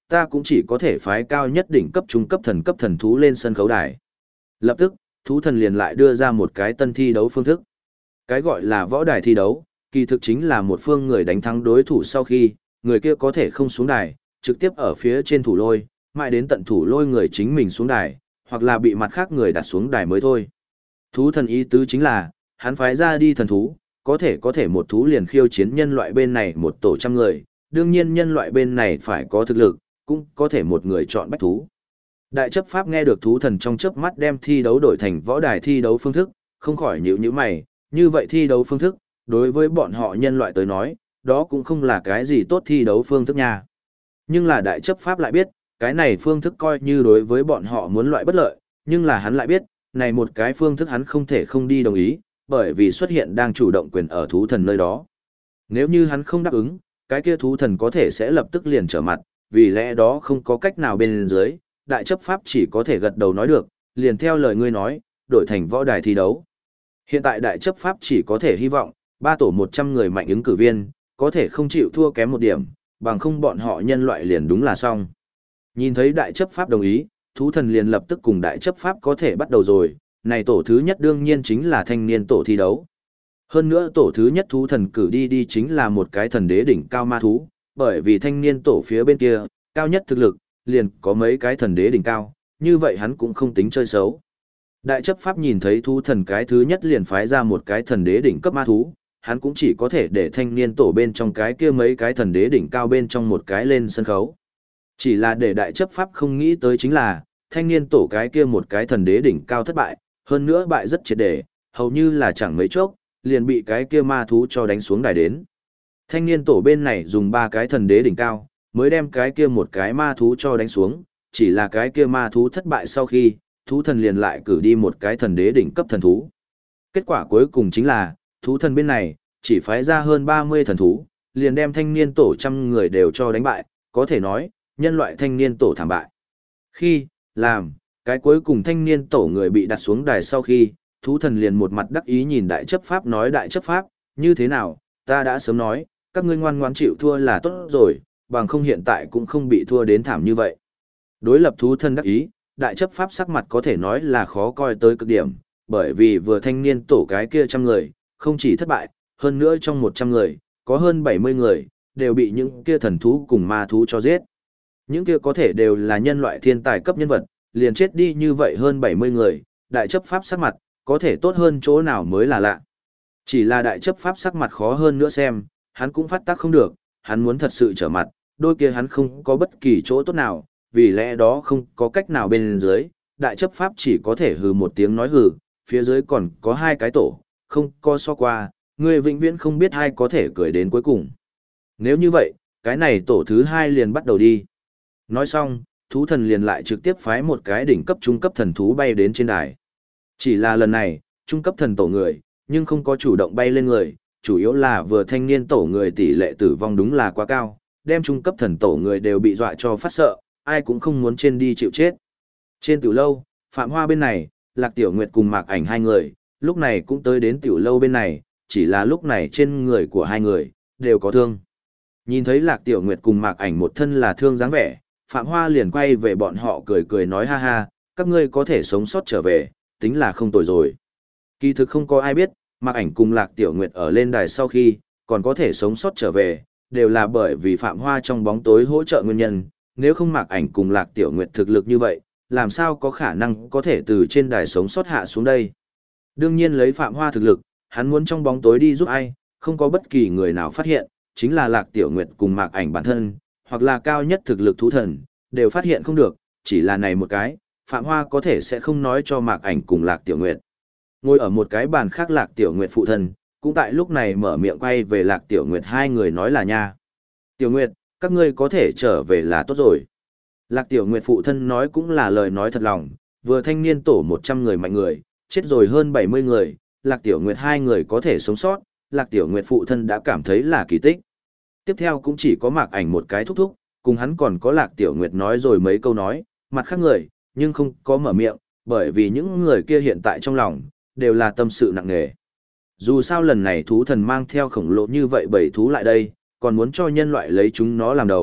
ta cũng chỉ có thể phái cao nhất đỉnh cấp trung cấp thần thú lên sân khấu đài. Lập tức, thú thần liền lại đưa ra một cái tân thi đấu phương thức. Cái gọi là võ đài thi đấu, kỳ thực chính là một phương người đánh thắng đối thủ sau khi, người kia có thể không xuống đài, trực tiếp ở phía trên thủ lôi, mãi đến tận thủ lôi người chính mình xuống đài, hoặc là bị mặt khác người đặt xuống đài mới thôi. Thú thần ý tứ chính là, hắn phái ra đi thần thú, có thể một thú liền khiêu chiến nhân loại bên này một tổ trăm người, đương nhiên nhân loại bên này phải có thực lực, cũng có thể một người chọn bách thú. Đại chấp pháp nghe được thú thần trong chớp mắt đem thi đấu đổi thành võ đài thi đấu phương thức, không khỏi nhíu nhíu mày, như vậy thi đấu phương thức, đối với bọn họ nhân loại tới nói, đó cũng không là cái gì tốt thi đấu phương thức nha. Nhưng là đại chấp pháp lại biết, cái này phương thức coi như đối với bọn họ muốn loại bất lợi, nhưng là hắn lại biết, này một cái phương thức hắn không thể không đi đồng ý, bởi vì xuất hiện đang chủ động quyền ở thú thần nơi đó. Nếu như hắn không đáp ứng, cái kia thú thần có thể sẽ lập tức liền trở mặt, vì lẽ đó không có cách nào bên dưới, đại chấp pháp chỉ có thể gật đầu nói được, liền theo lời ngươi nói, đổi thành võ đài thi đấu. Hiện tại đại chấp pháp chỉ có thể hy vọng, 3 tổ 100 người mạnh ứng cử viên, có thể không chịu thua kém một điểm, bằng không bọn họ nhân loại liền đúng là xong. Nhìn thấy đại chấp pháp đồng ý, thú thần liền lập tức cùng đại chấp pháp có thể bắt đầu rồi, này tổ thứ nhất đương nhiên chính là thanh niên tổ thi đấu. Hơn nữa tổ thứ nhất thú thần cử đi chính là một cái thần đế đỉnh cao ma thú, bởi vì thanh niên tổ phía bên kia, cao nhất thực lực, liền có mấy cái thần đế đỉnh cao, như vậy hắn cũng không tính chơi xấu. Đại chấp pháp nhìn thấy thú thần cái thứ nhất liền phái ra một cái thần đế đỉnh cấp ma thú, hắn cũng chỉ có thể để thanh niên tổ bên trong cái kia mấy cái thần đế đỉnh cao bên trong một cái lên sân khấu. Chỉ là để đại chấp pháp không nghĩ tới chính là, thanh niên tổ cái kia một cái thần đế đỉnh cao thất bại, hơn nữa bại rất triệt để, hầu như là chẳng mấy chốc, liền bị cái kia ma thú cho đánh xuống đài đến. Thanh niên tổ bên này dùng 3 cái thần đế đỉnh cao, mới đem cái kia một cái ma thú cho đánh xuống, chỉ là cái kia ma thú thất bại sau khi, thú thần liền lại cử đi một cái thần đế đỉnh cấp thần thú. Kết quả cuối cùng chính là, thú thần bên này, chỉ phái ra hơn 30 thần thú, liền đem thanh niên tổ trăm người đều cho đánh bại, có thể nói, nhân loại thanh niên tổ thảm bại. Khi, làm, cái cuối cùng thanh niên tổ người bị đặt xuống đài sau khi, thú thần liền một mặt đắc ý nhìn đại chấp pháp nói đại chấp pháp, như thế nào, ta đã sớm nói, các ngươi ngoan ngoãn chịu thua là tốt rồi, bằng không hiện tại cũng không bị thua đến thảm như vậy. Đối lập thú thần đắc ý, đại chấp pháp sắc mặt có thể nói là khó coi tới cực điểm, bởi vì vừa thanh niên tổ cái kia trăm người, không chỉ thất bại, hơn nữa trong 100 người, có hơn 70 người, đều bị những kia thần thú cùng ma thú cho giết. Những kia có thể đều là nhân loại thiên tài cấp nhân vật, liền chết đi như vậy hơn 70 người, đại chấp pháp sắc mặt, có thể tốt hơn chỗ nào mới là lạ. Chỉ là đại chấp pháp sắc mặt khó hơn nữa xem, hắn cũng phát tác không được, hắn muốn thật sự trở mặt, đôi kia hắn không có bất kỳ chỗ tốt nào, vì lẽ đó không có cách nào bên dưới, đại chấp pháp chỉ có thể hừ một tiếng nói hừ, phía dưới còn có 2 cái tổ, không có so qua, người vĩnh viễn không biết ai có thể cười đến cuối cùng. Nếu như vậy, cái này tổ thứ 2 liền bắt đầu đi. Nói xong, thú thần liền lại trực tiếp phái một cái đỉnh cấp trung cấp thần thú bay đến trên đài. Chỉ là lần này, trung cấp thần tổ người, nhưng không có chủ động bay lên người, chủ yếu là vừa thanh niên tổ người tỷ lệ tử vong đúng là quá cao, đem trung cấp thần tổ người đều bị dọa cho phát sợ, ai cũng không muốn trên đi chịu chết. Trên tiểu lâu, Phạm Hoa bên này, Lạc Tiểu Nguyệt cùng Mạc Ảnh 2 người, lúc này cũng tới đến tiểu lâu bên này, chỉ là lúc này trên người của 2 người, đều có thương. Nhìn thấy Lạc Tiểu Nguyệt cùng Mạc Ảnh một thân là thương dáng vẻ, Phạm Hoa liền quay về bọn họ cười cười nói ha ha, các ngươi có thể sống sót trở về, tính là không tồi rồi. Kỳ thực không có ai biết, Mạc Ảnh cùng Lạc Tiểu Nguyệt ở lên đài sau khi, còn có thể sống sót trở về, đều là bởi vì Phạm Hoa trong bóng tối hỗ trợ nguyên nhân, nếu không Mạc Ảnh cùng Lạc Tiểu Nguyệt thực lực như vậy, làm sao có khả năng có thể từ trên đài sống sót hạ xuống đây. Đương nhiên lấy Phạm Hoa thực lực, hắn muốn trong bóng tối đi giúp ai, không có bất kỳ người nào phát hiện, chính là Lạc Tiểu Nguyệt cùng Mạc Ảnh bản thân, hoặc là cao nhất thực lực thú thần, đều phát hiện không được, chỉ là này một cái, Phạm Hoa có thể sẽ không nói cho Mạc Ảnh cùng Lạc Tiểu Nguyệt. Ngồi ở một cái bàn khác Lạc Tiểu Nguyệt phụ thân, cũng tại lúc này mở miệng quay về Lạc Tiểu Nguyệt 2 người nói là nha. Tiểu Nguyệt, các ngươi có thể trở về là tốt rồi. Lạc Tiểu Nguyệt phụ thân nói cũng là lời nói thật lòng, vừa thanh niên tổ 100 người mạnh người, chết rồi hơn 70 người, Lạc Tiểu Nguyệt 2 người có thể sống sót, Lạc Tiểu Nguyệt phụ thân đã cảm thấy là kỳ tích. Tiếp theo cũng chỉ có Mạc Ảnh một cái thúc thúc, cùng hắn còn có Lạc Tiểu Nguyệt nói rồi mấy câu nói, mặt khác người, nhưng không có mở miệng, bởi vì những người kia hiện tại trong lòng, đều là tâm sự nặng nề. Dù sao lần này thú thần mang theo khổng lồ như vậy 7 thú lại đây, còn muốn cho nhân loại lấy chúng nó làm đầu,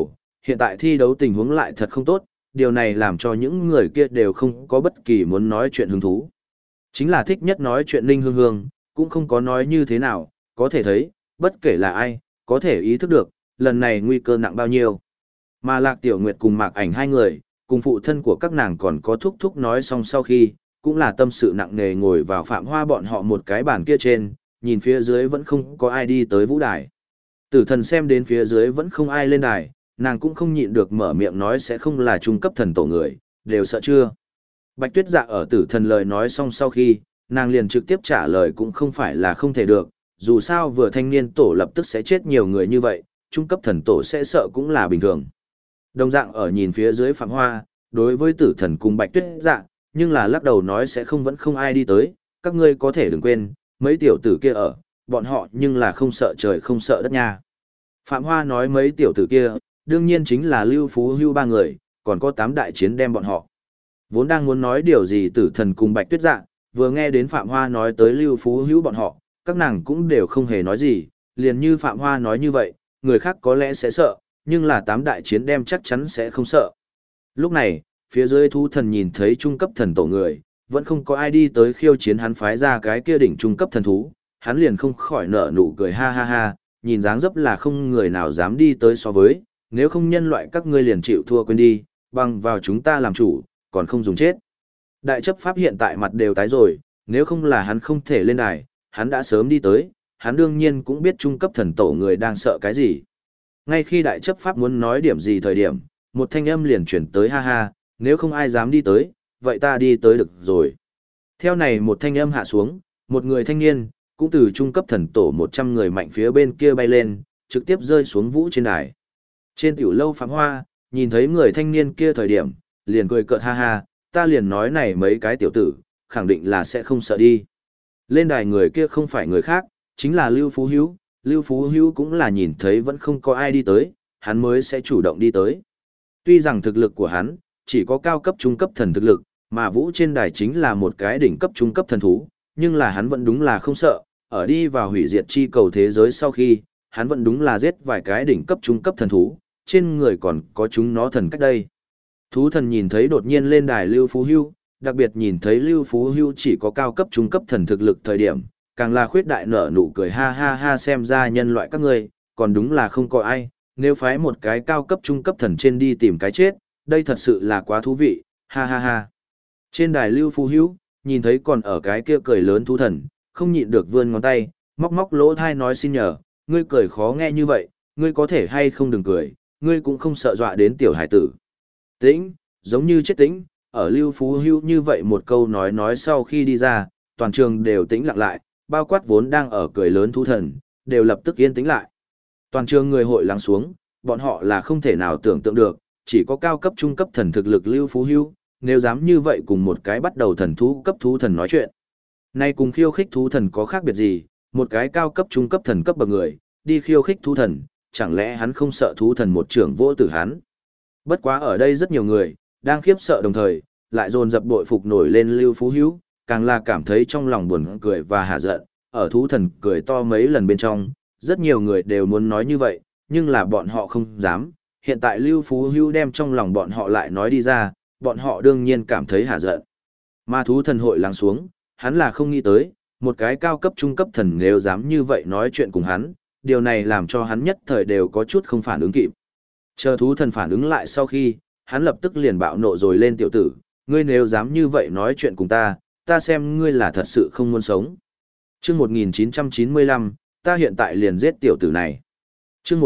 hiện tại thi đấu tình huống lại thật không tốt, điều này làm cho những người kia đều không có bất kỳ muốn nói chuyện hứng thú. Chính là thích nhất nói chuyện Ninh Hương Hương, cũng không có nói như thế nào, có thể thấy, bất kể là ai, có thể ý thức được, lần này nguy cơ nặng bao nhiêu. Mà Lạc Tiểu Nguyệt cùng Mạc Ảnh hai người, cùng phụ thân của các nàng còn có thúc thúc nói xong sau khi, cũng là tâm sự nặng nề ngồi vào Phạm Hoa bọn họ một cái bàn kia trên, nhìn phía dưới vẫn không có ai đi tới vũ đài. Tử thần xem đến phía dưới vẫn không ai lên đài, nàng cũng không nhịn được mở miệng nói sẽ không là trung cấp thần tổ người, đều sợ chưa. Bạch Tuyết Dạ ở tử thần lời nói xong sau khi, nàng liền trực tiếp trả lời cũng không phải là không thể được, dù sao vừa thanh niên tổ lập tức sẽ chết nhiều người như vậy, trung cấp thần tổ sẽ sợ cũng là bình thường. Đồng dạng ở nhìn phía dưới Phạm Hoa, đối với tử thần cùng Bạch Tuyết Dạ, nhưng là lắc đầu nói sẽ không vẫn không ai đi tới, các ngươi có thể đừng quên, mấy tiểu tử kia ở, bọn họ nhưng là không sợ trời không sợ đất nha. Phạm Hoa nói mấy tiểu tử kia, đương nhiên chính là Lưu Phú Hưu ba người, còn có 8 đại chiến đem bọn họ. Vốn đang muốn nói điều gì tử thần cùng Bạch Tuyết Dạ, vừa nghe đến Phạm Hoa nói tới Lưu Phú Hữu bọn họ, các nàng cũng đều không hề nói gì, liền như Phạm Hoa nói như vậy, người khác có lẽ sẽ sợ, nhưng là 8 đại chiến đem chắc chắn sẽ không sợ. Lúc này, phía dưới thú thần nhìn thấy trung cấp thần tổ người, vẫn không có ai đi tới khiêu chiến hắn phái ra cái kia đỉnh trung cấp thần thú, hắn liền không khỏi nở nụ cười ha ha ha, nhìn dáng dấp là không người nào dám đi tới so với, nếu không nhân loại các ngươi liền chịu thua quên đi, bằng vào chúng ta làm chủ, còn không dùng chết. Đại chấp pháp hiện tại mặt đều tái rồi, nếu không là hắn không thể lên đài, hắn đã sớm đi tới, hắn đương nhiên cũng biết trung cấp thần tổ người đang sợ cái gì. Ngay khi đại chấp pháp muốn nói điểm gì thời điểm, một thanh âm liền chuyển tới ha ha, nếu không ai dám đi tới, vậy ta đi tới được rồi. Theo này một thanh âm hạ xuống, một người thanh niên, cũng từ trung cấp thần tổ 100 người mạnh phía bên kia bay lên, trực tiếp rơi xuống vũ trên đài. Trên tiểu lâu Phạm Hoa, nhìn thấy người thanh niên kia thời điểm, liền cười cợt ha ha, ta liền nói này mấy cái tiểu tử, khẳng định là sẽ không sợ đi. Lên đài người kia không phải người khác, chính là Lưu Phú Hữu. Lưu Phú Hữu cũng là nhìn thấy vẫn không có ai đi tới, hắn mới sẽ chủ động đi tới. Tuy rằng thực lực của hắn, chỉ có cao cấp trung cấp thần thực lực, mà vũ trên đài chính là một cái đỉnh cấp trung cấp thần thú, nhưng là hắn vẫn đúng là không sợ, ở đi vào hủy diệt chi cầu thế giới sau khi, hắn vẫn đúng là giết vài cái đỉnh cấp trung cấp thần thú, trên người còn có chúng nó thần cách đây. Thú thần nhìn thấy đột nhiên lên đài Lưu Phú Hưu, đặc biệt nhìn thấy Lưu Phú Hưu chỉ có cao cấp trung cấp thần thực lực thời điểm, càng là khuyết đại nở nụ cười ha ha ha, xem ra nhân loại các ngươi, còn đúng là không có ai, nếu phái một cái cao cấp trung cấp thần trên đi tìm cái chết, đây thật sự là quá thú vị, ha ha ha. Trên đài Lưu Phú Hưu, nhìn thấy còn ở cái kia cười lớn thú thần, không nhịn được vươn ngón tay, móc móc lỗ thai nói xin nhờ, ngươi cười khó nghe như vậy, ngươi có thể hay không đừng cười, ngươi cũng không sợ dọa đến tiểu hải tử. Tĩnh, giống như chết tĩnh, ở Lưu Phú Hưu như vậy một câu nói sau khi đi ra, toàn trường đều tĩnh lặng lại, bao quát vốn đang ở cười lớn thú thần, đều lập tức yên tĩnh lại. Toàn trường người hội lắng xuống, bọn họ là không thể nào tưởng tượng được, chỉ có cao cấp trung cấp thần thực lực Lưu Phú Hưu, nếu dám như vậy cùng một cái bắt đầu thần thú cấp thú thần nói chuyện. Nay cùng khiêu khích thú thần có khác biệt gì, một cái cao cấp trung cấp thần cấp bậc người, đi khiêu khích thú thần, chẳng lẽ hắn không sợ thú thần một trưởng vỗ tử hắn. Bất quá ở đây rất nhiều người, đang khiếp sợ đồng thời, lại dồn dập bội phục nổi lên Lưu Phú Hữu, càng là cảm thấy trong lòng buồn cười và hả giận, ở thú thần cười to mấy lần bên trong, rất nhiều người đều muốn nói như vậy, nhưng là bọn họ không dám, hiện tại Lưu Phú Hữu đem trong lòng bọn họ lại nói đi ra, bọn họ đương nhiên cảm thấy hả giận. Mà thú thần hội lắng xuống, hắn là không nghĩ tới, một cái cao cấp trung cấp thần nếu dám như vậy nói chuyện cùng hắn, điều này làm cho hắn nhất thời đều có chút không phản ứng kịp. Chờ thú thần phản ứng lại sau khi, hắn lập tức liền bạo nộ rồi lên tiểu tử, ngươi nếu dám như vậy nói chuyện cùng ta, ta xem ngươi là thật sự không muốn sống. Chương 1995, ta hiện tại liền giết tiểu tử này. Chương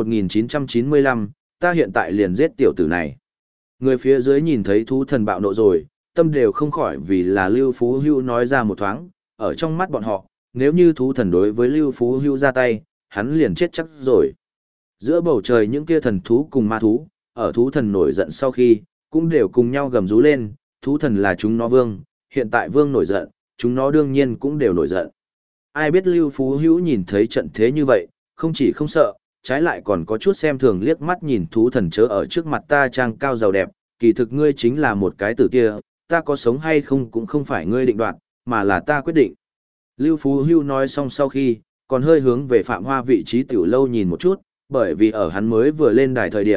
1995, ta hiện tại liền giết tiểu tử này. Người phía dưới nhìn thấy thú thần bạo nộ rồi, tâm đều không khỏi vì là Lưu Phú Hưu nói ra một thoáng, ở trong mắt bọn họ, nếu như thú thần đối với Lưu Phú Hưu ra tay, hắn liền chết chắc rồi. Giữa bầu trời những kia thần thú cùng ma thú, ở thú thần nổi giận sau khi, cũng đều cùng nhau gầm rú lên, thú thần là chúng nó vương, hiện tại vương nổi giận, chúng nó đương nhiên cũng đều nổi giận. Ai biết Lưu Phú Hữu nhìn thấy trận thế như vậy, không chỉ không sợ, trái lại còn có chút xem thường liếc mắt nhìn thú thần chớ ở trước mặt ta trang cao giàu đẹp, kỳ thực ngươi chính là một cái tử kia, ta có sống hay không cũng không phải ngươi định đoạt, mà là ta quyết định. Lưu Phú Hữu nói xong sau khi, còn hơi hướng về Phạm Hoa vị trí tiểu lâu nhìn một chút, bởi vì ở hắn mới vừa lên đài thời điểm,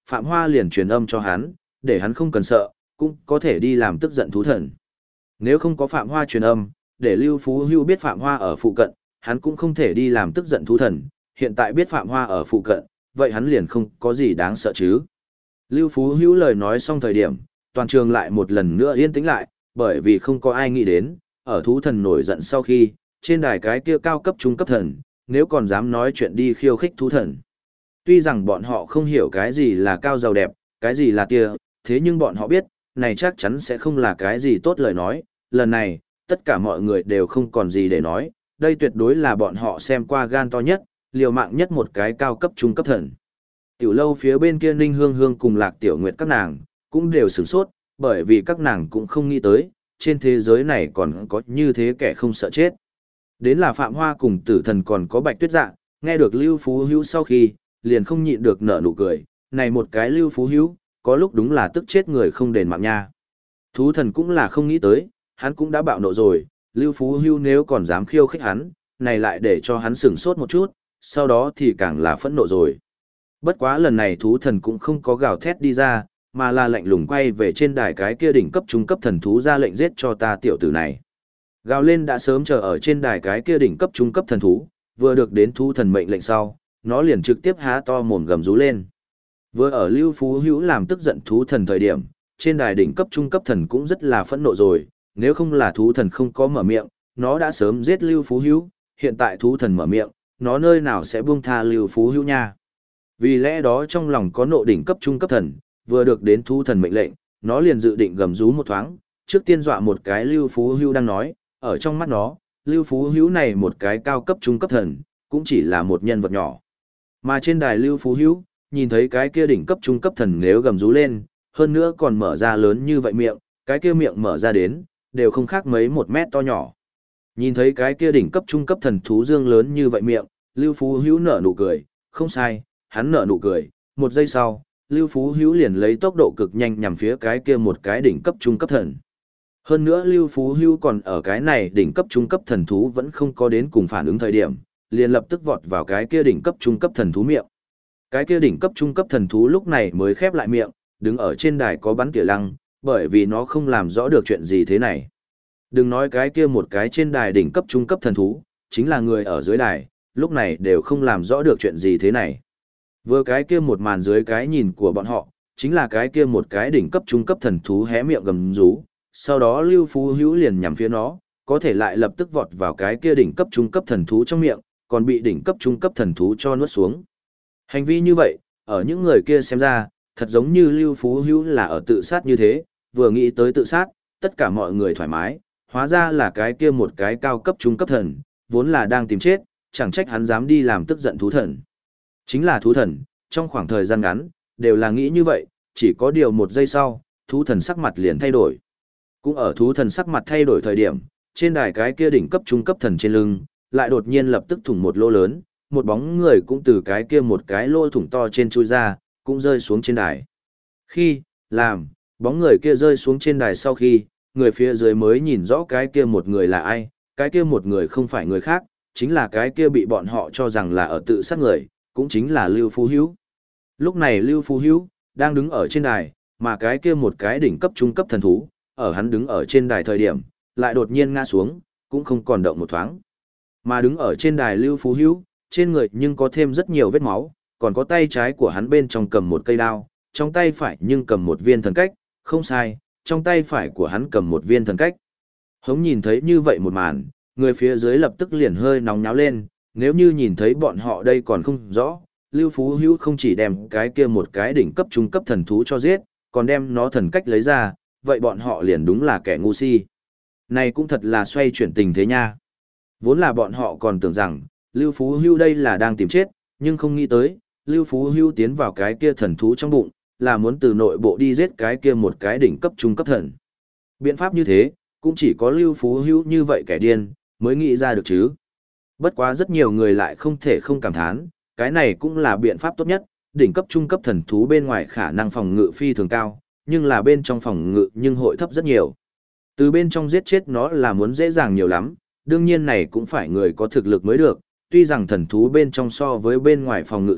Phạm Hoa liền truyền âm cho hắn, để hắn không cần sợ, cũng có thể đi làm tức giận thú thần. Nếu không có Phạm Hoa truyền âm, để Lưu Phú Hữu biết Phạm Hoa ở phụ cận, hắn cũng không thể đi làm tức giận thú thần, hiện tại biết Phạm Hoa ở phụ cận, vậy hắn liền không có gì đáng sợ chứ. Lưu Phú Hữu lời nói xong thời điểm, toàn trường lại một lần nữa yên tĩnh lại, bởi vì không có ai nghĩ đến, ở thú thần nổi giận sau khi, trên đài cái kia cao cấp trung cấp thần, nếu còn dám nói chuyện đi khiêu khích thú thần. Tuy rằng bọn họ không hiểu cái gì là cao giàu đẹp, cái gì là tia, thế nhưng bọn họ biết, này chắc chắn sẽ không là cái gì tốt lời nói, lần này, tất cả mọi người đều không còn gì để nói, đây tuyệt đối là bọn họ xem qua gan to nhất, liều mạng nhất một cái cao cấp trung cấp thần. Tiểu lâu phía bên kia Ninh Hương Hương cùng Lạc Tiểu Nguyệt các nàng, cũng đều sửng sốt, bởi vì các nàng cũng không nghĩ tới, trên thế giới này còn có như thế kẻ không sợ chết. Đến là Phạm Hoa cùng Tử Thần còn có Bạch Tuyết Dạ, nghe được Lưu Phú Hữu sau khi, liền không nhịn được nở nụ cười, này một cái Lưu Phú Hữu, có lúc đúng là tức chết người không đền mạng nha. Thú Thần cũng là không nghĩ tới, hắn cũng đã bạo nộ rồi, Lưu Phú Hữu nếu còn dám khiêu khích hắn, này lại để cho hắn sửng sốt một chút, sau đó thì càng là phẫn nộ rồi. Bất quá lần này Thú Thần cũng không có gào thét đi ra, mà là lạnh lùng quay về trên đài cái kia đỉnh cấp trung cấp thần thú ra lệnh giết cho ta tiểu tử này. Gào lên đã sớm chờ ở trên đài cái kia đỉnh cấp trung cấp thần thú, vừa được đến Thú Thần mệnh lệnh sau, nó liền trực tiếp há to mồm gầm rú lên. Vừa ở Lưu Phú Hữu làm tức giận Thú Thần thời điểm, trên đài đỉnh cấp trung cấp thần cũng rất là phẫn nộ rồi, nếu không là Thú Thần không có mở miệng, nó đã sớm giết Lưu Phú Hữu, hiện tại Thú Thần mở miệng, nó nơi nào sẽ buông tha Lưu Phú Hữu nha. Vì lẽ đó trong lòng có nộ đỉnh cấp trung cấp thần, vừa được đến Thú Thần mệnh lệnh, nó liền dự định gầm rú một thoáng, trước tiên dọa một cái Lưu Phú Hữu đang nói, ở trong mắt nó, Lưu Phú Hữu này một cái cao cấp trung cấp thần, cũng chỉ là một nhân vật nhỏ. Mà trên đài Lưu Phú Hữu, nhìn thấy cái kia đỉnh cấp trung cấp thần nếu gầm rú lên, hơn nữa còn mở ra lớn như vậy miệng, cái kia miệng mở ra đến, đều không khác mấy 1 mét to nhỏ. Nhìn thấy cái kia đỉnh cấp trung cấp thần thú dương lớn như vậy miệng, Lưu Phú Hữu nở nụ cười, không sai, hắn nở nụ cười, 1 giây sau, Lưu Phú Hữu liền lấy tốc độ cực nhanh nhằm phía cái kia một cái đỉnh cấp trung cấp thần. Hơn nữa Lưu Phú Hữu còn ở cái này đỉnh cấp trung cấp thần thú vẫn không có đến cùng phản ứng thời điểm, liền lập tức vọt vào cái kia đỉnh cấp trung cấp thần thú miệng. Cái kia đỉnh cấp trung cấp thần thú lúc này mới khép lại miệng, đứng ở trên đài có bắn tỉa lăng, bởi vì nó không làm rõ được chuyện gì thế này. Đừng nói cái kia một cái trên đài đỉnh cấp trung cấp thần thú, chính là người ở dưới đài, lúc này đều không làm rõ được chuyện gì thế này. Vừa cái kia một màn dưới cái nhìn của bọn họ, chính là cái kia một cái đỉnh cấp trung cấp thần thú hé miệng gầm rú, sau đó Lưu Phú Hữu liền nhằm phía nó, có thể lại lập tức vọt vào cái kia đỉnh cấp trung cấp thần thú trong miệng, còn bị đỉnh cấp trung cấp thần thú cho nuốt xuống. Hành vi như vậy, ở những người kia xem ra, thật giống như Lưu Phú Hữu là ở tự sát như thế, vừa nghĩ tới tự sát, tất cả mọi người thoải mái, hóa ra là cái kia một cái cao cấp trung cấp thần, vốn là đang tìm chết, chẳng trách hắn dám đi làm tức giận thú thần. Chính là thú thần, trong khoảng thời gian ngắn, đều là nghĩ như vậy, chỉ có điều 1 giây sau, thú thần sắc mặt liền thay đổi. Cũng ở thú thần sắc mặt thay đổi thời điểm, trên đài cái kia đỉnh cấp trung cấp thần trên lưng, lại đột nhiên lập tức thủng một lỗ lớn, một bóng người cũng từ cái kia một cái lỗ thủng to trên chui ra, cũng rơi xuống trên đài. Khi, làm, bóng người kia rơi xuống trên đài sau khi, người phía dưới mới nhìn rõ cái kia một người là ai, cái kia một người không phải người khác, chính là cái kia bị bọn họ cho rằng là ở tự sát người, cũng chính là Lưu Phú Hữu. Lúc này Lưu Phú Hữu đang đứng ở trên đài, mà cái kia một cái đỉnh cấp trung cấp thần thú, ở hắn đứng ở trên đài thời điểm, lại đột nhiên ngã xuống, cũng không còn động một thoáng. Mà đứng ở trên đài Lưu Phú Hữu, trên người nhưng có thêm rất nhiều vết máu, còn có tay trái của hắn bên trong cầm một cây đao, trong tay phải nhưng cầm một viên thần cách, không sai, trong tay phải của hắn cầm một viên thần cách. Hống nhìn thấy như vậy một màn, người phía dưới lập tức liền hơi nóng nháo lên, nếu như nhìn thấy bọn họ đây còn không rõ, Lưu Phú Hữu không chỉ đem cái kia một cái đỉnh cấp trung cấp thần thú cho giết, còn đem nó thần cách lấy ra, vậy bọn họ liền đúng là kẻ ngu si. Này cũng thật là xoay chuyển tình thế nha. Vốn là bọn họ còn tưởng rằng, Lưu Phú Hữu đây là đang tìm chết, nhưng không nghĩ tới, Lưu Phú Hữu tiến vào cái kia thần thú trong bụng, là muốn từ nội bộ đi giết cái kia một cái đỉnh cấp trung cấp thần. Biện pháp như thế, cũng chỉ có Lưu Phú Hữu như vậy kẻ điên, mới nghĩ ra được chứ. Bất quá rất nhiều người lại không thể không cảm thán, cái này cũng là biện pháp tốt nhất, đỉnh cấp trung cấp thần thú bên ngoài khả năng phòng ngự phi thường cao, nhưng là bên trong phòng ngự nhưng hội thấp rất nhiều. Từ bên trong giết chết nó là muốn dễ dàng nhiều lắm, đương nhiên này cũng phải người có thực lực mới được, tuy rằng thần thú bên trong so với bên ngoài phòng ngự thấp,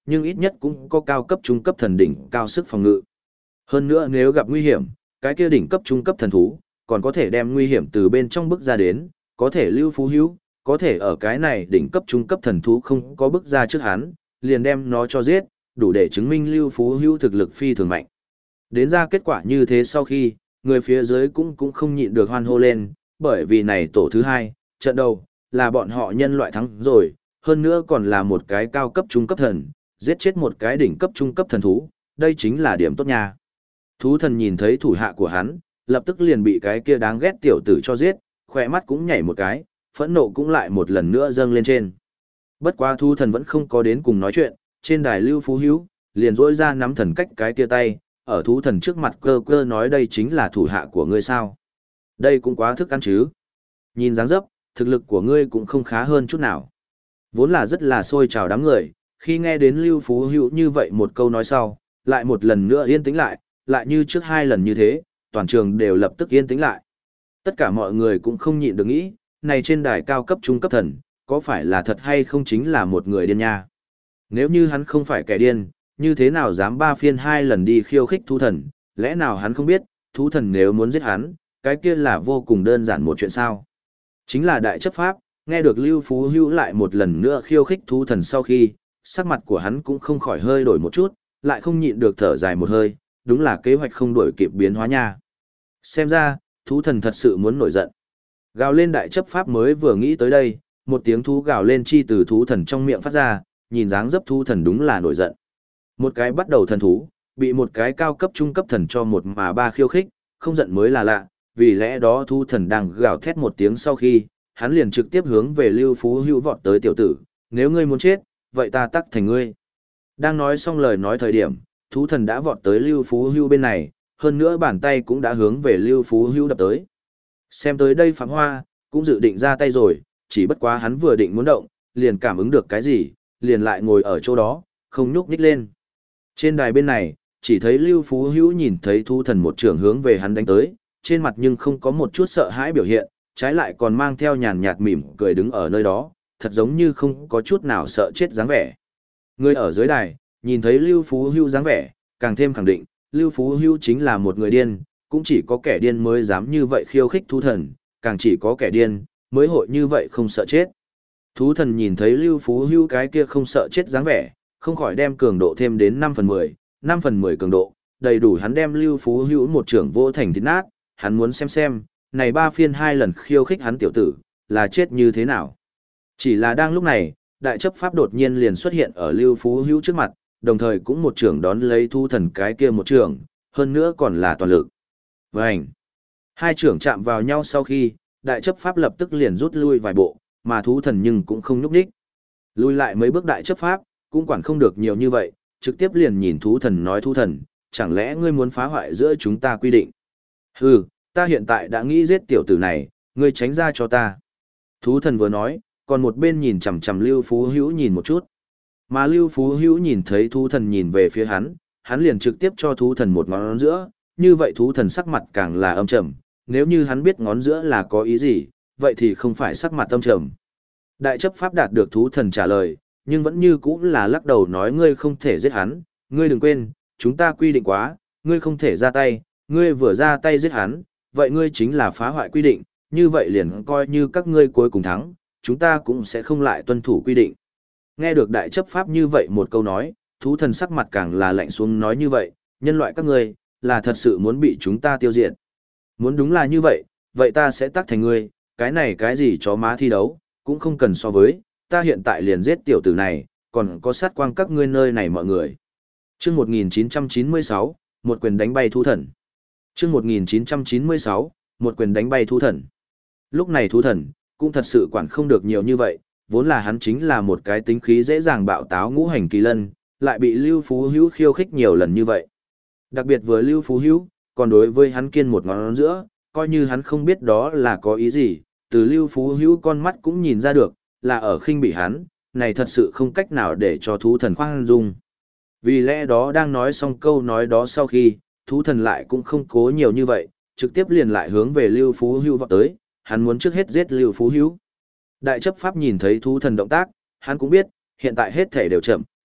nhưng ít nhất cũng có cao cấp trung cấp thần đỉnh cao sức phòng ngự. Hơn nữa nếu gặp nguy hiểm, cái kia đỉnh cấp trung cấp thần thú, còn có thể đem nguy hiểm từ bên trong bức ra đến, có thể Lưu Phú Hữu, có thể ở cái này đỉnh cấp trung cấp thần thú không có bức ra trước hắn, liền đem nó cho giết, đủ để chứng minh Lưu Phú Hữu thực lực phi thường mạnh. Đến ra kết quả như thế sau khi, người phía dưới cũng không nhịn được hoan hô lên, bởi vì này tổ thứ hai, trận đầu, là bọn họ nhân loại thắng rồi, hơn nữa còn là một cái cao cấp trung cấp thần, giết chết một cái đỉnh cấp trung cấp thần thú, đây chính là điểm tốt nha. Thú thần nhìn thấy thủ hạ của hắn, lập tức liền bị cái kia đáng ghét tiểu tử cho giết, khỏe mắt cũng nhảy một cái, phẫn nộ cũng lại một lần nữa dâng lên trên. Bất quá thú thần vẫn không có đến cùng nói chuyện, trên đài Lưu Phú Hữu liền rỗi ra nắm thần cách cái kia tay, ở thú thần trước mặt cơ cơ nói đây chính là thủ hạ của ngươi sao. Đây cũng quá thức ăn chứ. Nhìn dáng dấp, thực lực của ngươi cũng không khá hơn chút nào. Vốn là rất là xôi trào đám người, khi nghe đến Lưu Phú Hữu như vậy một câu nói sau, lại một lần nữa yên tĩnh lại như trước hai lần như thế, toàn trường đều lập tức yên tĩnh lại. Tất cả mọi người cũng không nhịn được nghĩ, này trên đài cao cấp trung cấp thần, có phải là thật hay không chính là một người điên nha. Nếu như hắn không phải kẻ điên, như thế nào dám 3 phiên 2 lần đi khiêu khích thú thần, lẽ nào hắn không biết, thú thần nếu muốn giết hắn, cái kia là vô cùng đơn giản một chuyện sao. Chính là đại chấp pháp, nghe được Lưu Phú Hữu lại một lần nữa khiêu khích thú thần sau khi, sắc mặt của hắn cũng không khỏi hơi đổi một chút, lại không nhịn được thở dài một hơi, đúng là kế hoạch không đổi kịp biến hóa nha. Xem ra, thú thần thật sự muốn nổi giận. Gào lên đại chấp pháp mới vừa nghĩ tới đây, một tiếng thú gào lên chi từ thú thần trong miệng phát ra, nhìn dáng dấp thú thần đúng là nổi giận. Một cái bắt đầu thần thú, bị một cái cao cấp trung cấp thần cho một mà ba khiêu khích, không giận mới là lạ, vì lẽ đó thú thần đang gào thét một tiếng sau khi, hắn liền trực tiếp hướng về Lưu Phú Hữu vọt tới tiểu tử, nếu ngươi muốn chết, vậy ta tắc thành ngươi. Đang nói xong lời nói thời điểm, thú thần đã vọt tới Lưu Phú Hữu bên này, hơn nữa bàn tay cũng đã hướng về Lưu Phú Hữu đập tới. Xem tới đây Phạm Hoa, cũng dự định ra tay rồi, chỉ bất quá hắn vừa định muốn động, liền cảm ứng được cái gì, liền lại ngồi ở chỗ đó, không nhúc nhích lên. Trên đài bên này, chỉ thấy Lưu Phú Hữu nhìn thấy thú thần một trường hướng về hắn đánh tới, trên mặt nhưng không có một chút sợ hãi biểu hiện, trái lại còn mang theo nhàn nhạt mỉm cười đứng ở nơi đó, thật giống như không có chút nào sợ chết dáng vẻ. Người ở dưới đài, nhìn thấy Lưu Phú Hữu dáng vẻ, càng thêm khẳng định, Lưu Phú Hữu chính là một người điên, cũng chỉ có kẻ điên mới dám như vậy khiêu khích thú thần, càng chỉ có kẻ điên mới hội như vậy không sợ chết. Thú thần nhìn thấy Lưu Phú Hữu cái kia không sợ chết dáng vẻ, không khỏi đem cường độ thêm đến 5/10, 5/10 cường độ, đầy đủ hắn đem Lưu Phú Hữu một trưởng vô thành thịt nát, hắn muốn xem, này 3 phiên 2 lần khiêu khích hắn tiểu tử, là chết như thế nào. Chỉ là đang lúc này, đại chấp pháp đột nhiên liền xuất hiện ở Lưu Phú Hữu trước mặt, đồng thời cũng một trưởng đón lấy thú thần cái kia một trưởng, hơn nữa còn là toàn lực. Vành! Hai trưởng chạm vào nhau sau khi, đại chấp pháp lập tức liền rút lui vài bộ, mà thú thần nhưng cũng không nhúc nhích. Lui lại mấy bước đại chấp pháp, cũng quản không được nhiều như vậy, trực tiếp liền nhìn thú thần nói thú thần, chẳng lẽ ngươi muốn phá hoại giữa chúng ta quy định? Hừ, ta hiện tại đã nghĩ giết tiểu tử này, ngươi tránh ra cho ta. Thú thần vừa nói, còn một bên nhìn chằm chằm Lưu Phú Hữu nhìn một chút. Mà Lưu Phú Hữu nhìn thấy thú thần nhìn về phía hắn liền trực tiếp cho thú thần một ngón giữa, như vậy thú thần sắc mặt càng là âm trầm, nếu như hắn biết ngón giữa là có ý gì, vậy thì không phải sắc mặt âm trầm. Đại chấp pháp đạt được thú thần trả lời, nhưng vẫn như cũ là lắc đầu nói ngươi không thể giết hắn, ngươi đừng quên, chúng ta quy định quá, ngươi không thể ra tay, ngươi vừa ra tay giết hắn, vậy ngươi chính là phá hoại quy định, như vậy liền coi như các ngươi cuối cùng thắng, chúng ta cũng sẽ không lại tuân thủ quy định. Nghe được đại chấp pháp như vậy một câu nói, thú thần sắc mặt càng là lạnh xuống nói như vậy, nhân loại các ngươi, là thật sự muốn bị chúng ta tiêu diệt. Muốn đúng là như vậy, vậy ta sẽ tác thành ngươi, cái này cái gì chó má thi đấu, cũng không cần so với, ta hiện tại liền giết tiểu tử này, còn có sát quang các ngươi nơi này mọi người. Chương 1996, một quyền đánh bay thú thần. Chương 1996, một quyền đánh bay thú thần. Lúc này thú thần, cũng thật sự quản không được nhiều như vậy, vốn là hắn chính là một cái tính khí dễ dàng bạo táo ngũ hành kỳ lân, lại bị Lưu Phú Hữu khiêu khích nhiều lần như vậy. Đặc biệt với Lưu Phú Hữu, còn đối với hắn kiên một ngón giữa, coi như hắn không biết đó là có ý gì, từ Lưu Phú Hữu con mắt cũng nhìn ra được, là ở khinh bỉ hắn, này thật sự không cách nào để cho thú thần khoan dung. Vì lẽ đó đang nói xong câu nói đó sau khi, thú thần lại cũng không cố nhiều như vậy, trực tiếp liền lại hướng về Lưu Phú Hữu vọt tới, hắn muốn trước hết giết Lưu Phú Hữu. Đại chấp pháp nhìn thấy thú thần động tác, hắn cũng biết, hiện tại hết thể đều chậm,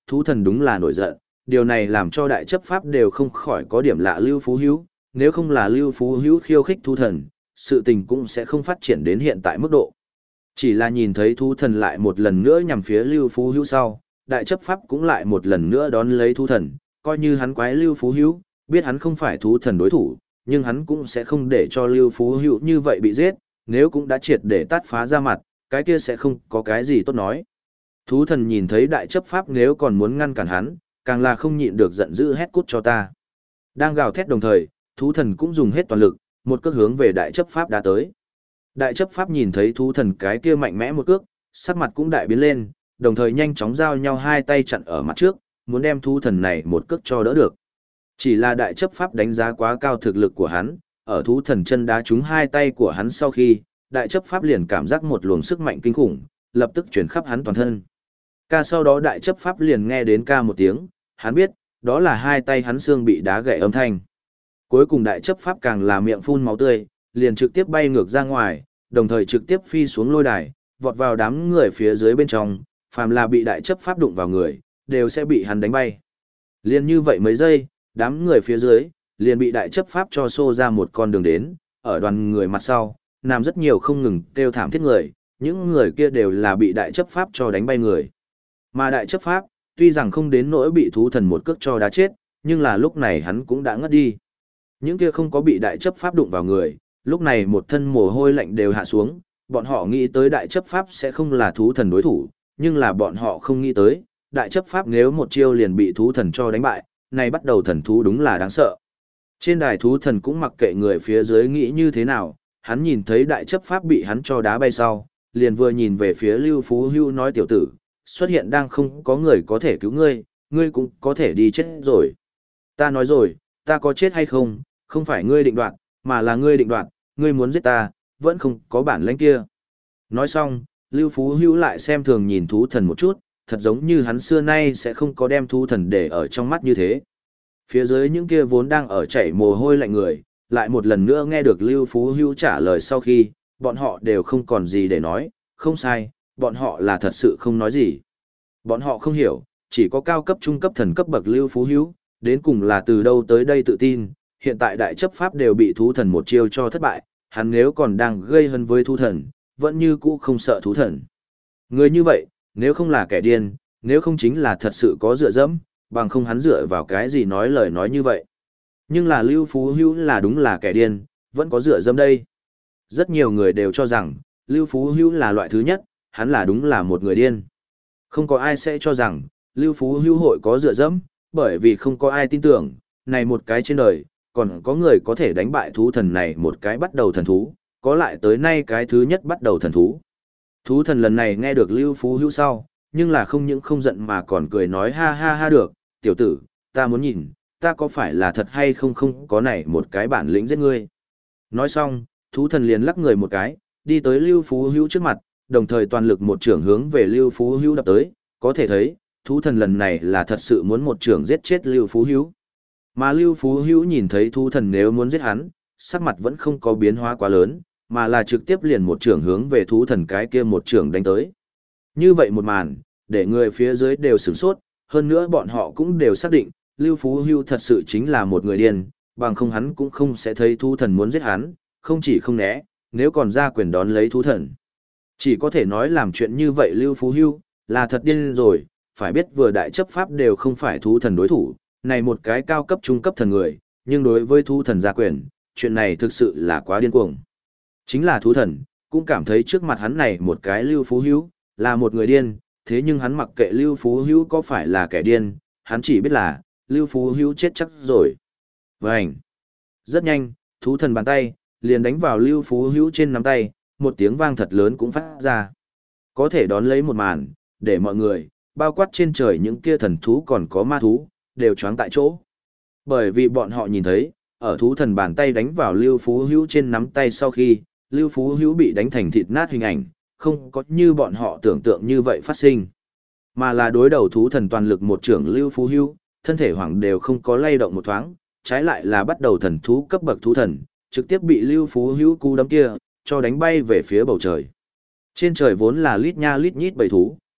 thú thần đúng là nổi giận, điều này làm cho đại chấp pháp đều không khỏi có điểm lạ Lưu Phú Hữu, nếu không là Lưu Phú Hữu khiêu khích thú thần, sự tình cũng sẽ không phát triển đến hiện tại mức độ. Chỉ là nhìn thấy thú thần lại một lần nữa nhằm phía Lưu Phú Hữu sau, đại chấp pháp cũng lại một lần nữa đón lấy thú thần, coi như hắn quái Lưu Phú Hữu, biết hắn không phải thú thần đối thủ, nhưng hắn cũng sẽ không để cho Lưu Phú Hữu như vậy bị giết, nếu cũng đã triệt để tát phá ra mặt, cái kia sẽ không có cái gì tốt nói. Thú thần nhìn thấy đại chấp pháp nếu còn muốn ngăn cản hắn, càng là không nhịn được giận dữ hét cút cho ta. Đang gào thét đồng thời, thú thần cũng dùng hết toàn lực, một cước hướng về đại chấp pháp đã tới. Đại chấp pháp nhìn thấy thú thần cái kia mạnh mẽ một cước, sắc mặt cũng đại biến lên, đồng thời nhanh chóng giao nhau hai tay chặn ở mặt trước, muốn đem thú thần này một cước cho đỡ được. Chỉ là đại chấp pháp đánh giá quá cao thực lực của hắn, ở thú thần chân đá trúng hai tay của hắn sau khi, đại chấp pháp liền cảm giác một luồng sức mạnh kinh khủng, lập tức chuyển khắp hắn toàn thân. Ca sau đó đại chấp pháp liền nghe đến ca một tiếng, hắn biết, đó là hai tay hắn xương bị đá gãy âm thanh. Cuối cùng đại chấp pháp càng là miệng phun máu tươi, liền trực tiếp bay ngược ra ngoài, đồng thời trực tiếp phi xuống lôi đài, vọt vào đám người phía dưới bên trong, phàm là bị đại chấp pháp đụng vào người, đều sẽ bị hắn đánh bay. Liền như vậy mấy giây, đám người phía dưới, liền bị đại chấp pháp cho xô ra một con đường đến, ở đoàn người mặt sau, nằm rất nhiều không ngừng kêu thảm thiết người, những người kia đều là bị đại chấp pháp cho đánh bay người. Mà đại chấp pháp, tuy rằng không đến nỗi bị thú thần một cước cho đá chết, nhưng là lúc này hắn cũng đã ngất đi. Những kia không có bị đại chấp pháp đụng vào người, lúc này một thân mồ hôi lạnh đều hạ xuống, bọn họ nghĩ tới đại chấp pháp sẽ không là thú thần đối thủ, nhưng là bọn họ không nghĩ tới, đại chấp pháp nếu một chiêu liền bị thú thần cho đánh bại, này bắt đầu thần thú đúng là đáng sợ. Trên đài thú thần cũng mặc kệ người phía dưới nghĩ như thế nào, hắn nhìn thấy đại chấp pháp bị hắn cho đá bay sau, liền vừa nhìn về phía Lưu Phú Hữu nói tiểu tử, xuất hiện đang không có người có thể cứu ngươi, ngươi cũng có thể đi chết rồi. Ta nói rồi, ta có chết hay không, không phải ngươi định đoạt, mà là ngươi định đoạt, ngươi muốn giết ta, vẫn không có bản lĩnh kia. Nói xong, Lưu Phú Hữu lại xem thường nhìn thú thần một chút, thật giống như hắn xưa nay sẽ không có đem thú thần để ở trong mắt như thế. Phía dưới những kia vốn đang ở chảy mồ hôi lạnh người, lại một lần nữa nghe được Lưu Phú Hữu trả lời sau khi, bọn họ đều không còn gì để nói, không sai, bọn họ là thật sự không nói gì. Bọn họ không hiểu, chỉ có cao cấp trung cấp thần cấp bậc Lưu Phú Hữu, đến cùng là từ đâu tới đây tự tin, hiện tại đại chấp pháp đều bị thú thần một chiêu cho thất bại, hắn nếu còn đang gây hấn với thú thần, vẫn như cũ không sợ thú thần. Người như vậy, nếu không là kẻ điên, nếu không chính là thật sự có dựa dẫm, bằng không hắn dựa vào cái gì nói lời nói như vậy. Nhưng là Lưu Phú Hữu là đúng là kẻ điên, vẫn có dựa dẫm đây. Rất nhiều người đều cho rằng, Lưu Phú Hữu là loại thứ nhất, hắn là đúng là một người điên. Không có ai sẽ cho rằng, Lưu Phú Hữu hội có dựa dẫm, bởi vì không có ai tin tưởng, này một cái trên đời, còn có người có thể đánh bại thú thần này một cái bắt đầu thần thú, có lại tới nay cái thứ nhất bắt đầu thần thú. Thú thần lần này nghe được Lưu Phú Hữu sau, nhưng là không những không giận mà còn cười nói ha ha ha được, tiểu tử, ta muốn nhìn, ta có phải là thật hay không không có này một cái bản lĩnh giết ngươi. Nói xong, thú thần liền lắc người một cái, đi tới Lưu Phú Hữu trước mặt, đồng thời toàn lực một trưởng hướng về Lưu Phú Hữu đập tới, có thể thấy, thú thần lần này là thật sự muốn một trưởng giết chết Lưu Phú Hữu. Mà Lưu Phú Hữu nhìn thấy thú thần nếu muốn giết hắn, sắc mặt vẫn không có biến hóa quá lớn, mà là trực tiếp liền một trưởng hướng về thú thần cái kia một trưởng đánh tới. Như vậy một màn, để người phía dưới đều sửng sốt, hơn nữa bọn họ cũng đều xác định, Lưu Phú Hữu thật sự chính là một người điên, bằng không hắn cũng không sẽ thấy thú thần muốn giết hắn, không chỉ không né, nếu còn ra quyền đón lấy thú thần. Chỉ có thể nói làm chuyện như vậy Lưu Phú Hữu là thật điên rồi, phải biết vừa đại chấp pháp đều không phải thú thần đối thủ, này một cái cao cấp trung cấp thần người, nhưng đối với thú thần ra quyền, chuyện này thực sự là quá điên cuồng. Chính là thú thần, cũng cảm thấy trước mặt hắn này một cái Lưu Phú Hữu là một người điên, thế nhưng hắn mặc kệ Lưu Phú Hữu có phải là kẻ điên, hắn chỉ biết là Lưu Phú Hữu chết chắc rồi. Vành. Rất nhanh, thú thần bàn tay liền đánh vào Lưu Phú Hữu trên nắm tay, một tiếng vang thật lớn cũng phát ra. Có thể đón lấy một màn, để mọi người, bao quát trên trời những kia thần thú còn có ma thú, đều choáng tại chỗ. Bởi vì bọn họ nhìn thấy, ở thú thần bàn tay đánh vào Lưu Phú Hữu trên nắm tay sau khi, Lưu Phú Hữu bị đánh thành thịt nát hình ảnh, không có như bọn họ tưởng tượng như vậy phát sinh. Mà là đối đầu thú thần toàn lực một trưởng Lưu Phú Hữu, thân thể hoàng đều không có lay động một thoáng, trái lại là bắt đầu thần thú cấp bậc thú thần, trực tiếp bị Lưu Phú Hữu cú đấm kia cho đánh bay về phía bầu trời. Trên trời vốn là lít nha lít nhít bầy thú,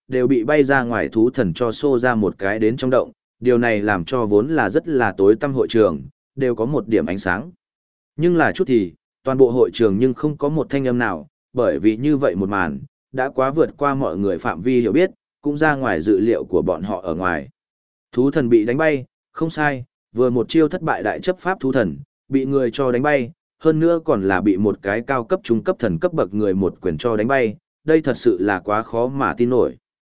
đều bị bay ra ngoài thú thần cho xô ra một cái đến trong động, điều này làm cho vốn là rất là tối tăm hội trường, đều có một điểm ánh sáng. Nhưng là chút thì, toàn bộ hội trường nhưng không có một thanh âm nào, bởi vì như vậy một màn, đã quá vượt qua mọi người phạm vi hiểu biết, cũng ra ngoài dự liệu của bọn họ ở ngoài. Thú thần bị đánh bay, không sai, vừa một chiêu thất bại đại chấp pháp thú thần, bị người cho đánh bay, hơn nữa còn là bị một cái cao cấp trung cấp thần cấp bậc người một quyền cho đánh bay, đây thật sự là quá khó mà tin nổi.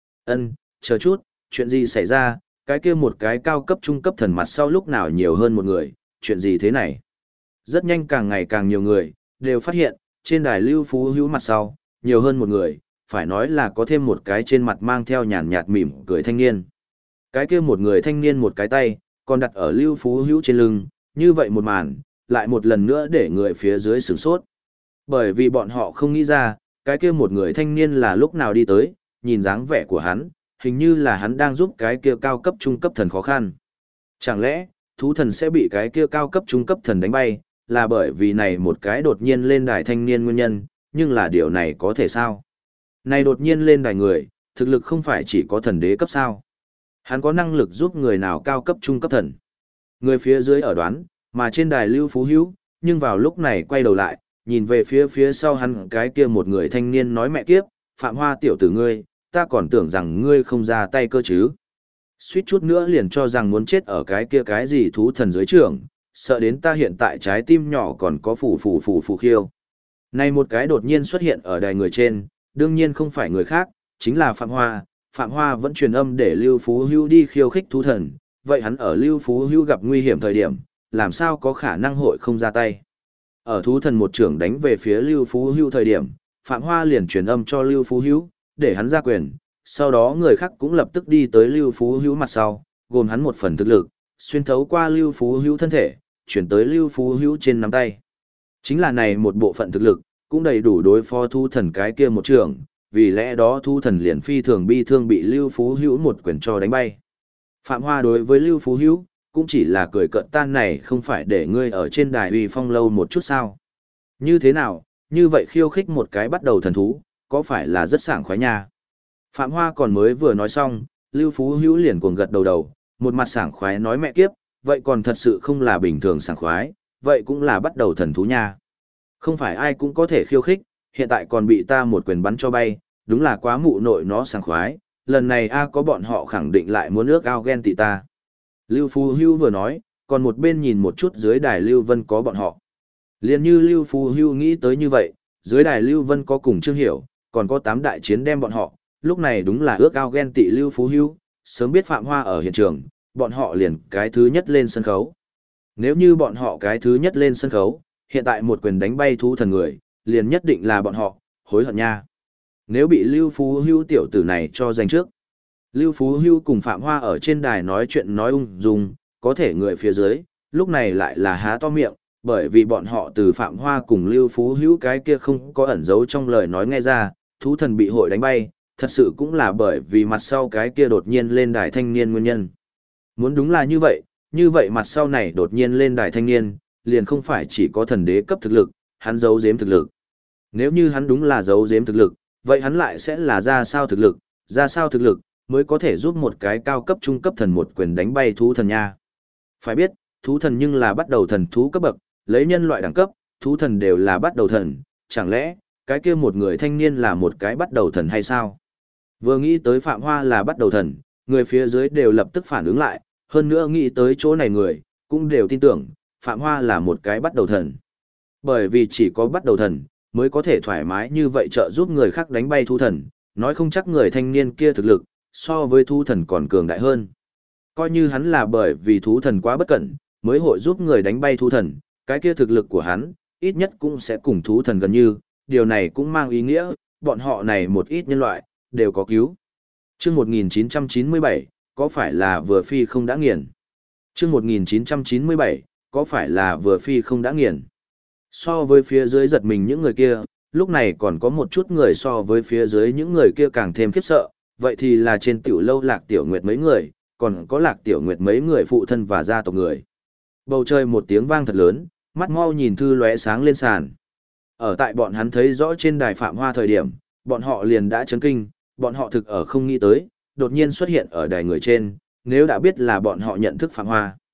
Chờ chút, chuyện gì xảy ra, cái kia một cái cao cấp trung cấp thần mặt sau lúc nào nhiều hơn một người, chuyện gì thế này? Rất nhanh càng ngày càng nhiều người, đều phát hiện, trên đài Lưu Phú Hữu mặt sau, nhiều hơn một người, phải nói là có thêm một cái trên mặt mang theo nhàn nhạt mỉm cười thanh niên. Cái kia một người thanh niên một cái tay, còn đặt ở Lưu Phú Hữu trên lưng, như vậy một màn, lại một lần nữa để người phía dưới sửng sốt. Bởi vì bọn họ không nghĩ ra, cái kia một người thanh niên là lúc nào đi tới, nhìn dáng vẻ của hắn, hình như là hắn đang giúp cái kia cao cấp trung cấp thần khó khăn. Chẳng lẽ, thú thần sẽ bị cái kia cao cấp trung cấp thần đánh bay, là bởi vì này một cái đột nhiên lên đài thanh niên nguyên nhân, nhưng là điều này có thể sao? Này đột nhiên lên đài người, thực lực không phải chỉ có thần đế cấp sao? Hắn có năng lực giúp người nào cao cấp trung cấp thần? Người phía dưới ở đoán, mà trên đài Lưu Phú Hữu, nhưng vào lúc này quay đầu lại, nhìn về phía sau hắn cái kia một người thanh niên nói mẹ kiếp, Phạm Hoa tiểu tử ngươi, ta còn tưởng rằng ngươi không ra tay cơ chứ. Suýt chút nữa liền cho rằng muốn chết ở cái kia cái gì thú thần dưới trưởng, sợ đến ta hiện tại trái tim nhỏ còn có phù khiêu. Này một cái đột nhiên xuất hiện ở đài người trên, đương nhiên không phải người khác, chính là Phạm Hoa. Phạm Hoa vẫn truyền âm để Lưu Phú Hữu đi khiêu khích thú thần, vậy hắn ở Lưu Phú Hữu gặp nguy hiểm thời điểm, làm sao có khả năng hội không ra tay. Ở thú thần một trưởng đánh về phía Lưu Phú Hữu thời điểm, Phạm Hoa liền truyền âm cho Lưu Phú Hữu, để hắn ra quyền, sau đó người khác cũng lập tức đi tới Lưu Phú Hữu mặt sau, gồm hắn một phần thực lực, xuyên thấu qua Lưu Phú Hữu thân thể, chuyển tới Lưu Phú Hữu trên nắm tay. Chính là này một bộ phận thực lực, cũng đầy đủ đối phó thú thần cái kia một trưởng, vì lẽ đó thú thần liền phi thường bi thương bị Lưu Phú Hữu một quyền cho đánh bay. Phạm Hoa đối với Lưu Phú Hữu, cũng chỉ là cười cợt tan này không phải để ngươi ở trên đài uy phong lâu một chút sao. Như thế nào, như vậy khiêu khích một cái bắt đầu thần thú, có phải là rất sảng khoái nha. Phạm Hoa còn mới vừa nói xong, Lưu Phú Hữu liền cuồng gật đầu, một mặt sảng khoái nói mẹ kiếp, vậy còn thật sự không là bình thường sảng khoái, vậy cũng là bắt đầu thần thú nha. Không phải ai cũng có thể khiêu khích, hiện tại còn bị ta một quyền bắn cho bay, đúng là quá mụ nội nó sảng khoái, lần này có bọn họ khẳng định lại muốn ước ao ghen tị ta. Lưu Phú Hữu vừa nói, còn một bên nhìn một chút dưới đài Lưu Vân có bọn họ. Liền như Lưu Phú Hữu nghĩ tới như vậy, dưới đài Lưu Vân có cùng Trương Hiểu, còn có 8 đại chiến đem bọn họ, lúc này đúng là ước ao ghen tị Lưu Phú Hữu, sớm biết Phạm Hoa ở hiện trường, bọn họ liền cái thứ nhất lên sân khấu. Nếu như bọn họ cái thứ nhất lên sân khấu, hiện tại một quyền đánh bay thú thần người, liền nhất định là bọn họ, hối hận nha. Nếu bị Lưu Phú Hữu tiểu tử này cho giành trước. Lưu Phú Hữu cùng Phạm Hoa ở trên đài nói chuyện nói ung dung, có thể người phía dưới, lúc này lại là há to miệng, bởi vì bọn họ từ Phạm Hoa cùng Lưu Phú Hữu cái kia không có ẩn giấu trong lời nói nghe ra, thú thần bị hội đánh bay, thật sự cũng là bởi vì mặt sau cái kia đột nhiên lên đài thanh niên nguyên nhân. Muốn đúng là như vậy mặt sau này đột nhiên lên đài thanh niên, liền không phải chỉ có thần đế cấp thực lực, hắn giấu giếm thực lực. Nếu như hắn đúng là giấu giếm thực lực, vậy hắn lại sẽ là ra sao thực lực, mới có thể giúp một cái cao cấp trung cấp thần một quyền đánh bay thú thần nha. Phải biết, thú thần nhưng là bắt đầu thần thú cấp bậc, lấy nhân loại đẳng cấp, thú thần đều là bắt đầu thần, chẳng lẽ, cái kia một người thanh niên là một cái bắt đầu thần hay sao? Vừa nghĩ tới Phạm Hoa là bắt đầu thần, người phía dưới đều lập tức phản ứng lại, hơn nữa nghĩ tới chỗ này người, cũng đều tin tưởng, Phạm Hoa là một cái bắt đầu thần. Bởi vì chỉ có bắt đầu thần, mới có thể thoải mái như vậy trợ giúp người khác đánh bay thú thần, nói không chắc người thanh niên kia thực lực, so với thú thần còn cường đại hơn. Coi như hắn là bởi vì thú thần quá bất cẩn, mới hội giúp người đánh bay thú thần, cái kia thực lực của hắn, ít nhất cũng sẽ cùng thú thần gần như, điều này cũng mang ý nghĩa, bọn họ này một ít nhân loại, đều có cứu. Chương 1997, có phải là vừa phi không đã nghiền? Chương 1997, có phải là vừa phi không đã nghiền? So với phía dưới giật mình những người kia, lúc này còn có một chút người so với phía dưới những người kia càng thêm khiếp sợ, vậy thì là trên tiểu lâu Lạc Tiểu Nguyệt mấy người, còn có Lạc Tiểu Nguyệt mấy người phụ thân và gia tộc người. Bầu trời một tiếng vang thật lớn, mắt mau nhìn thư lóe sáng lên sàn. Ở tại bọn hắn thấy rõ trên đài Phạm Hoa thời điểm, bọn họ liền đã chấn kinh, bọn họ thực ở không nghĩ tới, đột nhiên xuất hiện ở đài người trên, nếu đã biết là bọn họ nhận thức Phạm Hoa.